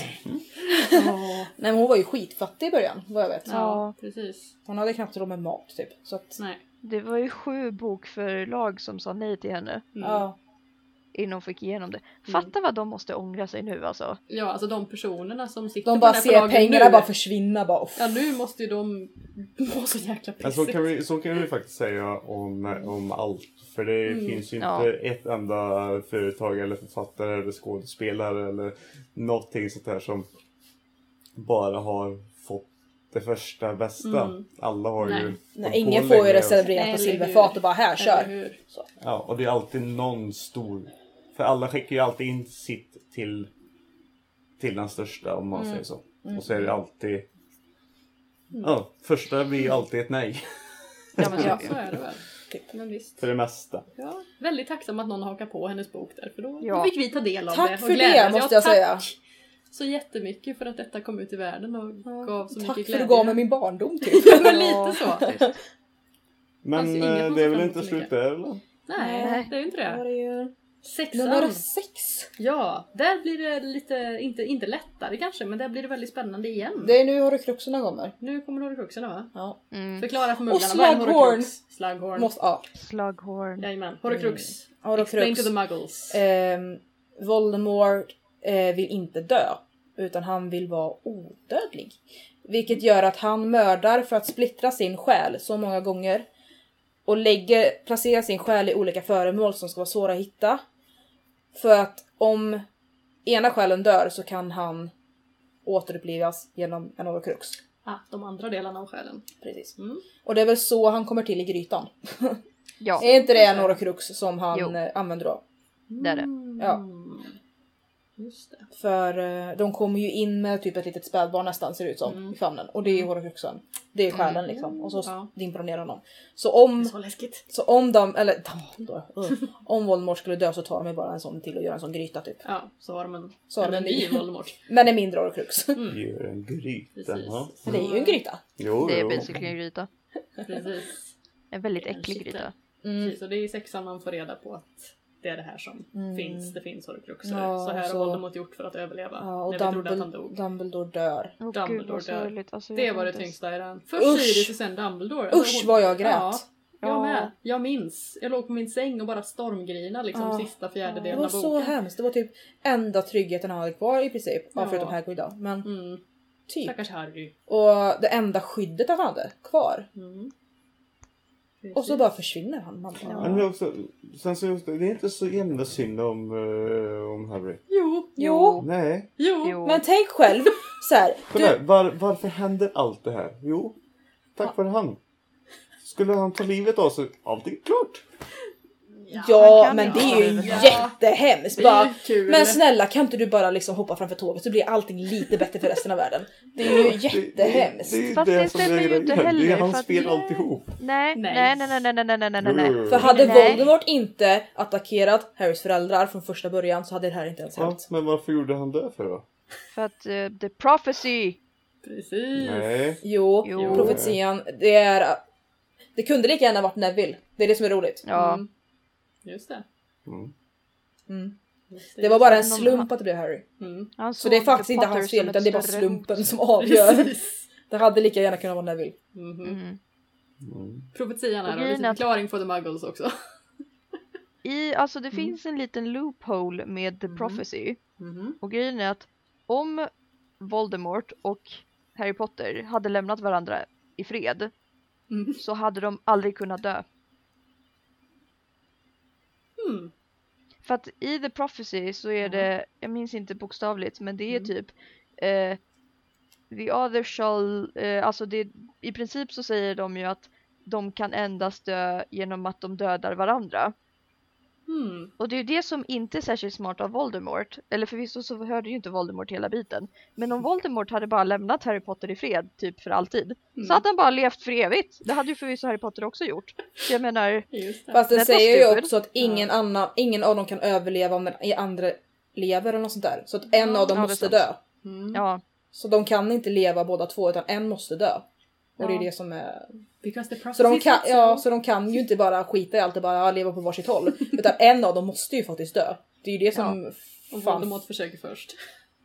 C: Nej, men hon var ju skitfattig i början, vad jag vet.
D: Ja, precis.
C: Hon hade knappt råd med mat typ. Så att...
D: Nej.
B: Det var ju 7 bokförlag som sa nej till henne.
C: Ja.
B: innan hon fick igenom det. Fatta vad de måste ångra sig nu alltså.
D: Ja, alltså de personerna som sitter
C: De
D: på
C: bara
D: den här
C: ser
D: förlagen
C: pengarna
D: nu,
C: bara försvinna. Bara,
D: ja, nu måste ju de må så jäkla pissigt.
A: Så kan vi faktiskt säga om allt. För det finns ju inte ett enda företag eller författare eller skådespelare eller någonting sånt här som bara har fått det första bästa. Alla har ju...
C: Nej, ingen får ju det celebrerat på silverfat och bara här, kör. Så.
A: Ja, och det är alltid någon stor... För alla skickar ju alltid in sitt till den största, om man säger så. Och så är det alltid... Ja, första blir alltid ett nej.
B: Ja, men
D: Så är det väl. Men visst.
A: För det mesta.
D: Ja, väldigt tacksam att någon hakar på hennes bok där. För då
B: Ja.
D: fick vi ta del av
C: Tack
D: det. Och
C: för det,
D: glädjas.
C: måste jag säga.
D: Tack så jättemycket för att detta kom ut i världen och gav så
C: Tack
D: mycket
C: för
D: glädje.
C: att du gav mig min barndom typ.
D: Men lite så.
A: Men
D: Alltså, inget
A: det är
D: måste
A: väl
D: fram
A: inte
D: så
A: slut
D: mycket.
A: där, eller?
D: Nej, det är ju inte
C: Det var
D: det.
C: det ju
D: Sexan.
C: nummer 6.
D: Ja, där blir det lite, inte lättare kanske, men där blir det väldigt spännande igen.
C: Det är nu Horcruxerna kommer.
D: Nu kommer Horcruxerna, va?
C: Ja.
D: Förklara för
C: Och
D: mugglarna, vad är en
C: Slughorn.
D: Horcrux? Slughorn.
C: Ja.
B: Slughorn.
D: Jajamän, Horcrux.
C: Horcrux.
D: Explain to the muggles.
C: Voldemort vill inte dö. Utan han vill vara odödlig. Vilket gör att han mördar för att splittra sin själ så många gånger. Och placerar sin själ i olika föremål som ska vara svåra att hitta. För att om ena själen dör så kan han återupplivas genom en Horcrux.
D: De andra delarna av själen.
C: Precis.
D: Mm.
C: Och det är väl så han kommer till i grytan.
B: Ja,
C: Är inte det en Horcrux som han
B: Jo.
C: använder då?
B: det är det.
C: Ja.
D: Just det.
C: För de kommer ju in med typ ett litet spädbarn nästan, ser det ut som, i famnen. Och det är ju Horcruxen. Det är själen liksom. Och så dimper de ner honom.
D: Så läskigt.
C: Så om de, eller om Voldemort skulle dö så tar de ju bara en sån till och gör en sån gryta typ.
D: Ja, så har de
C: Så
D: en ny Voldemort.
C: Men en mindre Horcrux.
A: Gör en gryta.
D: Precis.
A: Ja.
C: Men det är ju en gryta.
A: Jo,
B: Det är
A: jo.
B: basically en gryta.
D: Precis.
B: En väldigt äcklig gryta.
D: Precis. Och det är i sexan man får reda på att det är det här som finns. Det finns Horcruxer.
C: Ja,
D: så här
C: så-
D: har Voldemort gjort för att överleva.
C: Ja, och
D: när vi trodde att han dog.
C: Dumbledore dör.
B: Åh gud
D: Dumbledore
B: vad
D: dör.
B: sorgligt. Alltså,
D: Det
B: jag
D: var det
B: inte ens-
D: tyngsta i den. Först
C: Usch!
D: Sirius och sen Dumbledore.
C: Usch vad jag grät.
D: Ja, jag
B: Ja.
D: med. Jag minns. Jag låg på min säng och bara stormgrina liksom sista
C: Det
D: fjärdedelen
C: var
D: av
C: så
D: boken.
C: hemskt. Det var typ enda tryggheten han hade kvar i princip. Ja,
D: Ja.
C: förutom Hagrid då. Men typ.
D: Stackars Harry.
C: Och det enda skyddet han hade kvar.
D: Precis.
C: Och så bara försvinner han. Man bara,
A: Men det är också, sen så det är inte så jävla synd om Harry.
C: Jo.
A: Nej.
B: Jo.
C: Men tänk själv så här.
A: Kolla, varför händer allt det här? Jo, tack vare han. Skulle han ta livet av sig, allt är klart.
C: Ja,
B: han kan
C: men
B: ju
C: det är ju
D: Ja.
C: jättehemskt.
D: Det är
C: Bara,
D: ju kul.
C: men snälla, kan inte du bara liksom hoppa framför tåget så blir allting lite bättre för resten av världen. Det är ju jättehemskt.
A: Det är
B: Fast det
A: som är
B: stämmer ju
A: grejen.
B: inte
A: Det
B: heller,
A: är hans
B: för att-
A: fel alltihop.
B: Nej.
C: För hade
B: Nej.
C: Voldemort inte attackerat Harrys föräldrar från första början så hade det här inte ens
A: Ja,
C: hänt.
A: men varför gjorde han det för då?
B: För att the prophecy.
D: Precis.
A: Nej.
C: Jo,
B: Jo.
C: profetian, det kunde lika gärna varit Neville. Det är det som är roligt.
B: Ja.
D: Just det. Just
C: Det var bara en slump att det blev Harry.
B: Han
C: Så det är
B: såg
C: faktiskt inte
B: Potter
C: hans fel
B: som
C: utan
B: ett
C: det är bara
B: större
C: slumpen som avgör.
D: Precis.
C: Det hade lika gärna kunnat vara Neville.
D: Profetian
B: Och
D: är en
B: grejen
D: liten
B: är att-
D: förklaring för the muggles också.
B: Alltså det finns en liten loophole med the prophecy. Och grejen är att om Voldemort och Harry Potter hade lämnat varandra i fred så hade de aldrig kunnat dö. För att i the prophecy så är det, jag minns inte bokstavligt, men det är typ the other shall, alltså det, i princip så säger de ju att de kan endast dö genom att de dödar varandra. Och det är ju det som inte är särskilt smart av Voldemort. Eller förvisso så hörde ju inte Voldemort hela biten. Men om Voldemort hade bara lämnat Harry Potter i fred, typ för alltid, så hade han bara levt för evigt. Det hade ju förvisso Harry Potter också gjort. Så jag menar,
D: Just det.
C: Fast det
B: That's
C: säger ju
B: stupid.
C: också att ingen av dem kan överleva om den andra lever eller något sånt där. Så att en av dem
B: Ja, det är
C: måste
B: sant.
C: dö.
B: ja,
C: Så de kan inte leva båda två utan en måste dö. Och det är
B: Ja.
C: det som är...
D: Because the
C: Så de, kan,
D: prophecy
C: så de kan ju inte bara skita i allt och bara leva på varsitt håll. Utan en av dem måste ju faktiskt dö. Det är ju det som...
D: Och
C: fan,
D: Voldemort försöker först.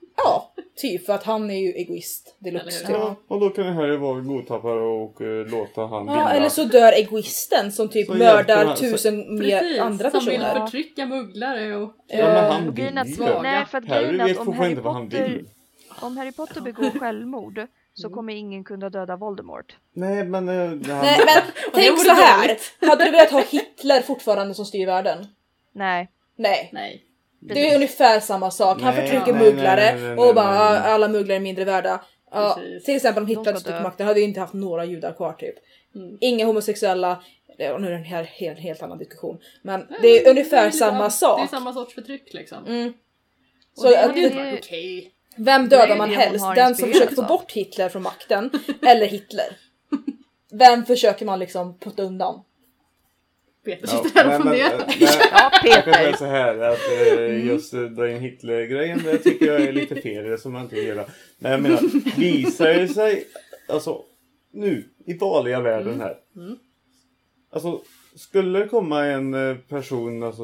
C: Ja, typ för att han är ju egoist deluxe. Typ.
A: Ja, och då kan det här vara godtappare och låta han vinna.
C: Ja, eller så dör egoisten som typ
A: så
C: mördar 1000 mer andra
D: som
C: personer.
D: vill förtrycka mugglare och...
A: Ja, men han vill
B: Nej, för att
A: Harry
B: grejen är
A: vet
B: att
A: fortfarande inte vad han vill.
B: om Harry Potter begår självmord så kommer ingen kunna döda Voldemort.
A: Nej, men...
C: Nej, men tänk så här. Hade du velat ha Hitler fortfarande som styr världen?
B: Nej.
D: Nej.
C: Det är ungefär samma sak. Han förtrycker mugglare och bara alla mugglare är mindre värda. Ja, till exempel om Hitler hade stått på makten hade vi inte haft några judar kvar typ. Inga homosexuella. Nu är det en helt annan diskussion. Men det är ungefär samma sak.
D: Det är samma sorts förtryck liksom.
C: Så
D: Okej.
C: vem dödar man helst? Den som försöker få bort Hitler från makten eller Hitler? Vem försöker man liksom putta undan?
D: Peter sitter här och funderar.
B: Ja,
A: Jag kan säga
B: Peter.
A: så här att just den Hitler-grejen, det tycker jag är lite fel, det som man inte gör. Men jag menar, visar det sig alltså nu i vanliga världen här. Alltså skulle det komma en person alltså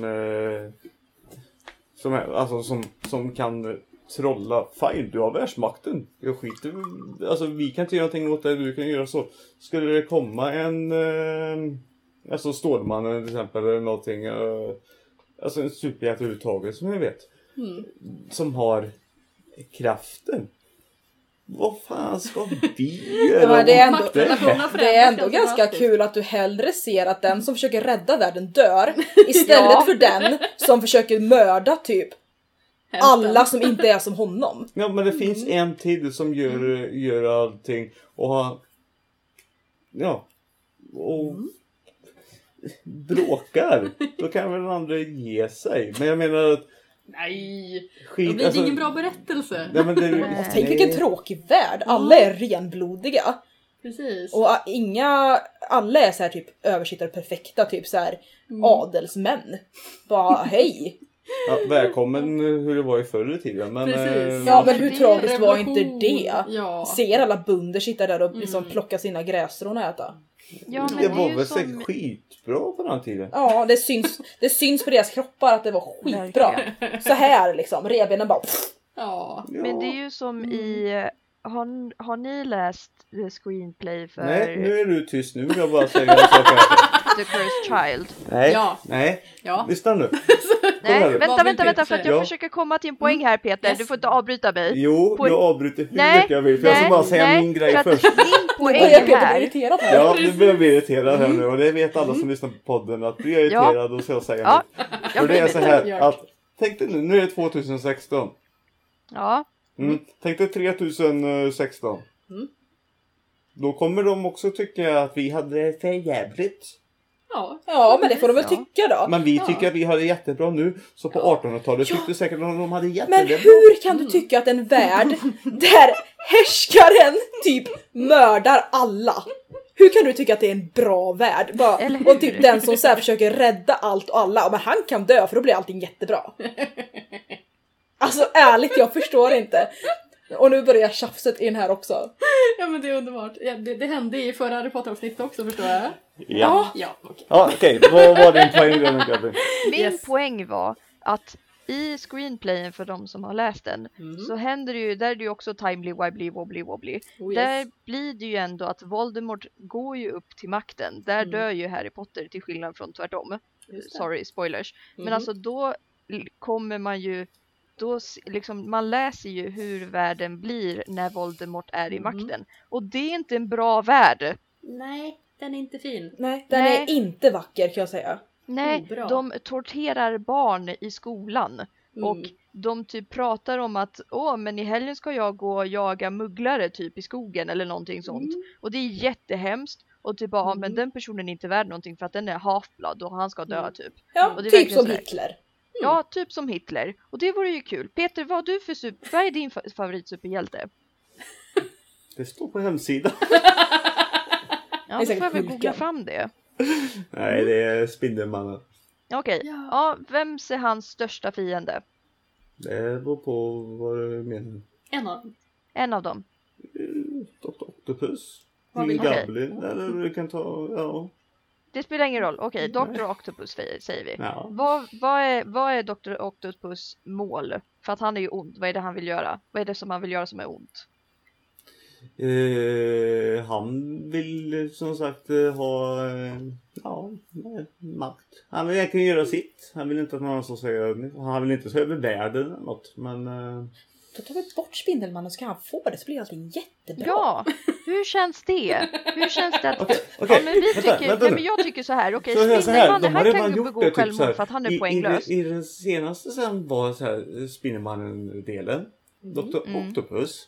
A: som kan trolla, fine, du har världsmakten. Jag skiter, alltså vi kan inte göra någonting åt det, du kan göra så. Skulle det komma en alltså Stålmannen till exempel eller någonting, alltså en superhjälte överhuvudtaget som jag vet, som har kraften. Vad fan ska vi göra?
C: Ja, det är ändå ganska kul att du hellre ser att den som försöker rädda världen dör istället för den som försöker mörda typ alla som inte är som honom.
A: Ja, men det finns en till som gör allting och bråkar. Då kan väl den andra ge sig. Men jag menar att
D: Nej, det blir ingen bra berättelse.
A: Nej, men
C: tänk vilken tråkig värld. Alla är renblodiga.
D: Precis.
C: Och alla är så här typ översittare perfekta, typ så här adelsmän. Bara hej.
A: Ja, välkommen hur det var i förr i tiden. Men,
C: ja, men hur tragiskt var inte det?
D: Ja.
C: Ser alla bönder sitta där och liksom plocka sina grässtrån och äta.
B: Ja, men
A: det
B: det
A: var
B: är
A: väl
B: som...
A: säkert skitbra på den tiden.
C: Ja, det syns på deras kroppar att det var skitbra. Så här liksom, revbenen bara...
D: Ja.
B: Men det är ju som i... Har ni läst screenplay för...
A: Nej, nu är du tyst. Nu vill jag bara säga en sak.
B: The Cursed Child?
A: Nej,
D: Ja.
A: nej.
D: Ja.
A: Lyssna nu.
B: Nej, vänta,
D: Peter
B: för att jag
A: säga?
B: försöker komma till en poäng här, Peter. Du får inte avbryta mig.
A: Jo, jag avbryter hur
B: Nej,
A: mycket jag vill. För jag ska bara säga min grej
B: för att
A: först.
B: Min poäng
C: Börjar Peter bli
B: här...
C: irriterad här?
A: Ja, nu börjar jag bli irriterad här nu. Och det vet alla som lyssnar på podden. Att blir jag irriterad och så jag säger
B: Ja,
A: för det är så här att... Tänk dig nu är det 2016.
B: Ja.
A: Tänk dig 3016. Då kommer de också tycka att vi hade det för jävligt.
C: Ja, men det får de väl tycka då.
A: Men vi tycker att vi har det jättebra nu. Så på 1800-talet tyckte säkert att de hade jättebra.
C: Men hur kan du tycka att en värld där härskaren typ mördar alla? Hur kan du tycka att det är en bra värld? Och typ den som så här försöker rädda allt och alla. Men han kan dö för då blir allting jättebra. Alltså ärligt, jag förstår inte. Och nu börjar tjafset in här också.
D: Ja, men det är underbart. Ja, det hände i förra Harry Potter-avsnittet också, förstår jag.
A: Ja.
D: Ja, okej.
A: Ja, okej. Vad var din poäng då, Gabi?
B: Min poäng var att i screenplayen för de som har läst den så händer det ju, där är det ju också timely, wibbly, wobbly, wobbly.
D: Oh, yes.
B: Där blir det ju ändå att Voldemort går ju upp till makten. Där dör ju Harry Potter till skillnad från tvärtom. Sorry, spoilers. Men alltså då kommer man ju, då liksom, man läser ju hur världen blir när Voldemort är i makten. Och det är inte en bra värld.
D: Nej, den är inte fin.
C: Nej, den är inte vacker kan jag säga.
B: Nej, de torterar barn i skolan. Och de typ pratar om att men i helgen ska jag gå och jaga mugglare typ i skogen eller någonting sånt. Och det är jättehemskt. Och typ men den personen är inte värd någonting för att den är half-blood och han ska dö typ.
C: Ja,
B: och det är
C: typ som
B: sådär.
C: Hitler.
B: Ja, typ som Hitler. Och det vore ju kul. Peter, vad är din favoritsuperhjälte?
A: Det står på hemsidan.
B: Ja, då får jag väl googla fram det.
A: Nej, det är Spindelmannen.
B: Okej. Ja, vem är hans största fiende?
A: Det beror på vad du menar.
B: En av dem.
A: Dr. Octopus.
D: Vad vill
A: Goblin. Eller du kan ta,
B: Det spelar ingen roll. Okej, Dr. Octopus säger vi.
A: Ja.
B: Vad är Dr. Octopus mål? För att han är ju ond. Vad är det han vill göra? Vad är det som han vill göra som är ont?
A: Han vill som sagt ha makt. Han vill egentligen göra sitt. Han vill inte att någon som säger, han vill inte ta över världen eller något. Men
C: då tar vi bort Spindelmannen, så kan han få det, så blir allting jättebra.
B: Ja, hur känns det? Hur känns det att...
A: Okej,
B: ja, men vi tycker, men jag tycker så här. Okej, Spindelmannen, han kan ju begå självmord för att han är poänglös.
A: I den senaste sen var så här Spindelmannen-delen. Dr. Octopus.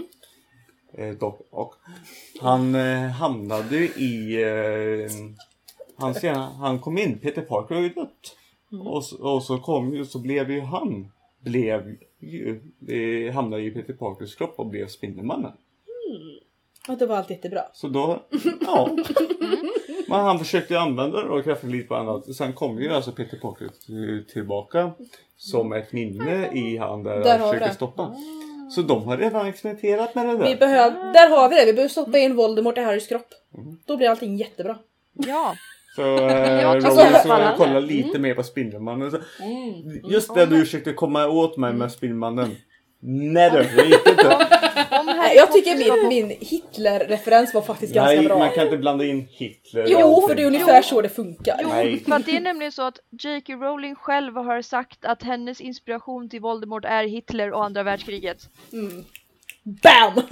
A: Han hamnade i han kom in, Peter Parker har ju dött. Och så blev ju han hamnade i Peter Parkers kropp och blev Spindelmannen.
C: Och det var allt jättebra.
A: Så då, men han försökte använda det och kraftigt lite på annat. Sen kom ju alltså Peter Parker tillbaka som ett minne i han där han försökte stoppa. Så de har redan experimenterat med det där.
C: Där har vi det. Vi behöver stoppa in Voldemort i Harrys kropp. Då blir allting jättebra.
B: Ja.
A: Så Rowan så kolla lite mer på Spindelmannen. Just det du försökte komma åt mig med Spindelmannen. Nej, det gick inte.
C: Jag tycker min Hitler-referens var faktiskt ganska bra.
A: Nej, man kan inte blanda in Hitler.
C: Jo, för det är ungefär så det funkar.
B: Jo, för att det är nämligen så att J.K. Rowling själv har sagt att hennes inspiration till Voldemort är Hitler och andra världskriget.
C: BAM!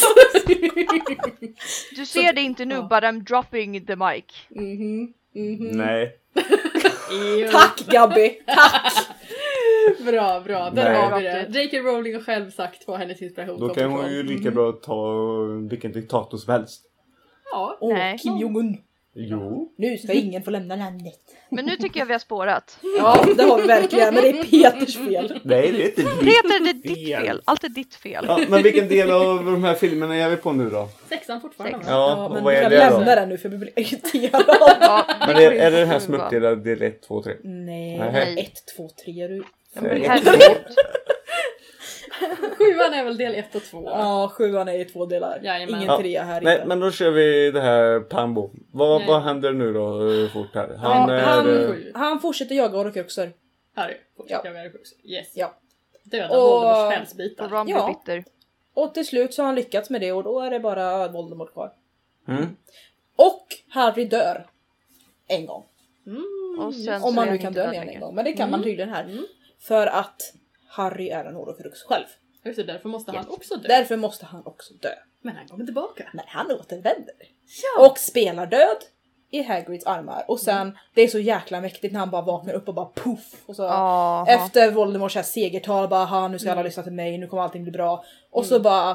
B: Du ser det inte nu, but I'm dropping the mic.
A: Nej.
C: Tack, Gabby! Tack!
D: Bra. Där har vi det. J.K. Rowling har själv sagt vad hennes inspiration.
A: Då kan hon ju lika bra ta vilken diktator som helst.
D: Ja.
C: Kim Jong-un.
A: Jo.
C: Nu ska ingen få lämna landet.
B: Men nu tycker jag vi har spårat.
C: Ja, det har vi verkligen. Men det är Peters fel.
A: Nej, det är inte
B: Peter, det är ditt fel. Allt är ditt fel.
A: Ja, men vilken del av de här filmerna är vi på nu då?
D: 6:an fortfarande.
A: Ja,
C: men
A: vad
C: vi
A: är
C: kan
A: det
C: lämna
A: då?
C: den nu för vi blir irriterade.
A: Men är det den här som uppdelar del 1, 2, 3?
C: Nej. 1, 2, 3 är du.
B: Ja, men herregud.
D: 7:an är väl del 1 och 2.
C: Ja, 7:an är i 2 delar.
D: Jajamän.
C: Ingen 3 här.
A: Nej, men då kör vi det här Pambo. Vad händer nu då fort här?
C: Han fortsätter jaga Horcruxer.
D: Harry fortsätter jaga Horcruxer. Yes.
C: Ja.
D: Döda Voldemorts själsbitar.
B: Och Ron blir bitter.
C: Och till slut så har han lyckats med det och då är det bara Voldemort kvar.
A: Och
C: Harry dör. En gång.
B: Och sen
C: om man nu kan dö en gång. Men det kan man tydligen här. För att Harry är en Horcrux själv.
D: Just det, därför måste han också dö.
C: Därför måste han också dö.
D: Men han kommer tillbaka.
C: Men han återvänder. Ja. Och spelar död i Hagrids armar. Och sen, det är så jäkla mäktigt när han bara vaknar upp och bara puff. Och så efter Voldemorts här segertal bara, nu ska alla lyssna till mig, nu kommer allting bli bra. Och så bara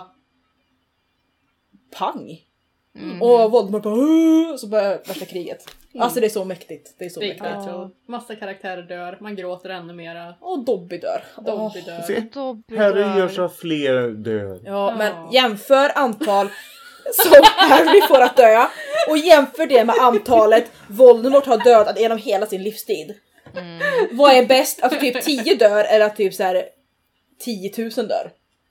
C: pang. Och Voldemort bara, så börjar värsta kriget. Alltså det är så mäktigt. Det är så mäktigt.
D: Massa karaktärer dör, man gråter ännu mera.
C: Och Dobby dör.
D: Dobby dör.
A: Harry gör så fler död.
C: Ja, men jämför antal som Harry får att dö och jämför det med antalet Voldemort har dödat genom hela sin livstid. Vad är bäst? Alltså typ 10 dör eller typ så här 10 000 dör?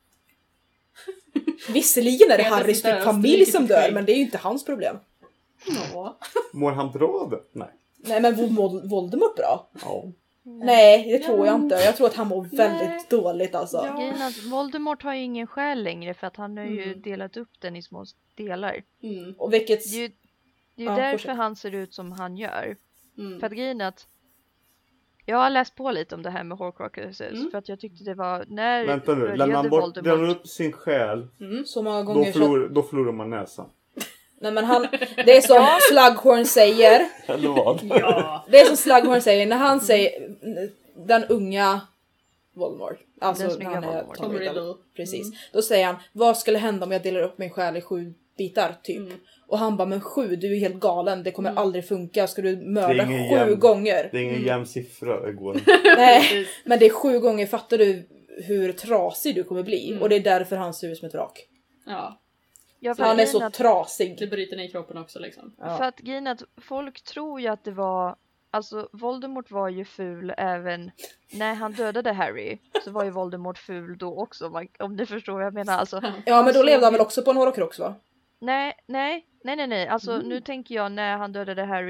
C: Visserligen är det Harrys typ familj som dör, men det är ju inte hans problem.
A: Mår han bra då? Nej,
C: men Voldemort bra?
A: Ja.
C: Nej, det tror jag inte. Jag tror att han mår väldigt dåligt alltså.
B: Voldemort har ju ingen själ längre för att han har ju delat upp den i små delar.
C: Och vilket...
B: Det är ju därför han ser ut som han gör. För att grejen är att jag har läst på lite om det här med Horcruxes för att jag tyckte det var när
A: vänta nu, lämnar man delar upp sin själ
C: så många gånger
A: då förlorar man näsan.
C: Nej men det är som Slughorn säger.
A: Eller vad?
D: Ja.
C: Det är som Slughorn säger när han säger den unga Voldemort. Alltså när han är Tom Riddle. Precis. Då säger han, vad skulle hända om jag delar upp min själ i 7 bitar typ? Och han bara, men 7, du är helt galen. Det kommer aldrig funka. Ska du mörda 7 gånger?
A: Det är ingen jämn siffra, det går.
C: Nej, men det är 7 gånger. Fattar du hur trasig du kommer bli? Och det är därför han ser ut som ett vrak.
D: Ja.
C: Han är så trasig.
D: Det bryter ner i kroppen också liksom.
B: Ja. För att grejen är att folk tror ju att det var... Alltså Voldemort var ju ful även när han dödade Harry. Så var ju Voldemort ful då också. Om du förstår vad jag menar. Alltså,
C: ja, men då levde han väl också på en Horcrux va?
B: Nej. Alltså nu tänker jag när han dödade Harry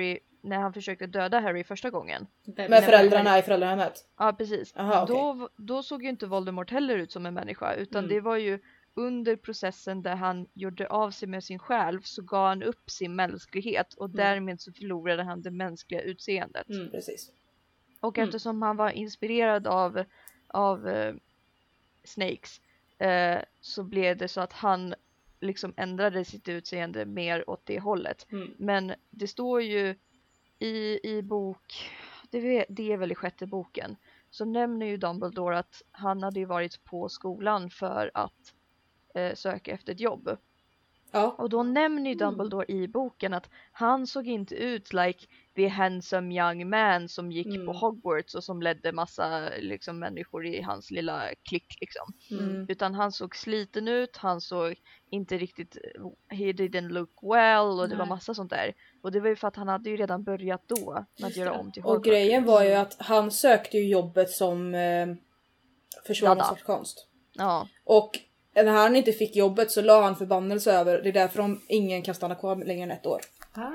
B: när han försökte döda Harry första gången.
C: Med föräldrarna i föräldrahemmet?
B: Ja, precis.
C: Aha, okay.
B: Då såg ju inte Voldemort heller ut som en människa, utan det var ju under processen där han gjorde av sig med sin själ, så gav han upp sin mänsklighet och därmed så förlorade han det mänskliga utseendet.
C: Precis.
B: Och eftersom han var inspirerad av Snakes så blev det så att han liksom ändrade sitt utseende mer åt det hållet. Men det står ju i bok, det är väl i 6:e boken, så nämner ju Dumbledore att han hade ju varit på skolan för att söka efter ett jobb.
C: Ja.
B: Och då nämner ju Dumbledore i boken att han såg inte ut like the handsome young man som gick på Hogwarts och som ledde massa liksom, människor i hans lilla klick liksom. Utan han såg sliten ut, han såg inte riktigt, he didn't look well och det var massa sånt där. Och det var ju för att han hade ju redan börjat då med att göra om till Hogwarts.
C: Och grejen var ju att han sökte ju jobbet som försvarare av svartkonst.
B: Ja.
C: Och när han inte fick jobbet så la han förbannelse över. Det är därför ingen kan stanna kvar längre än 1 år.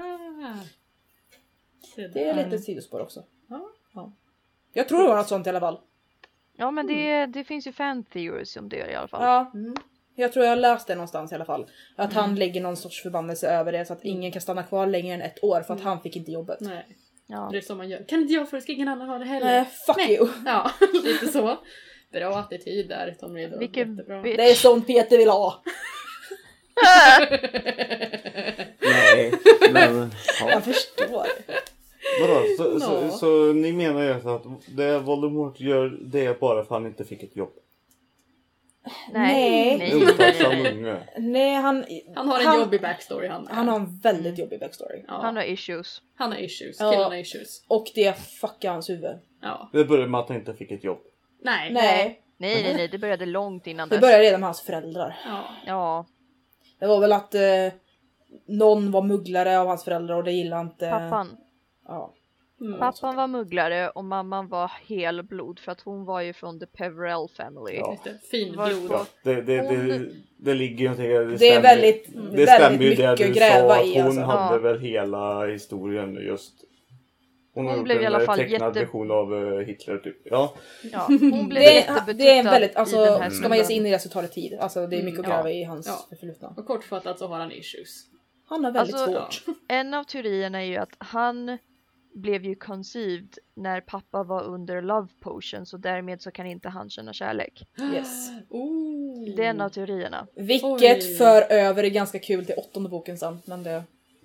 C: Det är lite sidospår också. Ja. Jag tror det var något sånt i alla fall.
B: Ja, men det finns ju fan theories om det i alla fall.
C: Ja, jag tror jag läste det någonstans i alla fall. Att han lägger någon sorts förbannelse över det så att ingen kan stanna kvar längre än 1 år för att han fick inte jobbet.
D: Nej.
B: Ja.
D: Det är som man gör. Kan inte jag, för det ska ingen annan ha det heller.
C: Nej, fuck you.
D: Ja, lite så. Bra attityd där, Tom Riddle. Jättebra.
C: Det är sånt Peter vill ha.
A: Nej, men... Ja.
C: Jag förstår.
A: Vadå? Så ni menar ju att det Voldemort gör, det är bara för att han inte fick ett jobb?
C: Nej. Nej, han
D: har en jobbig backstory.
C: Han har en väldigt jobbig backstory.
D: Ja.
B: Han har issues.
D: Killen har issues.
C: Och det fuckar hans huvud.
D: Ja.
A: Det började med att han inte fick ett jobb.
B: Nej, det började långt innan
C: det
B: dess.
C: Det började redan med hans föräldrar.
B: Ja.
C: Det var väl att någon var mugglare av hans föräldrar och det gillade inte...
B: Pappan.
C: Ja.
B: Pappan var mugglare och mamman var helblod för att hon var ju från the Peverell family.
A: Ja.
D: Fin blod.
A: Ja, det ligger ju någonting.
C: Det är väldigt
A: mycket
C: att gräva i.
A: Hon hade väl hela historien just. Hon
B: blev i alla fall
A: tecknad version av Hitler typ. Ja.
B: Hon blev jättebetuttad.
C: Det är väldigt, alltså,
B: i den här
C: ska man ge sig in i det så tar det tid. Alltså det är mycket att gräva i hans förflutna.
D: Och kortfattat så har han issues.
C: Han har väldigt svårt.
B: En av teorierna är ju att han blev ju conceived när pappa var under love potion, så därmed så kan inte han känna kärlek.
C: Yes.
B: Det är en av teorierna.
C: Vilket för över är ganska kul till 8:e boken sen, men det...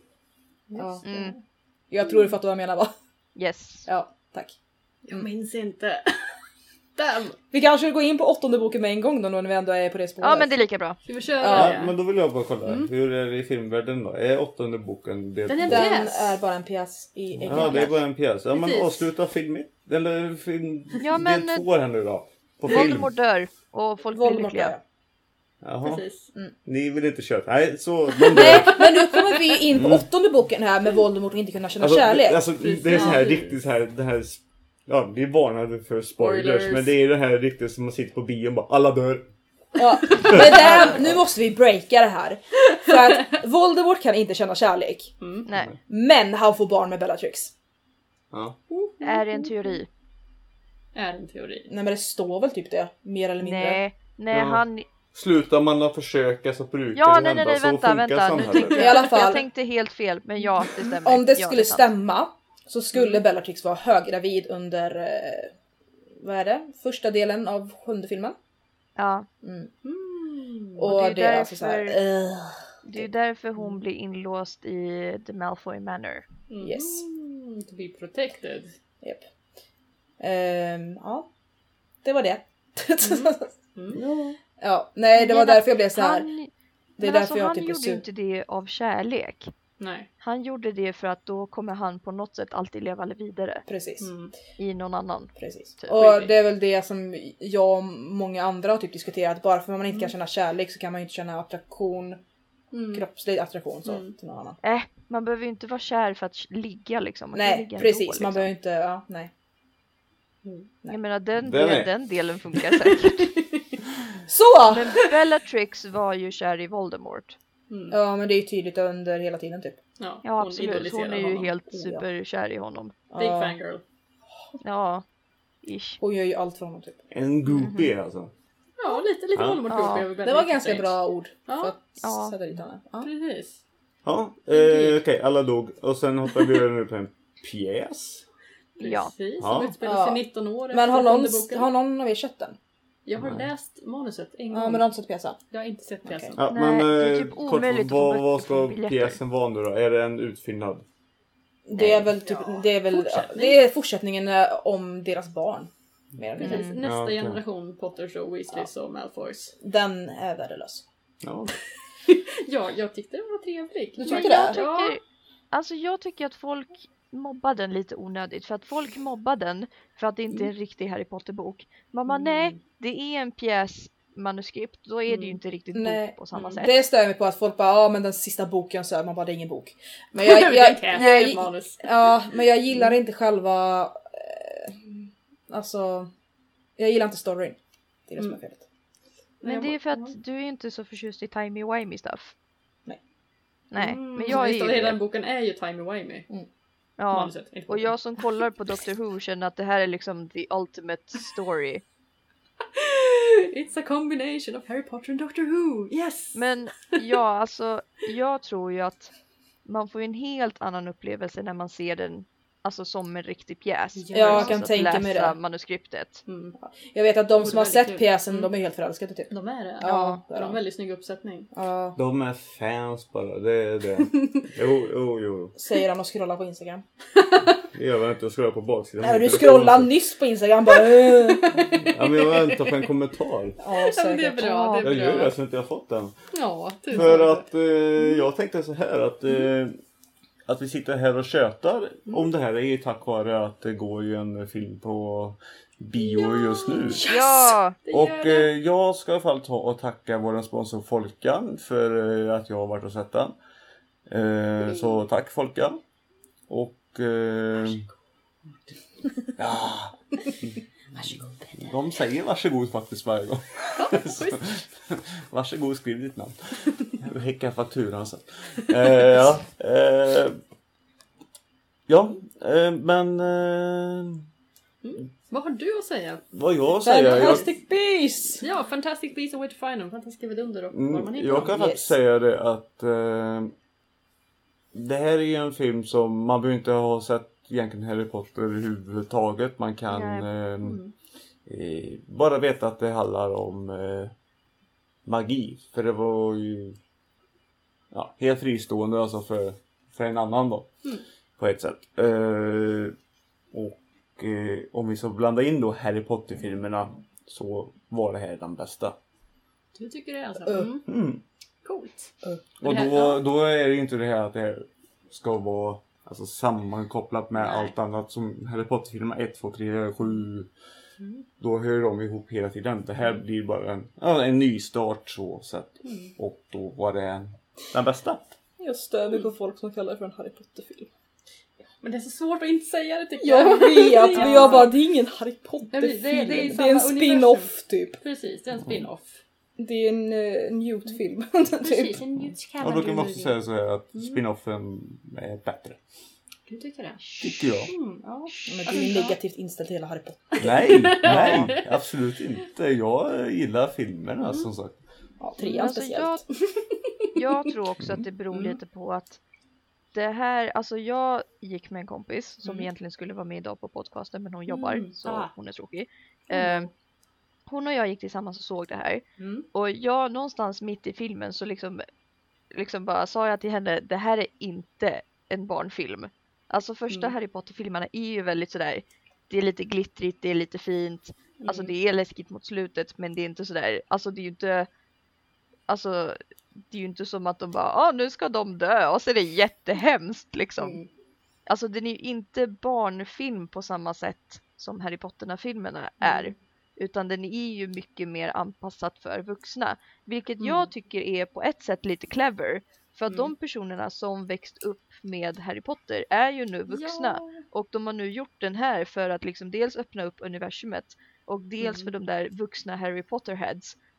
C: Ja. Jag tror du fattar vad jag menar, va?
B: Yes.
C: Ja, tack.
D: Jag minns inte. Damn.
C: Vi kanske går in på 8:e boken med en gång då när vi ändå är på det spåret.
B: Ja, men det är lika bra.
D: Ska vi köra?
A: Ja, men då vill jag bara kolla. Hur är det i filmvärlden då? Är 8:e boken
D: Den är
C: är bara en pjäs i
A: Ja, det är bara en pjäs. Ja, man avslutar filmen. Eller film del 2 här nu då. På
B: Voldemort dör och folk blir lyckliga.
A: Jaha.
D: Precis.
A: Ni vill inte köra. Nej, så...
C: Nej, men nu kommer vi in på 8:e boken här med Voldemort och inte kunna känna kärlek.
A: Det är så här riktigt så här... Det här, ja, vi varnade för spoilers. Men det är det här riktigt som man sitter på bio och bara, alla dör.
C: Ja, men det här, nu måste vi breaka det här. För att Voldemort kan inte känna kärlek.
B: Nej.
C: Men han får barn med Bellatrix.
A: Ja.
B: Är det en teori?
D: Är en teori.
C: Nej, men det står väl typ det, mer eller mindre.
B: Nej, han...
A: Slutar man att försöka så brukar det hända.
B: Nej,
A: så
B: vänta. Nu tänkte
C: I alla fall,
B: jag tänkte helt fel, men ja, det stämmer.
C: Om det skulle stämma så skulle Bellatrix vara höggravid under vad är det? Första delen av 7:e filmen.
B: Ja.
C: Och det är alltså så här,
B: det är därför hon blir inlåst i The Malfoy Manor.
C: Yes.
D: To be protected.
C: Yep. Ja. Det var det. Ja, nej, det var därför jag blev så här. Det är därför jag typ
B: han gjorde inte det av kärlek.
D: Nej.
B: Han gjorde det för att då kommer han på något sätt alltid leva vidare.
C: Precis.
B: I någon annan.
C: Precis.
B: Typ.
C: Och det är väl det som jag och många andra har typ diskuterat. Bara för att man inte kan känna kärlek så kan man inte känna attraktion. Kroppslig attraktion så till någon annan.
B: Man behöver ju inte vara kär för att ligga liksom. Man
C: nej, precis. Ändå, liksom. Man behöver inte, nej.
B: Jag menar den delen funkar säkert.
C: Så!
B: Men Bellatrix var ju kär i Voldemort.
C: Ja, men det är ju tydligt under hela tiden typ.
D: Ja,
B: absolut. Hon är ju helt superkär i honom.
D: Big fangirl.
B: Ja, ish.
C: Hon gör ju allt för honom typ.
A: En groupie alltså.
D: Ja, lite Voldemort groupie.
C: Det var ganska bra ord
D: Ja.
C: för att sätta dit henne. Ja.
D: Precis.
A: Ja, okej, alla dog. Och sen hoppar vi nu på en pjäs.
B: Ja.
D: Precis,
A: Ja.
D: som utspelar sig 19 år
C: Men har
D: efter
C: någon av er sett den?
D: Jag har läst manuset en gång.
C: Ja, men har inte sett pjäsen?
D: Jag har inte sett pjäsen.
A: Ja,
B: Nej,
A: men
B: det är typ
A: kort,
B: omöjligt att få
A: vad
B: böcker
A: ska
B: på biljetter.
A: pjäsen vara nu då? Är det en utfyllnad?
C: Det är väl typ,
D: fortsättning.
C: det är fortsättningen om deras barn. Mer eller mindre.
D: Nästa
A: okej.
D: generation Potters och Weasleys och Malfoys.
C: Den är värdelös.
A: Ja.
D: Ja, jag tyckte den var trevlig.
C: Du tyckte det?
B: Jag tycker att folk mobbar den lite onödigt. För att folk mobbar den för att det inte är en riktig Harry Potter-bok. Mamma, nej, det är en pjäsmanuskript. Då är det ju inte riktigt bok på samma sätt.
C: Det stör mig på att folk bara, ja men den sista boken så är man bara, det är ingen bok. Men men jag gillar inte själva, alltså, jag gillar inte storyn. Det är det som är felet.
B: Men det är för att du är inte så förtjust i timey-wimey stuff. Nej, men
D: jag
B: jag är ju
D: hela den boken är ju timey-wimey.
B: Ja,
D: Manuset,
B: och jag som kollar på Doctor Who känner att det här är liksom the ultimate story.
D: It's a combination of Harry Potter and Doctor Who, yes!
B: Men ja, alltså jag tror ju att man får en helt annan upplevelse när man ser den alltså som en riktig pjäs.
C: Ja, jag kan
B: att
C: tänka mig
B: läsa
C: det.
B: manuskriptet.
C: Jag vet att de som har
D: väldigt
C: sett
D: kul.
C: pjäsen, de är helt förälskade typ.
D: De är det.
C: Ja,
D: De har en väldigt snygg uppsättning.
C: Ja.
A: De är fans bara, det är det. Jo.
C: Säger han och scrollar på Instagram.
A: Det gör väl inte att scrolla på baksidan.
C: Nej, du scrollade nyss på Instagram bara.
A: Ja, men jag väntar på en kommentar.
C: Ja,
D: Ja, men
C: säkert.
D: det är bra,
A: Jag gör det så inte jag har fått den.
D: Ja, tusen
A: För
D: tack.
A: att jag tänkte så här att vi sitter här och tjötar om det här är ju tack vare att det går ju en film på bio just nu.
B: Ja!
A: Och jag ska i alla fall ta och tacka vår sponsor Folkan för att jag har varit och sett den. Så tack Folkan. Och ja. De säger varsågod faktiskt varje gång. Så, varsågod, skriv ditt namn. Jag häckar fakturan sen. Men
D: Vad har du att säga?
A: vad jag säger...
C: Fantastic Beasts!
D: Ja, Fantastic Beasts and Where to Find Them. Fantastiska vidunder och var man hittar
A: jag
D: dem.
A: kan faktiskt säga det att det här är ju en film som man behöver inte ha sett egentligen Harry Potter överhuvudtaget. Man kan bara veta att det handlar om magi. För det var ju helt fristående alltså för en annan då. På ett sätt. Om vi så blandar in då Harry Potter-filmerna så var det här den bästa.
D: Du tycker det alltså? Coolt.
A: Och då är det ju inte det här att det ska vara alltså, sammankopplat med allt annat som Harry Potter-filmerna 1, 2, 3, 7. Då hör de ihop hela tiden. Det här blir bara en ny start så sett. Och då var det den bästa.
C: Just det, det går folk som kallar det för en Harry Potter-film.
D: Men det är så svårt att inte säga det tycker jag.
C: Jag vet, men jag bara, det är ingen Harry Potter-film.
D: Det är
C: Det är
D: samma
C: en spin-off typ.
D: Precis, det är en spin-off.
C: Det är en Newt-film.
D: Precis, en Newt
A: Och då kan man också säga så här att spin-offen är bättre.
D: Du tycker det?
A: Tycker jag.
D: Ja.
C: Men det är ju negativt inställt till hela Harry Potter.
A: Nej, absolut inte. Jag gillar filmerna som sagt.
C: Ja, 3
B: Alltså,
C: speciellt.
B: jag tror också att det beror lite på att det här, alltså jag gick med en kompis som egentligen skulle vara med idag på podcasten men hon jobbar så hon är tråkig. Hon och jag gick tillsammans och såg det här. Och jag någonstans mitt i filmen så liksom bara sa jag till henne, det här är inte en barnfilm. Alltså första Harry Potter-filmerna är ju väldigt sådär, det är lite glittrigt, det är lite fint. Alltså det är läskigt mot slutet men det är inte sådär, alltså det är ju inte, alltså det är ju inte som att de bara, nu ska de dö och så är det jättehemskt liksom. Alltså den är ju inte barnfilm på samma sätt som Harry Potter-filmerna är. Utan den är ju mycket mer anpassat för vuxna. Vilket jag tycker är på ett sätt lite clever. För att de personerna som växt upp med Harry Potter är ju nu vuxna. Och de har nu gjort den här för att liksom dels öppna upp universumet. Och dels för de där vuxna Harry Potter-heads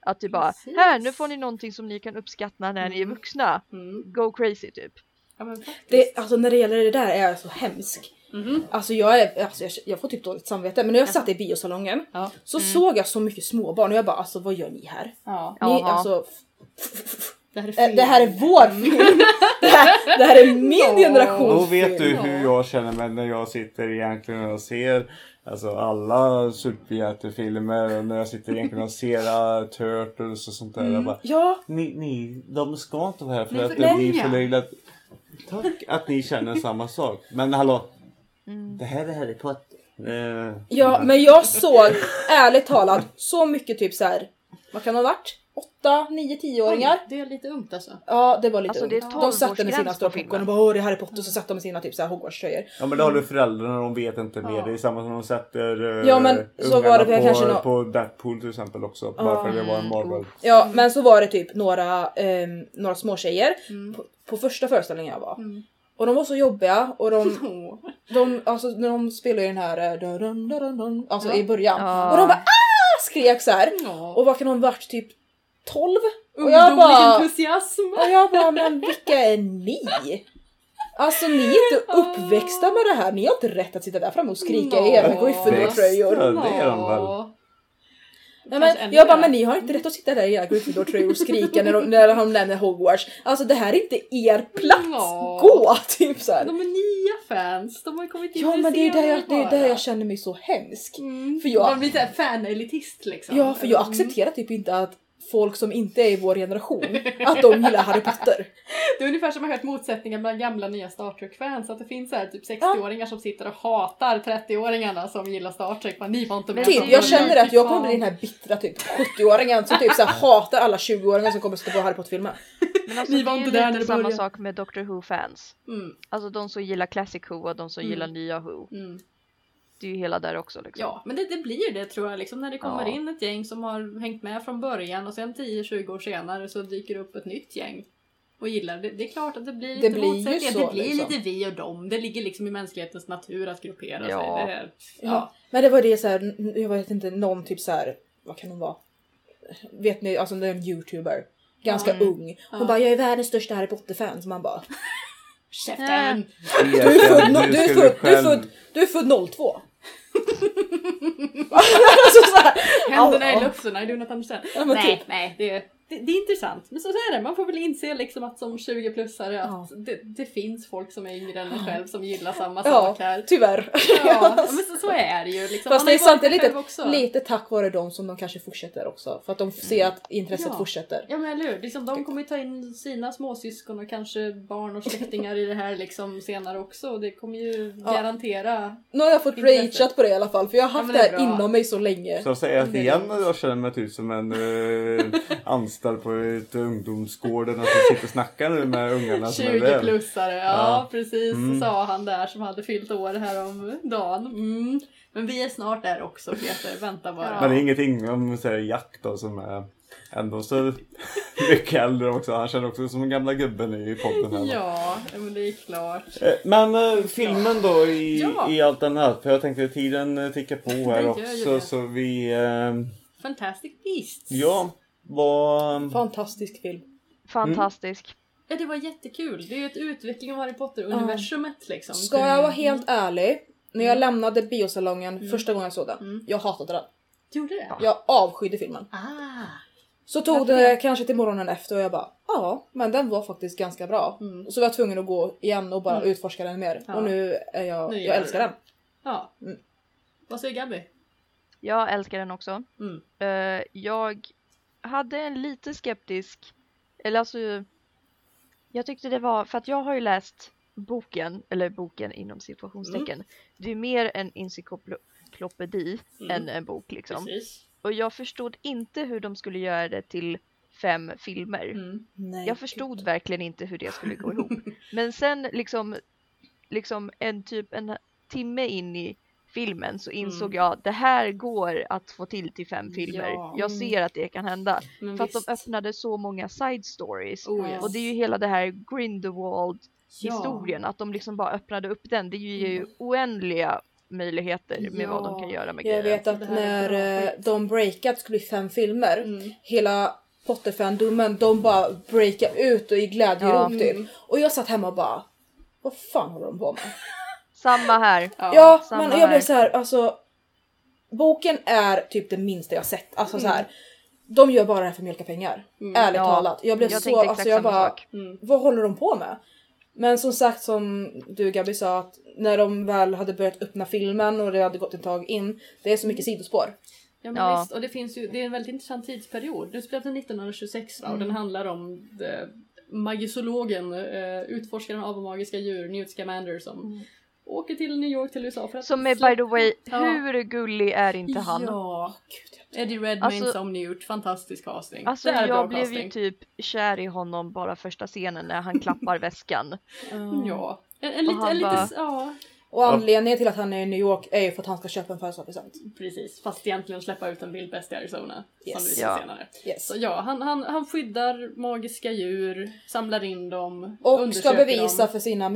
B: Att du bara, här, nu får ni någonting som ni kan uppskatta när ni är vuxna. Go crazy typ.
D: Ja, men
C: alltså när det gäller det där är jag så hemsk. Alltså jag får typ dåligt samvete. Men när jag satt i biosalongen så såg jag så mycket småbarn. Och jag bara, alltså vad gör ni här? Ni, alltså... Det här är vår film. det här är min generation.
A: Då vet du hur jag känner mig när jag sitter egentligen och ser alltså alla superhjältefilmer. Och när jag sitter egentligen och ser Turtles och sånt där. Jag bara, de ska inte vara här för att det blir förlöjligt. Tack att ni känner samma sak. Men hallå, det här är Harry Potter.
C: Ja, men jag såg ärligt talat så mycket typ så här. Vad kan det ha varit? 8, 9, 10-åringar.
D: Det är lite ungt alltså.
C: Ja, det var lite
B: alltså,
C: ungt. De satt med sina stora popcorn och bara, det är Harry Potter. Så satt de med sina typ så här Hogwarts-tröjor.
A: Ja, men då har du föräldrarna, de vet inte mer. Det är samma som de sätter
C: ja, men så var det kanske
A: på Deadpool till exempel också. Bara för att det var en Marvel.
C: Ja, men så var det typ några små tjejer på första föreställningen jag var. Och de var så jobbiga och de alltså när de spelade i den här alltså i början och de bara skrek så här. Och vad kan de varit typ 12? Och jag bara
D: entusiasm.
C: Och jag bara, men vilka är ni? Alltså ni är inte uppväxta med det här. Ni har inte rätt att sitta där framme och skrika i era Gryffindor-tröjor.
A: Det är de väl.
C: Ja, men jag bara, men ni har inte rätt att sitta där i era Gryffindor-tröjor och skrika när de nämner Hogwarts. Alltså det här är inte er plats. Gå, typ så här.
D: De är nya fans. De har kommit in.
C: Ja, men det är där jag känner mig så hemsk. För jag
D: man blir lite fan-elitist liksom.
C: Ja, för jag accepterar typ inte att folk som inte är i vår generation att de gillar Harry Potter.
D: Det är ungefär som jag har hört motsättningar mellan gamla och nya Star Trek-fans. Att det finns så här typ 60-åringar som sitter och hatar 30-åringarna som gillar Star Trek. Men ni var inte med.
C: Typ, jag känner att jag kommer bli den här bittra typ 70-åringen som typ så här hatar alla 20-åringar som kommer att sitta på Harry Potter-filmer.
B: Men alltså, det är lite samma sak med Doctor Who-fans. Alltså de som gillar Classic Who och de som gillar nya Who. Det är ju hela där också liksom.
D: Ja, men det blir det tror jag liksom när det kommer in ett gäng som har hängt med från början och sen 10-20 år senare så dyker upp ett nytt gäng och gillar det. Det är klart att det blir lite motsättningar. Det blir liksom lite vi och dem. Det ligger liksom i mänsklighetens natur att gruppera sig.
C: Men det var det så här, jag vet inte, någon typ så här, vad kan hon vara? Vet ni, alltså det är en YouTuber. Ganska ung. Hon bara, jag är världens största Harry Potter-fan. Så man bara...
D: Käften!
C: Du är född 02.
D: Händerna i luften, I do not understand. Nej, det är intressant. Men så är det, man får väl inse liksom att som 20-plussare att det finns folk som är yngre än en själv som gillar samma sak här.
C: Tyvärr.
D: Ja, men så är det ju. Liksom.
C: Fast det är samtidigt lite tack vare dem som de kanske fortsätter också. För att de ser att intresset fortsätter.
D: Ja, men eller hur? Liksom, de kommer ju ta in sina småsyskon och kanske barn och släktingar i det här liksom senare också. Och det kommer ju garantera...
C: Nu har jag fått rageat på det i alla fall. För jag har haft det här inom mig så länge.
A: Så jag säger att igen jag känner mig typ som en anställd på ett ungdomsgården och sitter och snackar nu med ungarna.
D: 20-plussare, ja precis. Sa han där som hade fyllt år här om dagen. Men vi är snart där också, Peter. Vänta bara.
A: Men det är ingenting om säger Jack då som är ändå så mycket äldre också. Han känner också som en gamla gubben i podden här.
D: Ja, men det är klart.
A: Men filmen då i allt annat. För jag tänkte tiden tickar på här också. Så vi...
D: Fantastic Beasts.
A: Ja, var...
C: Fantastisk film.
B: Fantastisk.
D: Ja, det var jättekul. Det är ju ett utveckling av Harry Potter-universumet liksom.
C: Ska jag vara helt ärlig? När jag lämnade biosalongen första gången jag såg den. Jag hatade den.
D: Du gjorde det?
C: Jag avskydde filmen. Så tog det kanske till morgonen efter och jag bara, men den var faktiskt ganska bra. Och så var jag tvungen att gå igen och bara utforska den mer. Och nu är jag älskar den.
D: Ja. Vad säger Gabby?
B: Jag älskar den också. Jag hade en lite skeptisk, eller alltså jag tyckte det var, för att jag har ju läst boken inom situationstecken. Det är mer en encyklopedi än en bok liksom. Precis. Och jag förstod inte hur de skulle göra det till 5 filmer.
C: Nej,
B: jag förstod verkligen inte hur det skulle gå ihop. Men sen liksom en timme in i filmen så insåg jag att det här går att få till 5 filmer. Jag ser att det kan hända. Men för att de öppnade så många side stories. Och det är ju hela det här Grindelwald historien. Att de liksom bara öppnade upp den. Det är ju oändliga möjligheter med vad de kan göra med grejer.
C: Jag vet att när de breakat skulle bli 5 filmer, hela Potter-fandomen, de bara breakar ut och i glädjerop typ. Och jag satt hemma och bara, vad fan håller de på med?
B: Samma här.
C: Men jag blev så här, alltså boken är typ det minsta jag sett. Alltså så här, de gör bara det här för att mjölka pengar. Ärligt talat. Jag blev så, alltså jag bara, vad håller de på med? Men som sagt, som du Gabi sa, att när de väl hade börjat öppna filmen och det hade gått ett tag in, det är så mycket sidospår.
D: Ja, men visst, och det finns ju, det är en väldigt intressant tidsperiod. Nu spelar den 1926 va? Och den handlar om magisologen, utforskaren av magiska djur, Newt Scamander, som åker till New York till USA för att...
B: Som är, by the way, hur gullig är inte han?
D: Ja, Eddie Redmayne som Newt, fantastisk casting.
B: Alltså jag blev ju typ kär i honom bara första scenen när han klappar väskan.
D: Ja, en lite
C: Och anledningen till att han är i New York är ju för att han ska köpa en födelsedagspresent.
D: Precis, fast egentligen släppa ut en vildbäst i Arizona.
C: Yes.
D: Som vi ser senare.
C: Yes.
D: Så ja, han skyddar magiska djur, samlar in dem.
C: Och ska bevisa för sina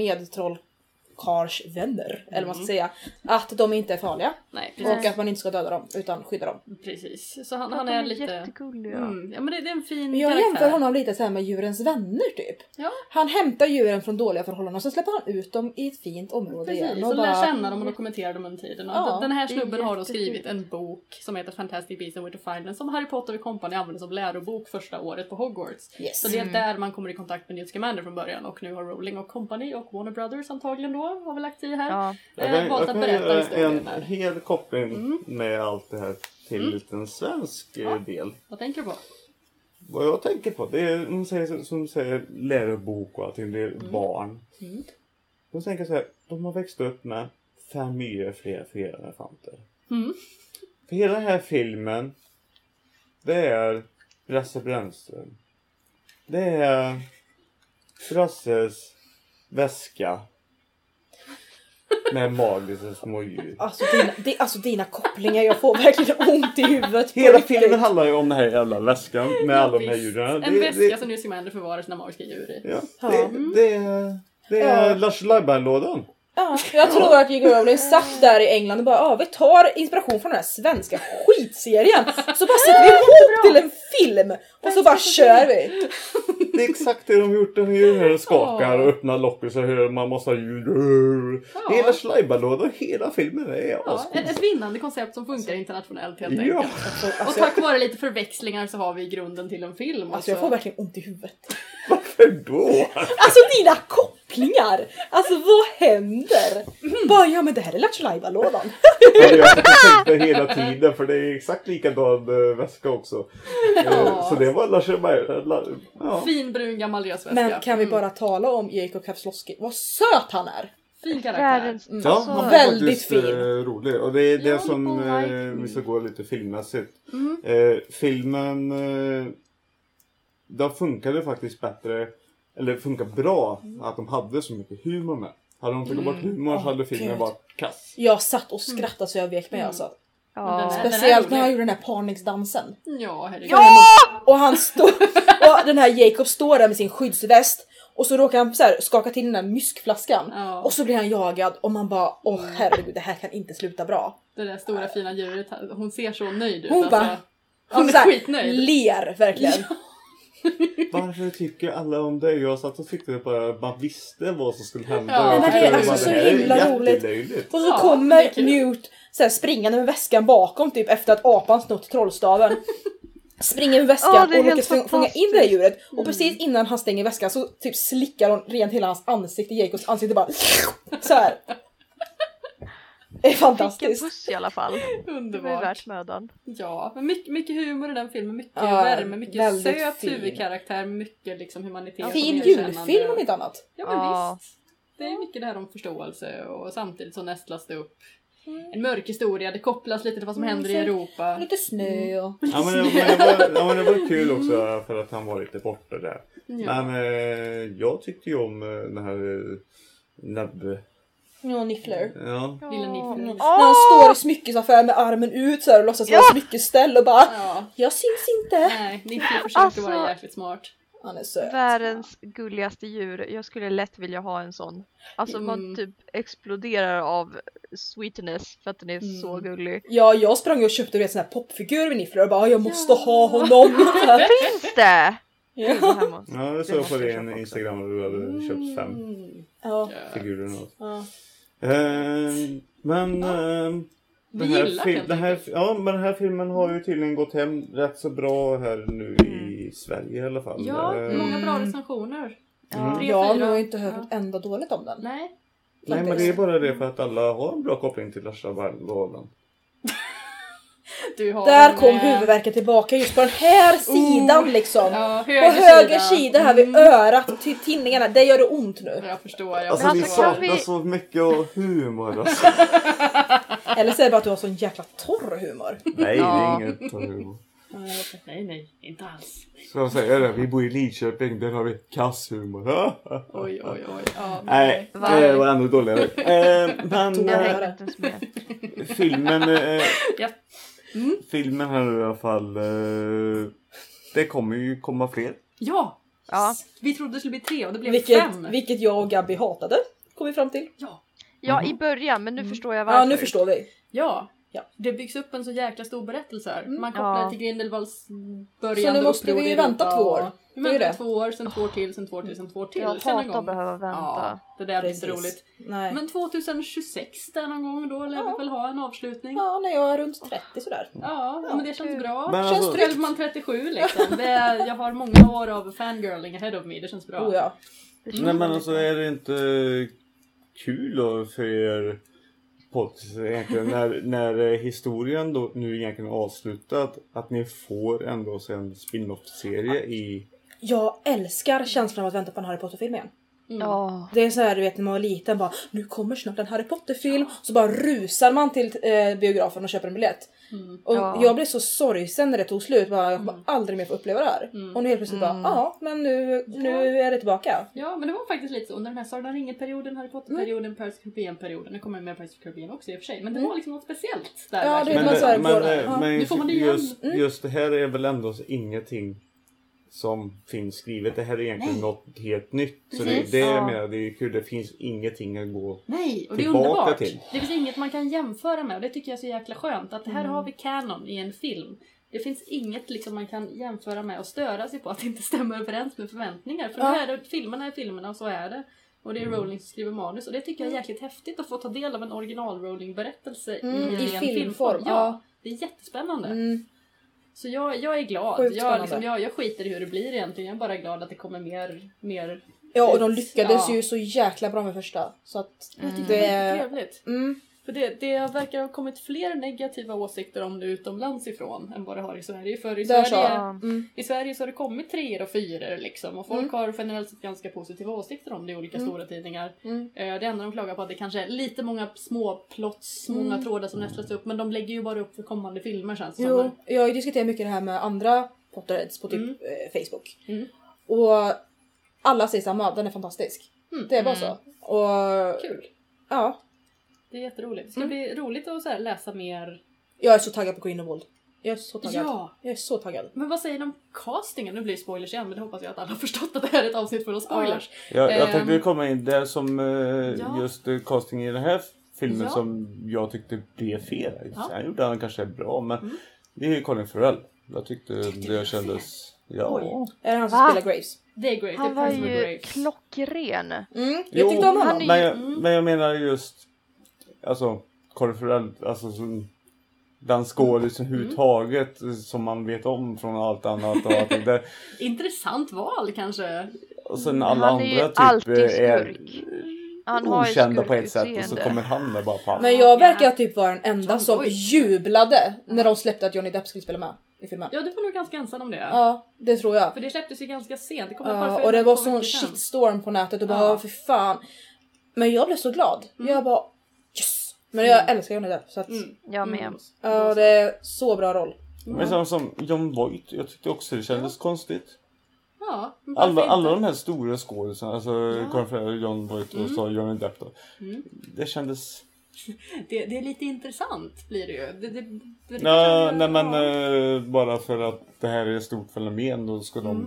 C: medtrollkarlsvänner, eller vad man ska säga, att de inte är farliga.
D: Nej, precis.
C: Och att man inte ska döda dem, utan skydda dem.
D: Precis, så han är lite...
B: jättegulliga.
D: Ja, men det är en fin
C: men jag
D: karaktär.
C: jämför honom lite så här med djurens vänner typ.
D: Ja.
C: Han hämtar djuren från dåliga förhållanden och så släpper han ut dem i ett fint område.
D: Precis,
C: igen.
D: och
C: Och
D: lär känna dem och dokumentera dem under tiden.
C: Ja,
D: den här snubben har då skrivit en bok som heter Fantastic Beasts and Where to Find Them, som Harry Potter och Company använde som lärobok första året på Hogwarts.
C: Yes.
D: Så det är där man kommer i kontakt med Newt Scamander från början, och nu har Rowling och Company och Warner Brothers antagligen då har väl lagt i här. Valt att berätta historien här.
A: En hel koppling med allt det här till en liten svensk del.
D: Vad tänker du på?
A: Vad jag tänker på, det är som säger lärobok och allting, det är barn. De tänker så här, de har växt upp med 5 myror fler elefanter. För hela den här filmen, det är Brasse Brännström. Det är Brasses väska med magiska små djur.
C: Alltså dina kopplingar, jag får verkligen ont i huvudet.
A: Hela filmen handlar ju om den här jävla väskan med alla de här djuren.
D: En väska som Newt Scamander förvarar sina magiska djur i.
A: Ja, det är Lars Leiberg-lådan.
C: Ja, jag tror att J.K. Rowling satt där i England och bara, vi tar inspiration från den här svenska skitserien. Så bara sätter vi ihop till en film. Och så bara kör vi.
A: Det är exakt det de har gjort. De gör skakar och öppnar locket så hör man massa ljud. Hela Schleiberlådan, hela filmen är
D: ett vinnande koncept som funkar internationellt helt enkelt. Och tack vare lite förväxlingar så har vi grunden till en film.
C: Alltså jag får verkligen ont i huvudet.
A: Varför då?
C: Alltså dina kopplingar. Alltså vad händer? Bara, ja men det här är Lattjo-Lajban-lådan.
A: Jag tänkte hela tiden, för det är exakt likadan väska också. Så det var Lattjo-Lajban.
D: Fin brun gammal resväska.
C: Men kan vi bara tala om Jacob Kapslowski? Vad söt han är.
D: Fin karaktär.
A: Ja, han var
C: väldigt
A: faktiskt
C: fin.
A: Rolig. Och det är det som vi ska gå lite filmmässigt. Filmen då funkade faktiskt bättre, eller funkar bra att de hade så mycket humor med. Hade de tagit bort humor så hade filmen varit kass.
C: Jag satt och skrattade så jag vek mig alltså.
B: Ja.
C: Speciellt när han gjorde den här parningsdansen.
D: Ja, herregud.
C: Och han stod, och den här Jacob står där med sin skyddsväst. Och så råkar han så här skaka till den där myskflaskan.
D: Ja.
C: Och så blir han jagad. Och man bara, åh herregud, det här kan inte sluta bra.
D: Det där stora fina djuret, hon ser så nöjd ut.
C: Hon
D: alltså.
C: bara,
D: Hon är skitnöjd.
C: ler verkligen.
A: Varför tycker alla om det? Jag satt och tyckte att man visste vad som skulle hända.
D: Ja,
C: men det är alltså så himla roligt. Och så kommer Newt så här, springande med väskan bakom typ efter att apan snott trollstaven. Springer med väskan och lyckas fånga in det här djuret. Och precis innan han stänger väskan så typ slickar hon rent hela hans ansikte. Jacobs ansikte bara så här. Det är fantastiskt.
B: Vilken puss i alla fall.
D: Underbart.
B: Det var värt mödan.
D: Ja, men mycket humor i den filmen. Mycket värme, mycket söt
C: fin
D: huvudkaraktär. Mycket liksom humanitet.
C: Fin julfilm om inte annat.
D: Ja, men visst. Det är mycket det här om förståelse. Och samtidigt så nästlas det upp en mörk historia. Det kopplas lite till vad som händer i Europa.
C: Lite snö och...
A: Ja, men det var kul också för att han var lite borta där. Ja. Men jag tyckte ju om den här Nebb.
C: Ja, Niffler.
A: Ja.
D: Lilla Niffler.
C: När han står i smyckesaffär med armen ut så här och låtsas vara smyckesställ och bara jag syns inte.
D: Nej, Niffler försökte vara jäkligt smart.
C: Han är söt.
B: Världens gulligaste djur. Jag skulle lätt vilja ha en sån. Alltså man typ exploderar av sweetness för att den är så gullig.
C: Ja, jag sprang och köpte en sån här popfigur vid Niffler och bara jag måste ha honom.
B: Finns det?
A: Ja, jag såg på din Instagram och du hade köpt 5 figurer.
C: Ja.
A: Men den här filmen har ju tydligen gått hem rätt så bra här nu i Sverige i alla fall.
D: Ja, många bra recensioner.
C: Jag har nog inte hört något enda dåligt om den.
D: Nej,
A: men det är bara det för att alla har en bra koppling till Larsa Valden.
C: Där kom huvudvärken tillbaka just på den här sidan liksom.
D: Ja,
C: på höger sida här vid örat till tinningarna. Det gör det ont nu.
D: Jag förstår.
A: Alltså vi saknar så mycket av humor. Alltså.
C: Eller så är det bara att du har sån jäkla torr humor.
A: Nej, det är ingen torr humor.
D: Nej, inte alls.
A: Så jag säger det, vi bor i Lidköping, där har vi kasshumor.
D: Oj. Ja,
A: nej, det var ändå dåligt. Men filmen här nu i alla fall, det kommer ju komma fler.
D: Ja. Vi trodde det skulle bli 3 och det blev 5.
C: Vilket jag och Gabby hatade, kom vi fram till.
B: Ja, i början, men nu förstår jag varför.
C: Ja, nu förstår vi.
D: Ja. Det byggs upp en så jäkla stor berättelse här. Man kopplar till Grindelwalds början.
C: Så nu måste vi vänta 2 år.
D: Vi väntar 2 år, sen 2 år till, sen 2 år till, sen 2 år till.
B: Jag hatar att behöva vänta.
D: Ja, det där blir inte roligt.
C: Nej.
D: Men 2026 där någon gång då lär vi väl ha en avslutning.
C: Ja, när jag är runt 30 sådär.
D: Ja, men det känns bra.
A: Men
D: Känns tryggt. Man 37 liksom. Jag har många år av fangirling ahead of me. Det känns bra.
C: Oh, ja.
A: Nej, men alltså är det inte kul då för er egentligen när historien då nu egentligen avslutad, att ni får ändå en spin-off-serie i...
C: Jag älskar känslan av att vänta på en Harry Potter-film igen. Det är så här, du vet, när man var liten bara, nu kommer snart en Harry Potter-film, så bara rusar man till biografen och köper en biljett. Och jag blev så sorgsen när det tog slut, bara, jag kommer aldrig mer få uppleva det här. Och nu helt plötsligt bara, men nu är det tillbaka. Ja,
D: men det var faktiskt lite så under den här Sagan om ringen-perioden, Harry Potter-perioden, Pirates of the Caribbean-perioden. Nu kommer mer Pirates of the Caribbean också i och för sig, men det var liksom något speciellt där.
C: Ja, det är
A: men
C: nu får man det igen.
A: Just det här är väl ändå ingenting som finns skrivet. Det här är egentligen något helt nytt. Så det är kul. Det finns ingenting att gå
D: och det är underbart. Till. Det finns inget man kan jämföra med. Och det tycker jag är så jäkla skönt. Att här har vi canon i en film. Det finns inget liksom man kan jämföra med och störa sig på att det inte stämmer överens med förväntningar. För här är filmerna är filmerna och så är det. Och det är Rowling som skriver manus. Och det tycker jag är jäkligt häftigt att få ta del av en original Rowling-berättelse i filmform. Ja, det är jättespännande. Så jag är glad. Jag skiter i hur det blir egentligen. Jag är bara glad att det kommer mer.
C: Ja, och de lyckades ju så jäkla bra med första. Så att
D: jag tycker det är trevligt. För det verkar ha kommit fler negativa åsikter om det utomlands ifrån än vad det har i Sverige. För i Sverige så har det kommit 3 och 4 liksom. Och folk har generellt sett ganska positiva åsikter om det i olika stora tidningar. Det enda de klagar på att det kanske är lite många små plots, många trådar som nästlas upp. Men de lägger ju bara upp för kommande filmer känns det som.
C: Jag diskuterar mycket det här med andra Potterheads på typ Facebook. Och alla säger samma, den är fantastisk. Det är bara så. Och
D: kul.
C: Ja.
D: Det är jätteroligt. Det ska bli roligt att så här läsa mer.
C: Jag är så taggad på Grindelwald. Jag är så taggad.
D: Ja.
C: Jag är så taggad.
D: Men vad säger de om castingen? Nu blir det spoilers igen, men det hoppas jag att alla har förstått att det här är ett avsnitt full av spoilers.
A: Jag tänkte komma in där som just casting i den här filmen som jag tyckte blev fel. Sen gjorde han kanske bra, men det är ju Colin Farrell. Jag tyckte det kändes... Ja.
C: Är det han som spelar Graves?
D: Det är Graves.
B: Han var ju klockren.
C: Jag tyckte om honom.
A: Men jag menar just... Alltså, Colin Farrell, alltså den skådisen överhuvudtaget som man vet om från allt annat. Och allt det.
D: Intressant val kanske.
A: Och sen alla andra typ är okända på ett sätt. Och så kommer han med bara på.
C: Men jag verkar typ vara den enda som jublade när de släppte att Johnny Depp skulle spela med i filmen.
D: Ja, du var nog ganska ensam om det.
C: Ja, det tror jag.
D: För det släpptes ju ganska sent.
C: Och det var sån shitstorm på nätet och bara, för fan. Men jag blev så glad. Jag bara, yes! Men jag älskar Johnny Depp. Så att,
B: jag med.
C: Ja, det är så bra roll.
A: Men som Jon Voight, jag tyckte också det kändes konstigt.
D: Ja,
A: alla de här stora skådisarna, alltså Colin Farrell, Jon Voight och så Johnny Depp då. Det kändes...
D: Det är lite intressant blir det ju.
A: Nej men bara för att det här är ett stort fenomen, då ska de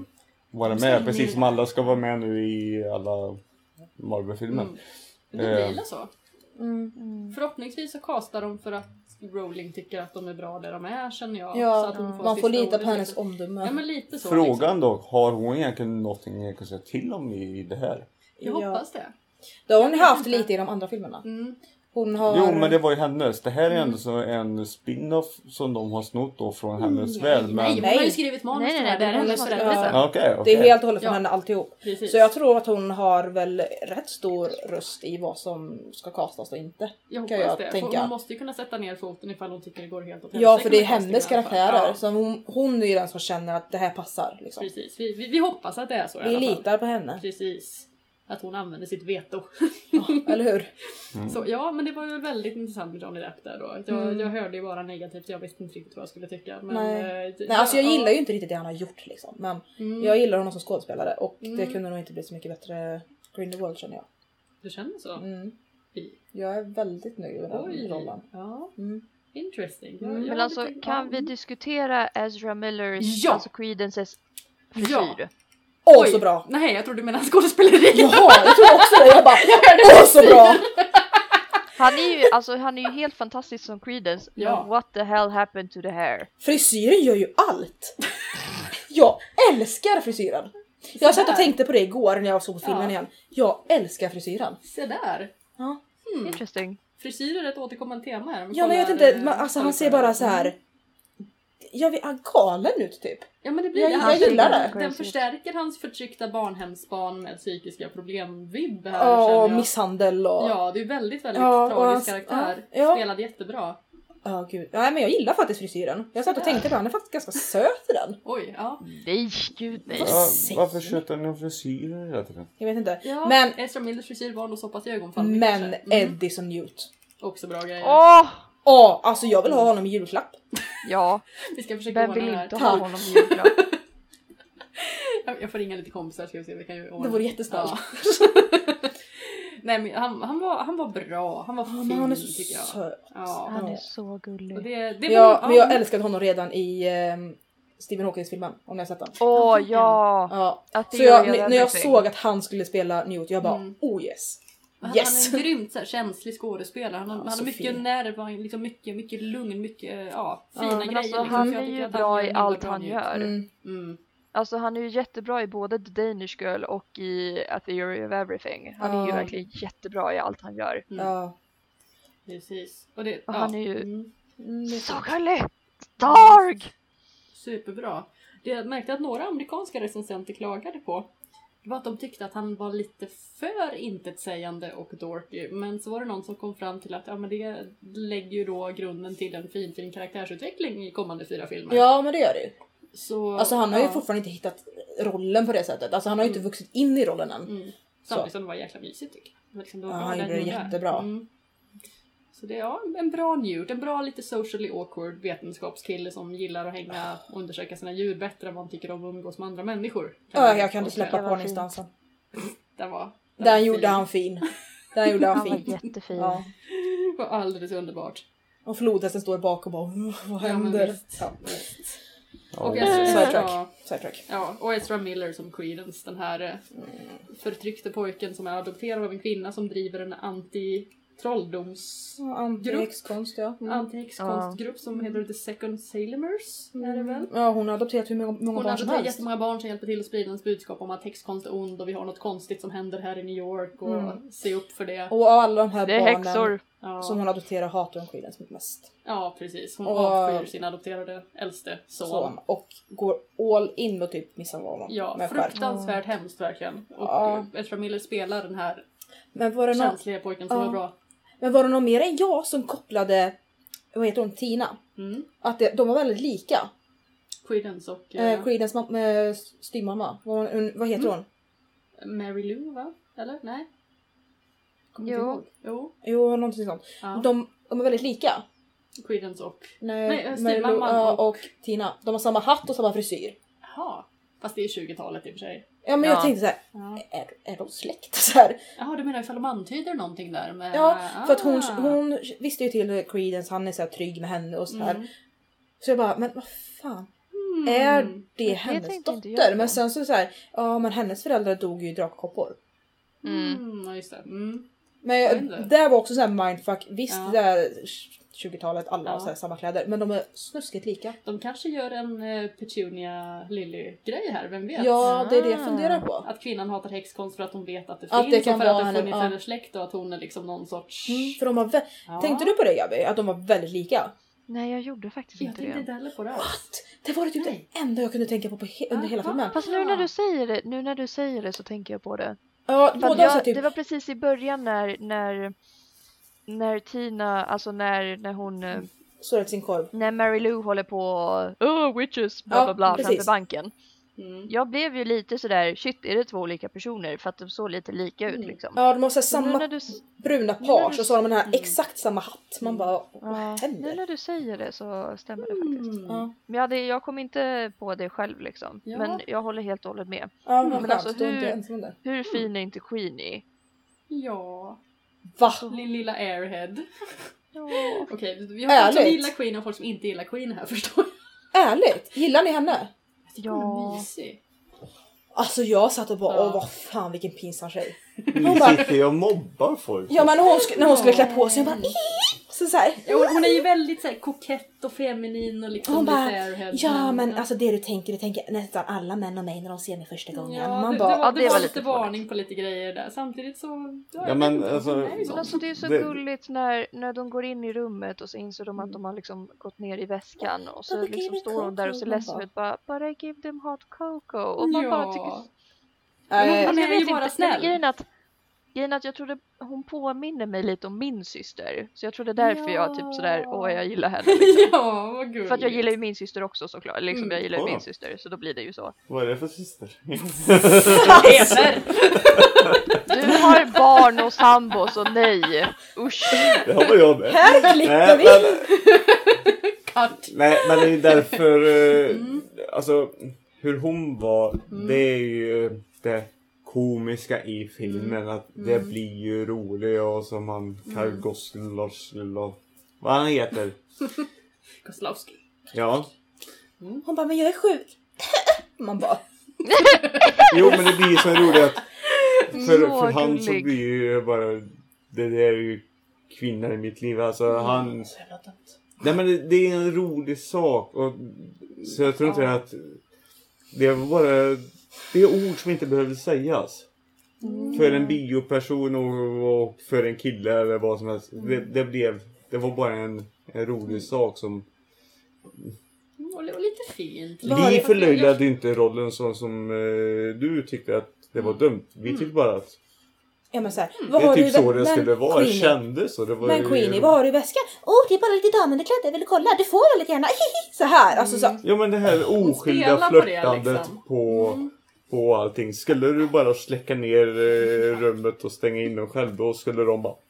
A: vara med. Precis som alla ska vara med nu i alla Marvel-filmer.
D: Det blir det så. Förhoppningsvis så castar de för att Rowling tycker att de är bra där de är, känner jag.
C: Ja,
D: så att hon
C: man får lita på
D: ordet.
C: hennes omdöme.
D: Ja, men lite så.
A: Frågan
D: liksom.
A: då, har hon egentligen någonting jag kan säga till om i det här?
D: Jag hoppas det.
C: Det har hon haft lite i de andra filmerna. Hon har...
A: Jo, men det var ju hennes. Det här är ändå så en spin-off som de har snott då från hennes värld. Men...
D: Nej, hon har ju skrivit manus till det här. Det är hennes berättelse.
A: Okej.
C: Det är helt och hållet från henne alltihop.
D: Precis.
C: Så jag tror att hon har väl rätt stor röst i vad som ska castas och inte.
D: Jag
C: kan
D: hoppas
C: jag
D: det.
C: tänka.
D: Hon måste ju kunna sätta ner foten ifall hon tycker det går helt åt
C: Ja, för det är
D: helsike med
C: hennes
D: castingen i alla fall.
C: karaktärer.
D: Ja,
C: Så hon är ju den som känner att det här passar. Liksom.
D: precis. Vi hoppas att det är så i
C: Vi
D: alla fall.
C: litar på henne.
D: Precis. Att hon använder sitt veto.
C: Ja, eller hur?
D: Så ja, men det var ju väldigt intressant med Johnny Depp där då. Jag hörde ju bara negativt, jag visste inte riktigt vad jag skulle tycka. Men,
C: Nej, alltså jag gillar ju inte riktigt det han har gjort liksom. Men jag gillar honom som skådespelare. Och det kunde nog inte bli så mycket bättre Grindelwald, känner jag.
D: Du känner så?
C: Jag är väldigt nöjd med den rollen.
D: Ja. Interesting.
B: Men alltså, kan vi diskutera Ezra Millers, alltså Creedances frisyr?
D: Ja.
C: Åh, så bra!
D: Nej, jag trodde du menade skådespeleri.
C: Jaha, jag tror också det. Jag bara, åh, så bra!
B: Han är ju helt fantastisk som Creedence.
D: Ja.
B: Men what the hell happened to the hair?
C: Frisyren gör ju allt! Jag älskar frisyren! Jag satt och tänkte på det igår när jag såg på filmen igen. Jag älskar frisyren.
D: Se där.
C: Ja.
B: Interesting.
D: Frisyr är ett återkommande tema här.
C: Ja, men jag vet inte, alltså han ser bara så här. Jag vet, han galen ut typ.
D: Ja, men det blir
C: Jag gillar det.
D: Den förstärker hans förtryckta barnhemsbarn med psykiska problem-vibb här.
C: Ja,
D: känner jag.
C: misshandel och...
D: Ja, det är väldigt
C: Ja, och
D: tragisk
C: hans-
D: karaktär.
C: ja.
D: Spelade jättebra.
C: Ja, gud. Nej, men jag gillar faktiskt frisyren. Jag satt och tänkte på han är faktiskt ganska söt i den.
D: Oj, ja.
B: Nej, gud nej.
A: Ja, varför köper ni frisyrer hela tiden?
C: Jag vet inte.
D: Ja,
C: Men,
D: Ezra Millers frisyr var nog så pass iögonfallande kanske.
C: Eddie som Newt.
D: Också bra grejer.
B: Åh!
C: Alltså jag vill ha honom i julklapp.
B: Ja,
D: Vi ska försöka
B: vem
D: ordna
B: vill
D: det här.
B: inte ha honom i julklapp?
D: Jag får ringa lite kompisar, ska vi se. Vi kan ju ordna.
C: Det vore jättesnällt.
D: Ja. Nej, men han var bra. Han var fin,
C: Men han är
D: tycker jag.
C: så söt.
D: Ja.
B: Han är så gullig.
D: Och det
C: Men jag älskade honom redan i Stephen Hawkins-filmen, om ni har sett den.
B: Åh ja!
C: Ja.
B: Att det
C: Så
B: gör
C: när jag
B: everything.
C: såg att han skulle spela Newt, jag bara, oh yes. Yes.
D: Han är en grymt så här, känslig skådespelare. Han har
C: så
D: mycket
C: fin.
D: nerv, han har liksom mycket lugn, mycket fina
B: Men
D: grejer.
B: alltså,
D: liksom.
B: han
D: Så jag
B: är
D: tycker
B: ju
D: att
B: bra
D: gör
B: i
D: en
B: allt
D: bra
B: han
D: Newt.
B: gör.
D: Mm.
B: Alltså han är ju jättebra i både The Danish Girl och i A Theory of Everything. Han är ju verkligen jättebra i allt han gör.
C: Ja.
D: Precis. Och det,
B: Och han är ju
C: Mm.
B: så gullig! Dark!
D: Superbra. Det jag märkte att några amerikanska recensenter klagade på, det var att de tyckte att han var lite för intetsägande och dorky. Men så var det någon som kom fram till att men det lägger ju då grunden till en fin karaktärsutveckling i kommande 4 filmer.
C: Ja, men det gör det ju.
D: Så,
C: Alltså han har ju fortfarande inte hittat rollen på det sättet. Alltså han har ju inte vuxit in i rollen än.
D: Samtidigt som det var jäkla mysigt tycker jag. Liksom,
C: Ja, han gjorde det jättebra.
D: Så det är en bra Newt, en bra lite socially awkward vetenskapskille som gillar att hänga och undersöka sina djur bättre än vad han tycker om att umgås med andra människor.
C: Ja, jag kan inte släppa
B: Det var
C: parningsdansen.
D: Den
C: Gjorde han fin. Den gjorde han
B: Han var
C: fin.
B: jättefin.
C: Ja.
D: Det var alldeles underbart.
C: Och flodhästen står bak och bara, vad händer?
D: visst.
C: Ja.
D: Och
C: Sidetrack.
D: Ja, och Ezra Miller som Creedence, den här förtryckte pojken som är adopterad av en kvinna som driver en anti-trolldoms...
C: Anti-häxkonst, ja.
D: Anti-häxkonstgrupp som heter The Second Salemers, är det väl?
C: Ja, hon har adopterat hur många
D: Hon
C: barn som
D: adopterar
C: helst.
D: jättemånga barn som hjälper till att sprida ens budskap om att häxkonst är ond och vi har något konstigt som händer här i New York och se upp för det.
C: Och alla de här
B: Det är
C: barnen
B: häxor.
C: som hon adopterar hatar hon Creedence mest.
D: Ja, precis. Hon
C: Och-
D: avskyr sin adopterade äldste son.
C: Och går all in och typ missar honom.
D: Ja,
C: med skärp.
D: fruktansvärt hemskt verkligen. Och
C: Ja.
D: Ezra Miller spelar den här
C: Men var det någon...
D: känsliga pojken som
C: Ja.
D: är bra.
C: Men var det någon mer än jag som kopplade, vad heter hon, Tina? Att de var väldigt lika.
D: Creedence och
C: Creedence styvmamma. Vad heter hon?
D: Mary Lou, va? Eller? Nej? Kommer
B: Jo.
D: inte ihåg. Jo.
C: Jo, någonting sånt.
D: Ja.
C: De är väldigt lika.
D: Creedence och...
C: Nej,
D: styvmamman
C: Mary Lou,
D: och-
C: och Tina. De har samma hatt och samma frisyr.
D: Jaha. Fast det är 20-talet i och för sig.
C: Ja, men jag
B: Ja.
C: tänkte så här,
D: Ja.
C: är de släkt? Så här.
D: Jaha, du menar ifall de antyder någonting där med...
C: Ja, för att hon visste ju till Creedence, han är så här trygg med henne och så här. Så jag bara, men vad fan. är det hennes dotter? Men sen så här, ja men hennes föräldrar dog ju i drakkoppor.
D: Ja, just det.
C: Men det var också så här mindfuck. Visst, det där 20-talet, alla har så här samma kläder. Men de är snuskigt lika.
D: De kanske gör en Petunia Lily-grej här, vem vet?
C: Ja, det är det jag funderar på.
D: Att kvinnan hatar häxkonst för att hon vet att det
C: att
D: finns.
C: det kan
D: och för
C: vara
D: att det funnits hennes släkt och att hon är liksom någon sorts...
C: För de har Tänkte du på det, Gabi? Att de var väldigt lika?
B: Nej, jag gjorde faktiskt inte det.
D: Jag tänkte inte heller på det.
C: What? Det var typ det enda jag kunde tänka på under hela filmen.
B: Fast nu när du säger det så tänker jag på det.
C: Ja, typ...
B: Det var precis i början när Tina, alltså när hon...
C: Så ut sin korv.
B: När Mary Lou håller på witches, bla bla bla, framför banken. Jag blev ju lite sådär, shit, är det 2 olika personer? För att de såg lite lika ut liksom.
C: Ja, de har så samma bruna page och så har de den här exakt samma hatt. Man bara, vad händer?
B: Nu när du säger det så stämmer det faktiskt. Men jag kom inte på det själv liksom. Ja. Men jag håller helt och hållet med.
C: Ja,
B: men alltså hur fin är inte Queenie?
D: Ja.
C: Va?
D: Lilla airhead.
B: Ja.
D: Okej, vi har folk som gillar Queen och folk som inte gillar Queen här, förstår jag.
C: Ärligt? Gillar ni henne?
D: Ja. Mysig.
C: Alltså jag satt och bara, vad fan vilken pinsam tjej.
A: Hon sitter och mobbar folk.
C: Ja, men när hon skulle klä på sig, hon bara så här.
D: Hon är ju väldigt så här kokett och feminin och liksom
C: hon bara,
D: lite airhead.
C: ja men alltså det du tänker nästan alla män och mig när de ser mig första gången.
D: Ja,
C: man
D: det var lite varning på lite grejer där. Samtidigt så...
A: Ja, men alltså
B: det är så gulligt när de går in i rummet och så inser de att de har liksom gått ner i väskan och så liksom står hon där och ser ledsen ut bara, but I give them hot cocoa. Och man bara tycker...
D: Han är ju bara snäll.
B: Grejen att jag trodde hon påminner mig lite om min syster. Så jag trodde därför jag typ sådär, jag gillar henne. Liksom.
D: Ja, vad gulligt.
B: För att jag gillar ju min syster också såklart. Liksom jag gillar ju min syster, så då blir det ju så.
A: Vad är det för syster?
B: Du har barn och sambo, så nej. Usch.
A: Det har jag med.
C: Här klickar vi.
A: Nej, men det är därför alltså hur hon var, det är ju det komiska i filmen, att det blir ju roligt och som han Karl Goslavski, vad han heter.
D: Goslavski.
A: Ja.
C: Hon bara, men jag är sjuk. Man bara.
A: Jo, men det blir så roligt att för han så blir ju bara det är ju kvinnan i mitt liv, alltså han. Nej, men det är en rolig sak och så jag tror inte att det var bara det är ord som inte behöver sägas. För en bioperson och för en kille eller vad som helst. Det var bara en rolig sak som...
D: Och lite fint.
A: Vi förlöjligade inte rollen som du tyckte att det var dumt. Vi tyckte bara att...
C: Ja, men så här,
A: det är typ så det skulle vara. Kändes så. Det var
C: men Queenie, vad har du i väskan? Det är bara lite damundekläder. Vill du kolla? Du får väldigt gärna. Så här. Alltså, så.
A: Ja, men det här oskyldiga flörtandet liksom. på allting. Skulle du bara släcka ner rummet och stänga in dem själv, då skulle de bara...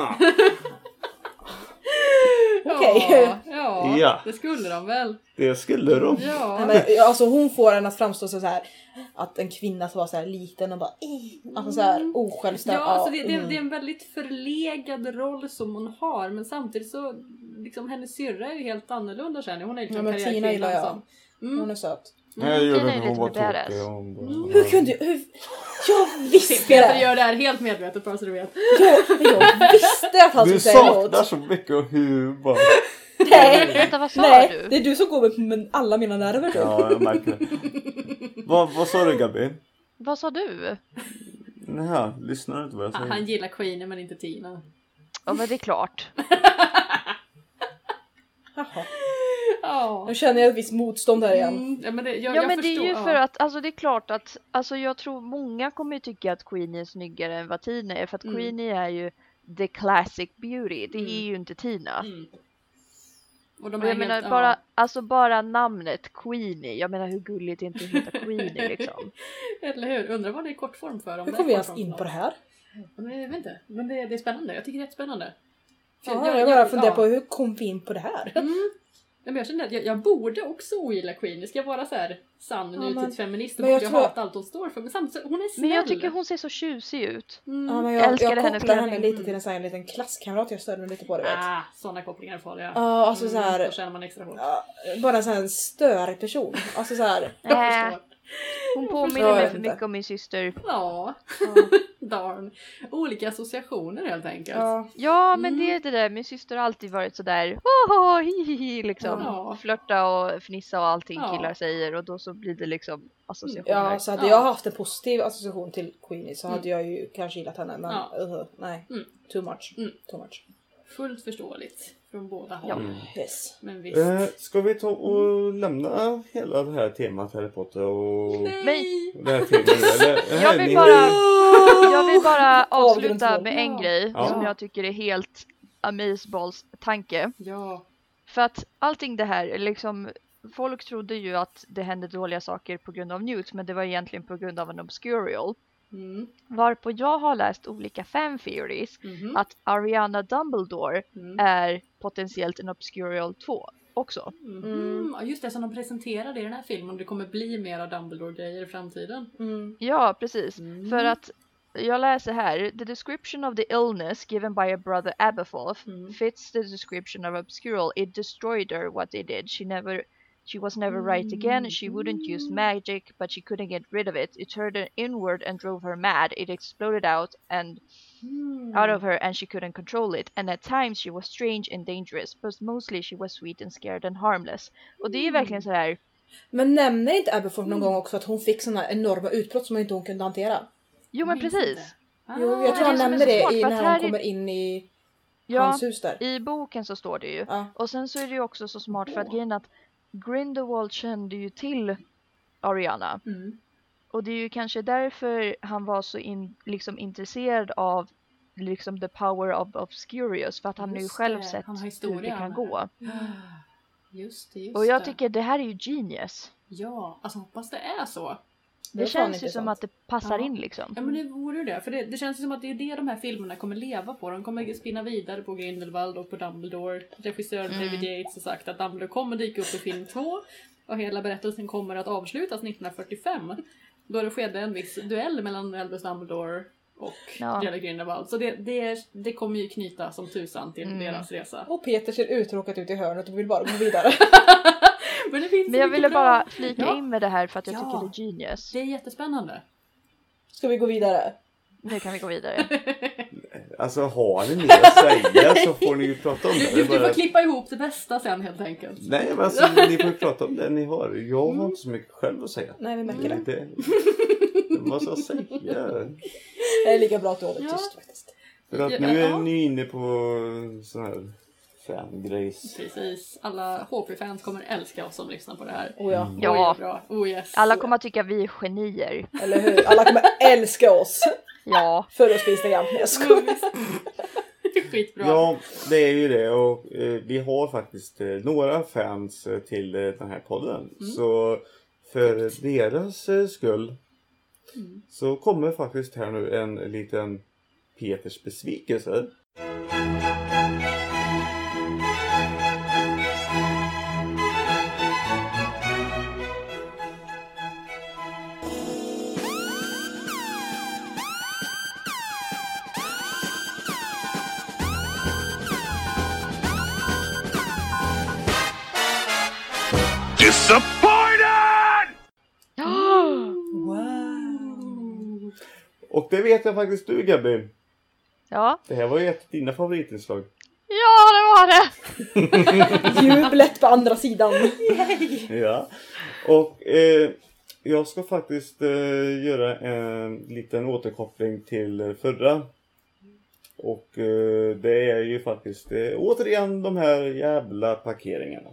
C: Okej.
D: Ja, det skulle de väl.
A: Det skulle de.
D: Ja.
C: Nej, men, alltså hon får en att framstå så här att en kvinna som var så här liten och bara alltså så här osjälvständig.
D: Ja, alltså det är en väldigt förlegad roll som hon har, men samtidigt så liksom hennes syrra är ju helt annorlunda sen. Hon är liksom
C: Tina gillar jag. Hon är söt.
A: Nej, jag
B: är
A: hon var
B: tråkig.
C: Hur kunde jag? Jag visste det.
D: Peter gör det här helt medvetet, bara så du vet.
C: Jag visste att han skulle säga något.
A: Du saknar så mycket humor.
C: Nej,
B: vänta, vad sa du?
C: Det är du som går med alla mina nerver.
A: Ja, jag märker det. Vad sa du, Gabi?
B: Vad sa du?
A: Nej, lyssnar du inte vad jag säger?
D: Han gillar Queenie men inte Tina.
B: Ja, men det är klart.
C: Jaha.
D: Ja.
C: Nu känner jag ett visst motstånd här igen.
D: Ja, men det
B: är ju för att, alltså det är klart att, alltså jag tror många kommer ju tycka att Queenie är snyggare än vad Tina är, för att Queenie är ju the classic beauty, det är ju inte Tina. Och jag menar bara namnet Queenie, jag menar hur gulligt är inte att heta Queenie liksom.
D: Eller hur, undrar vad det är kortform för.
C: Hur kom vi ens in på det här?
D: Jag vet inte, men det är spännande, jag tycker det är rätt spännande.
C: Ja, jag bara funderar på hur kom vi in på det här?
D: men jag kände att jag borde också ogilla Queenie. Ska jag vara så här sann nutidsfeminist och borde hata allt hon står för. Men samtidigt, hon är snäll.
B: Men jag tycker hon ser så tjusig ut.
C: Ja, men jag kopplar henne lite till en sån här liten klasskamrat. Jag stöder mig lite på det, vet.
D: Sådana kopplingar är farliga.
C: Ja, alltså så här.
D: Då känner man extra hårt.
C: Bara en sån här större person. Alltså så här.
B: Jag förstår. Hon påminner mig för mycket om min syster.
D: Ja. Darn. Olika associationer helt enkelt.
B: Ja, men det är det där. Min syster har alltid varit sådär hihihi, liksom. Flörta och fnissa och allting killar säger. Och då så blir det liksom associationer.
C: Ja, så hade jag haft en positiv association till Queenie så hade jag ju kanske gillat henne. Men nej, too much. Too much.
D: Fullt förståeligt från båda håll.
C: Yes.
D: Men visst.
A: Ska vi ta och lämna hela det här temat Harry Potter och
B: Nej.
A: det här filmen?
B: Jag vill bara avsluta med en grej som jag tycker är helt amazeballs tanke.
D: Ja.
B: För att allting det här, liksom, folk trodde ju att det hände dåliga saker på grund av Newt, men det var egentligen på grund av en obscurial. Varpå jag har läst olika fan theories att Ariana Dumbledore är potentiellt en obscurial 2 också.
D: Just det, som de presenterade i den här filmen. Det kommer bli mera Dumbledore-grejer i framtiden.
B: Ja, precis. För att jag läser här: the description of the illness given by a brother Aberforth fits the description of obscurial. It destroyed her what it did. She was never right again. She wouldn't use magic, but she couldn't get rid of it. It turned her inward and drove her mad. It exploded out of her, and she couldn't control it. And at times she was strange and dangerous, but mostly she was sweet and scared and harmless. Och det är verkligen så här.
C: Men nämner inte Aberforth någon gång också att hon fick såna enorma utbrott som inte hon kunde hantera?
B: Jo, men precis.
C: Jo, jag tror han nämner det när hon kommer in i hans hus där.
B: I boken så står det ju. Och sen så är det ju också så smart för att grejen att Grindelwald kände ju till Ariana. Och det är ju kanske därför han var så liksom intresserad av liksom the power of Obscurious. För att han nu själv sett hur det kan gå.
D: Just
B: och jag tycker det här är ju genius.
D: Ja, alltså hoppas det är så.
B: Det känns ju som att det passar in liksom.
D: Ja, men det vore ju det. För det känns ju som att det är det de här filmerna kommer leva på. De kommer spinna vidare på Grindelwald och på Dumbledore. Regissören David Yates har sagt att Dumbledore kommer dyka upp i film 2. Och hela berättelsen kommer att avslutas 1945. Då det skedde en viss duell mellan Albus Dumbledore och Jelly Grindelwald. Så det kommer ju knyta som tusan till deras resa.
C: Och Peter ser uttråkat ut i hörnet och vill bara gå vidare.
B: Men jag ville bara flika in med det här för att jag tycker det är genius.
D: Det är jättespännande.
C: Ska vi gå vidare?
B: Nu kan vi gå vidare.
A: Alltså har ni mer att säga så får ni ju prata om det.
D: Du får klippa ihop det bästa sen helt enkelt.
A: Nej, men alltså ni får ju prata om det ni har. Jag har inte så mycket själv att säga.
C: Nej, vi märker det.
A: Vad ska jag säga?
C: Det är lika bra att du håller tyst faktiskt.
A: För att nu är ni inne på sån här fangrejs.
D: Precis. Alla HP-fans kommer älska oss som lyssnar på det här.
B: Ja.
D: Yes.
B: Alla kommer att tycka vi är genier.
C: Eller hur? Alla kommer älska oss.
B: Ja.
C: För oss på Instagram. Jag skojar.
D: Skitbra.
A: Ja, det är ju det. Och vi har faktiskt några fans till den här podden. Så för deras skull så kommer faktiskt här nu en liten Peters besvikelse.
E: Disappointed!
C: Wow.
A: Och det vet jag faktiskt du, Gabi.
B: Ja.
A: Det här var ju ett av dina favoritinslag.
B: Ja, det var det!
C: Jublet på andra sidan.
A: Ja. Och jag ska faktiskt göra en liten återkoppling till förra. Och det är ju faktiskt återigen de här jävla parkeringarna.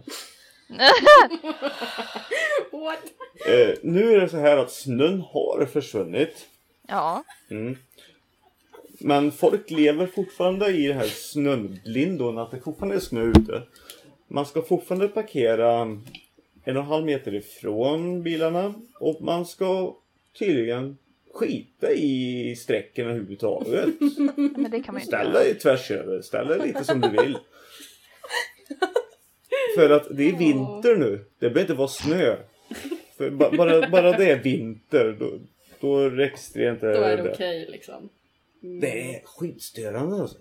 D: What?
A: Nu är det så här att snön har försvunnit.
B: Ja.
A: Men folk lever fortfarande i det här snöblindon, att det fortfarande är snö ute. Man ska fortfarande parkera 1,5 meter ifrån bilarna. Och man ska tydligen skita i sträcken överhuvudtaget.
B: Men det kan man ju inte
A: Ställ dig tvärs över, ställ dig lite som du vill. För att det är vinter nu. Det behöver inte vara snö. För bara det är vinter. Då registrerar inte
D: då är det okej liksom.
A: Det är skitstörande alltså.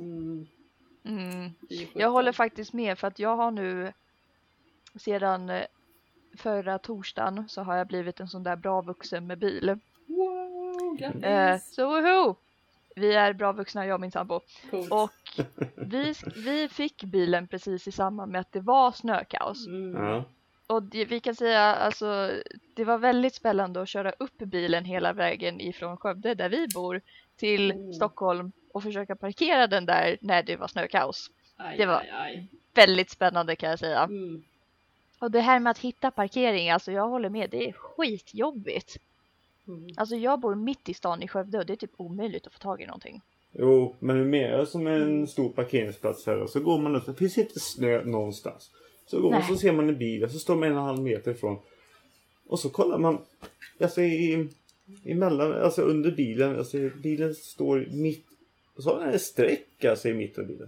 B: Jag håller faktiskt med, för att jag har nu sedan förra torsdagen så har jag blivit en sån där bra vuxen med bil.
D: Wow, grattis!
B: Så woho! Vi är bra vuxna, jag och min sambo.
D: Coolt.
B: Och vi fick bilen precis i samband med att det var snökaos.
A: Ja.
B: Och vi kan säga, alltså, det var väldigt spännande att köra upp bilen hela vägen ifrån Skövde där vi bor till Stockholm och försöka parkera den där när det var snökaos. Det var väldigt spännande, kan jag säga. Och det här med att hitta parkering, alltså jag håller med, det är skitjobbigt. Alltså jag bor mitt i stan i Skövde och det är typ omöjligt att få tag i någonting.
A: Jo, men det är mer som en stor parkeringsplats här. Och så går man ut, det finns inte snö någonstans. Så går man, så ser man en bil, så står man 1,5 meter ifrån. Och så kollar man, alltså emellan, alltså under bilen, alltså bilen står mitt, och så har den en streck alltså i mitten av bilen.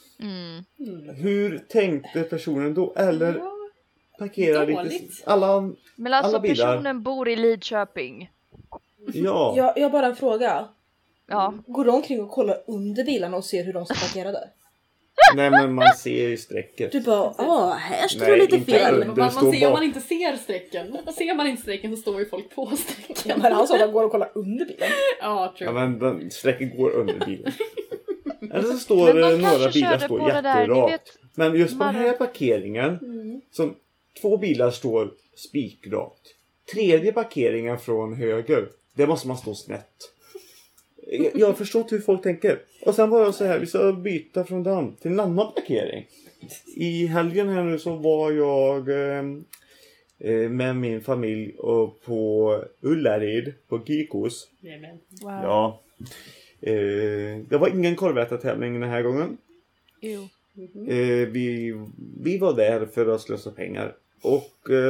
A: Hur tänkte personen då? Eller parkerar lite alla
B: men alltså
A: bilar.
B: Personen bor i Lidköping.
A: Ja.
C: Jag har bara en fråga.
B: Ja.
C: Går de omkring och kollar under bilarna och ser hur de ska parkera där?
A: Nej, men man ser i strecket.
C: Du bara, här står det lite fel.
D: Man ser, om man inte ser strecken. Ser man inte strecken så står ju folk på strecken.
C: Men han sa att han går och kollar under bilen.
D: Ja, true.
A: Ja, men strecken går under bilen. Eller så står några bilar står jätterakt. Men just på den här parkeringen som 2 bilar står spikrakt. 3:e parkeringen från höger, det måste man stå snett. Jag förstår inte hur folk tänker. Och sen var jag så här, vi ska byta från den till en annan parkering. I helgen här nu så var jag med min familj och på Ullared på Kikos.
B: Wow.
A: Ja. Det var ingen korvätartävling den här gången.
B: Jo.
A: Vi var där för att slösa pengar. Och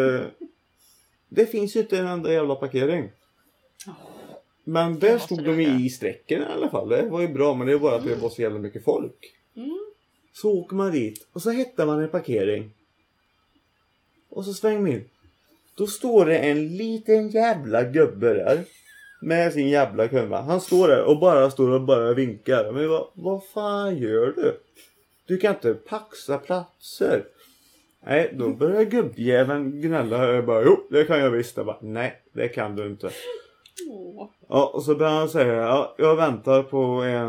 A: det finns ju inte en enda jävla parkering. Men där stod de i sträcken i alla fall. Det var ju bra, men det var bara att det var så jävla mycket folk. Så åker man dit och så hittar man en parkering. Och så svänger man in. Då står det en liten jävla gubbe där. Med sin jävla kurva. Han står där och bara vinkar. Men vad fan gör du? Du kan inte paxa platser. Nej, då börjar gubbjäveln gnälla. Jag bara, jo, det kan jag visst. Jag bara, nej, det kan du inte. Ja, och så börjar han säga, ja, jag väntar på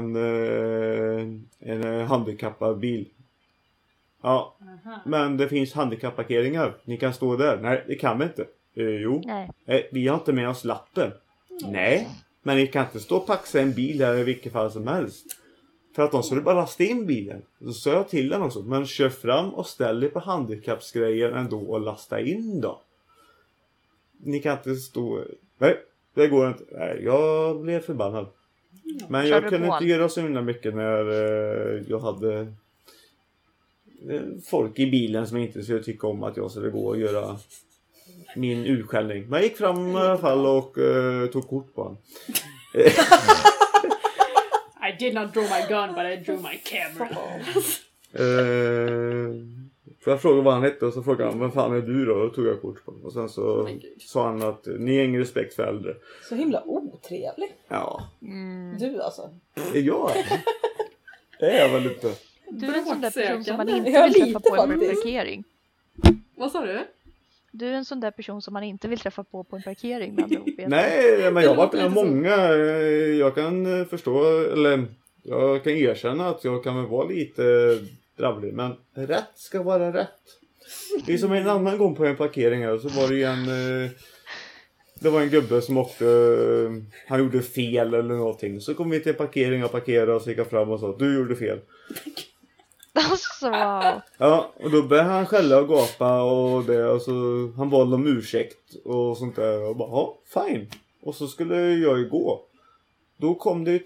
A: en handikappad bil. Ja, men det finns handikappparkeringar. Ni kan stå där. Nej, det kan vi inte. Jo, vi har inte med oss lappen. Nej, men ni kan inte stå och paxa en bil här i vilket fall som helst. För att de skulle bara lasta in bilen. Så sa jag till den också. Men kör fram och ställ dig på handikappsgrejer ändå och lasta in då. Ni kan inte stå... Nej, det går inte. Nej, jag blev förbannad. Men jag kunde inte göra så himla mycket när jag hade folk i bilen som inte skulle tycka om att jag skulle gå och göra min utskällning. Men jag gick fram i alla fall och tog kort på honom.
D: I did not draw my gun, but I drew my camera.
A: För jag frågade vad han hette och så frågade han, vem fan är du då? Och då tog jag kort på honom. Och sen så sa han att ni har ingen respekt för äldre.
C: Så himla otrevlig.
A: Ja.
C: Du alltså.
A: Är jag? Det är väl lite.
B: Du är en sån där person som man inte vill träffa på en parkering.
D: Vad sa du?
B: Du är en sån där person som man inte vill träffa på en parkering.
A: Nej, men jag har varit med många. Jag kan förstå, eller jag kan erkänna att jag kan väl vara lite drabblig. Men rätt ska vara rätt. Det är som en annan gång på en parkering här. Så var det ju det var en gubbe som åkte, han gjorde fel eller någonting. Så kom vi till en parkering och parkerade och så gick jag fram och sa, du gjorde fel.
B: Alltså, wow.
A: Ja, och då började han skälla och gapa och det, och så han bad om ursäkt och sånt där och bara, ja, fine. Och så skulle jag ju gå. Då kom det ju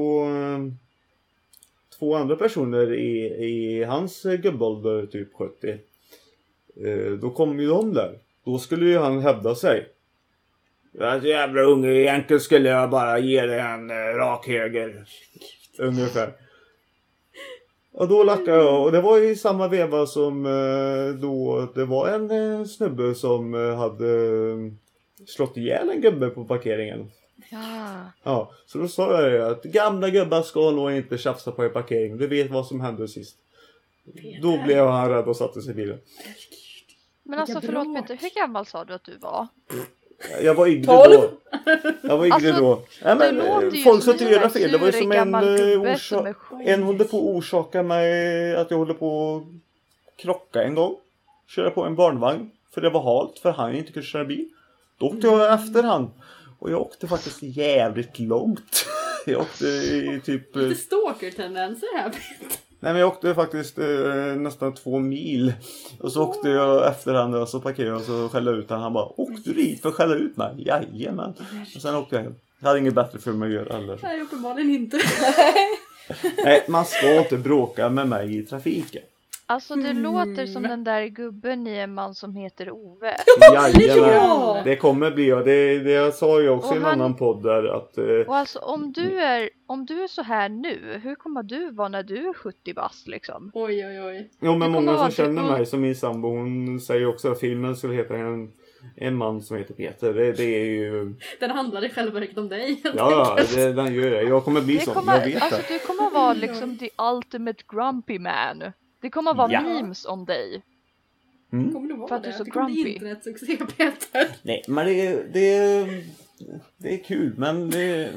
A: två andra personer i hans gubbålder, typ 70. Då kom ju de där. Då skulle ju han hävda sig. Ja, jävla unge, egentligen skulle jag bara ge dig en rak höger. Ungefär. Och då lackade jag. Och det var i samma veva som då det var en snubbe som hade slått ihjäl en gubbe på parkeringen. Ja, så då sa jag det att gamla gubbar ska nog inte tjafsa på en parkering. Du vet vad som hände sist. Då blev han rädd och satte sig i bilen.
B: Men alltså förlåt Peter, hur gammal sa du att du var?
A: Jag var yngre då. Nej, men folk sa inte göra fel. Det var ju som en håller på att orsaka mig att jag håller på att krocka en gång. Köra på en barnvagn. För det var halt för han inte kunde köra bil. Då åkte jag efter han. Och jag åkte faktiskt jävligt långt. Jag åkte i typ...
D: Lite stalker-tendenser här.
A: Nej, men jag åkte faktiskt nästan 2 mil. Och så åkte jag efter han och så parkerade jag och så skällde ut han. Han bara, åkte du dit för att skälla ut mig? Jajamän. Och sen åkte jag hem. Jag hade inget bättre för mig att göra heller.
D: Nej, uppenbarligen inte.
A: Nej, man ska inte bråka med mig i trafiken.
B: Alltså du låter som den där gubben i En man som heter Ove.
A: Jajamän, det kommer bli. Och det sa jag också i en annan podd där. Att,
B: och alltså om du är så här nu, hur kommer du vara när du är 70 bast liksom?
D: Oj.
A: Jo, men många som känner mig som min sambo, hon säger också att filmen skulle heta en man som heter Peter. Det är ju...
D: Den handlar i själva verket om dig.
A: Ja, den gör det. Jag kommer bli sån, jag vet
B: alltså, du kommer vara liksom the ultimate grumpy man. Det kommer vara memes om dig.
D: Kommer det vara
B: för att du är så
D: det
B: grumpy.
D: kommer internetsuccé, Peter.
A: Nej, men det är kul, men det...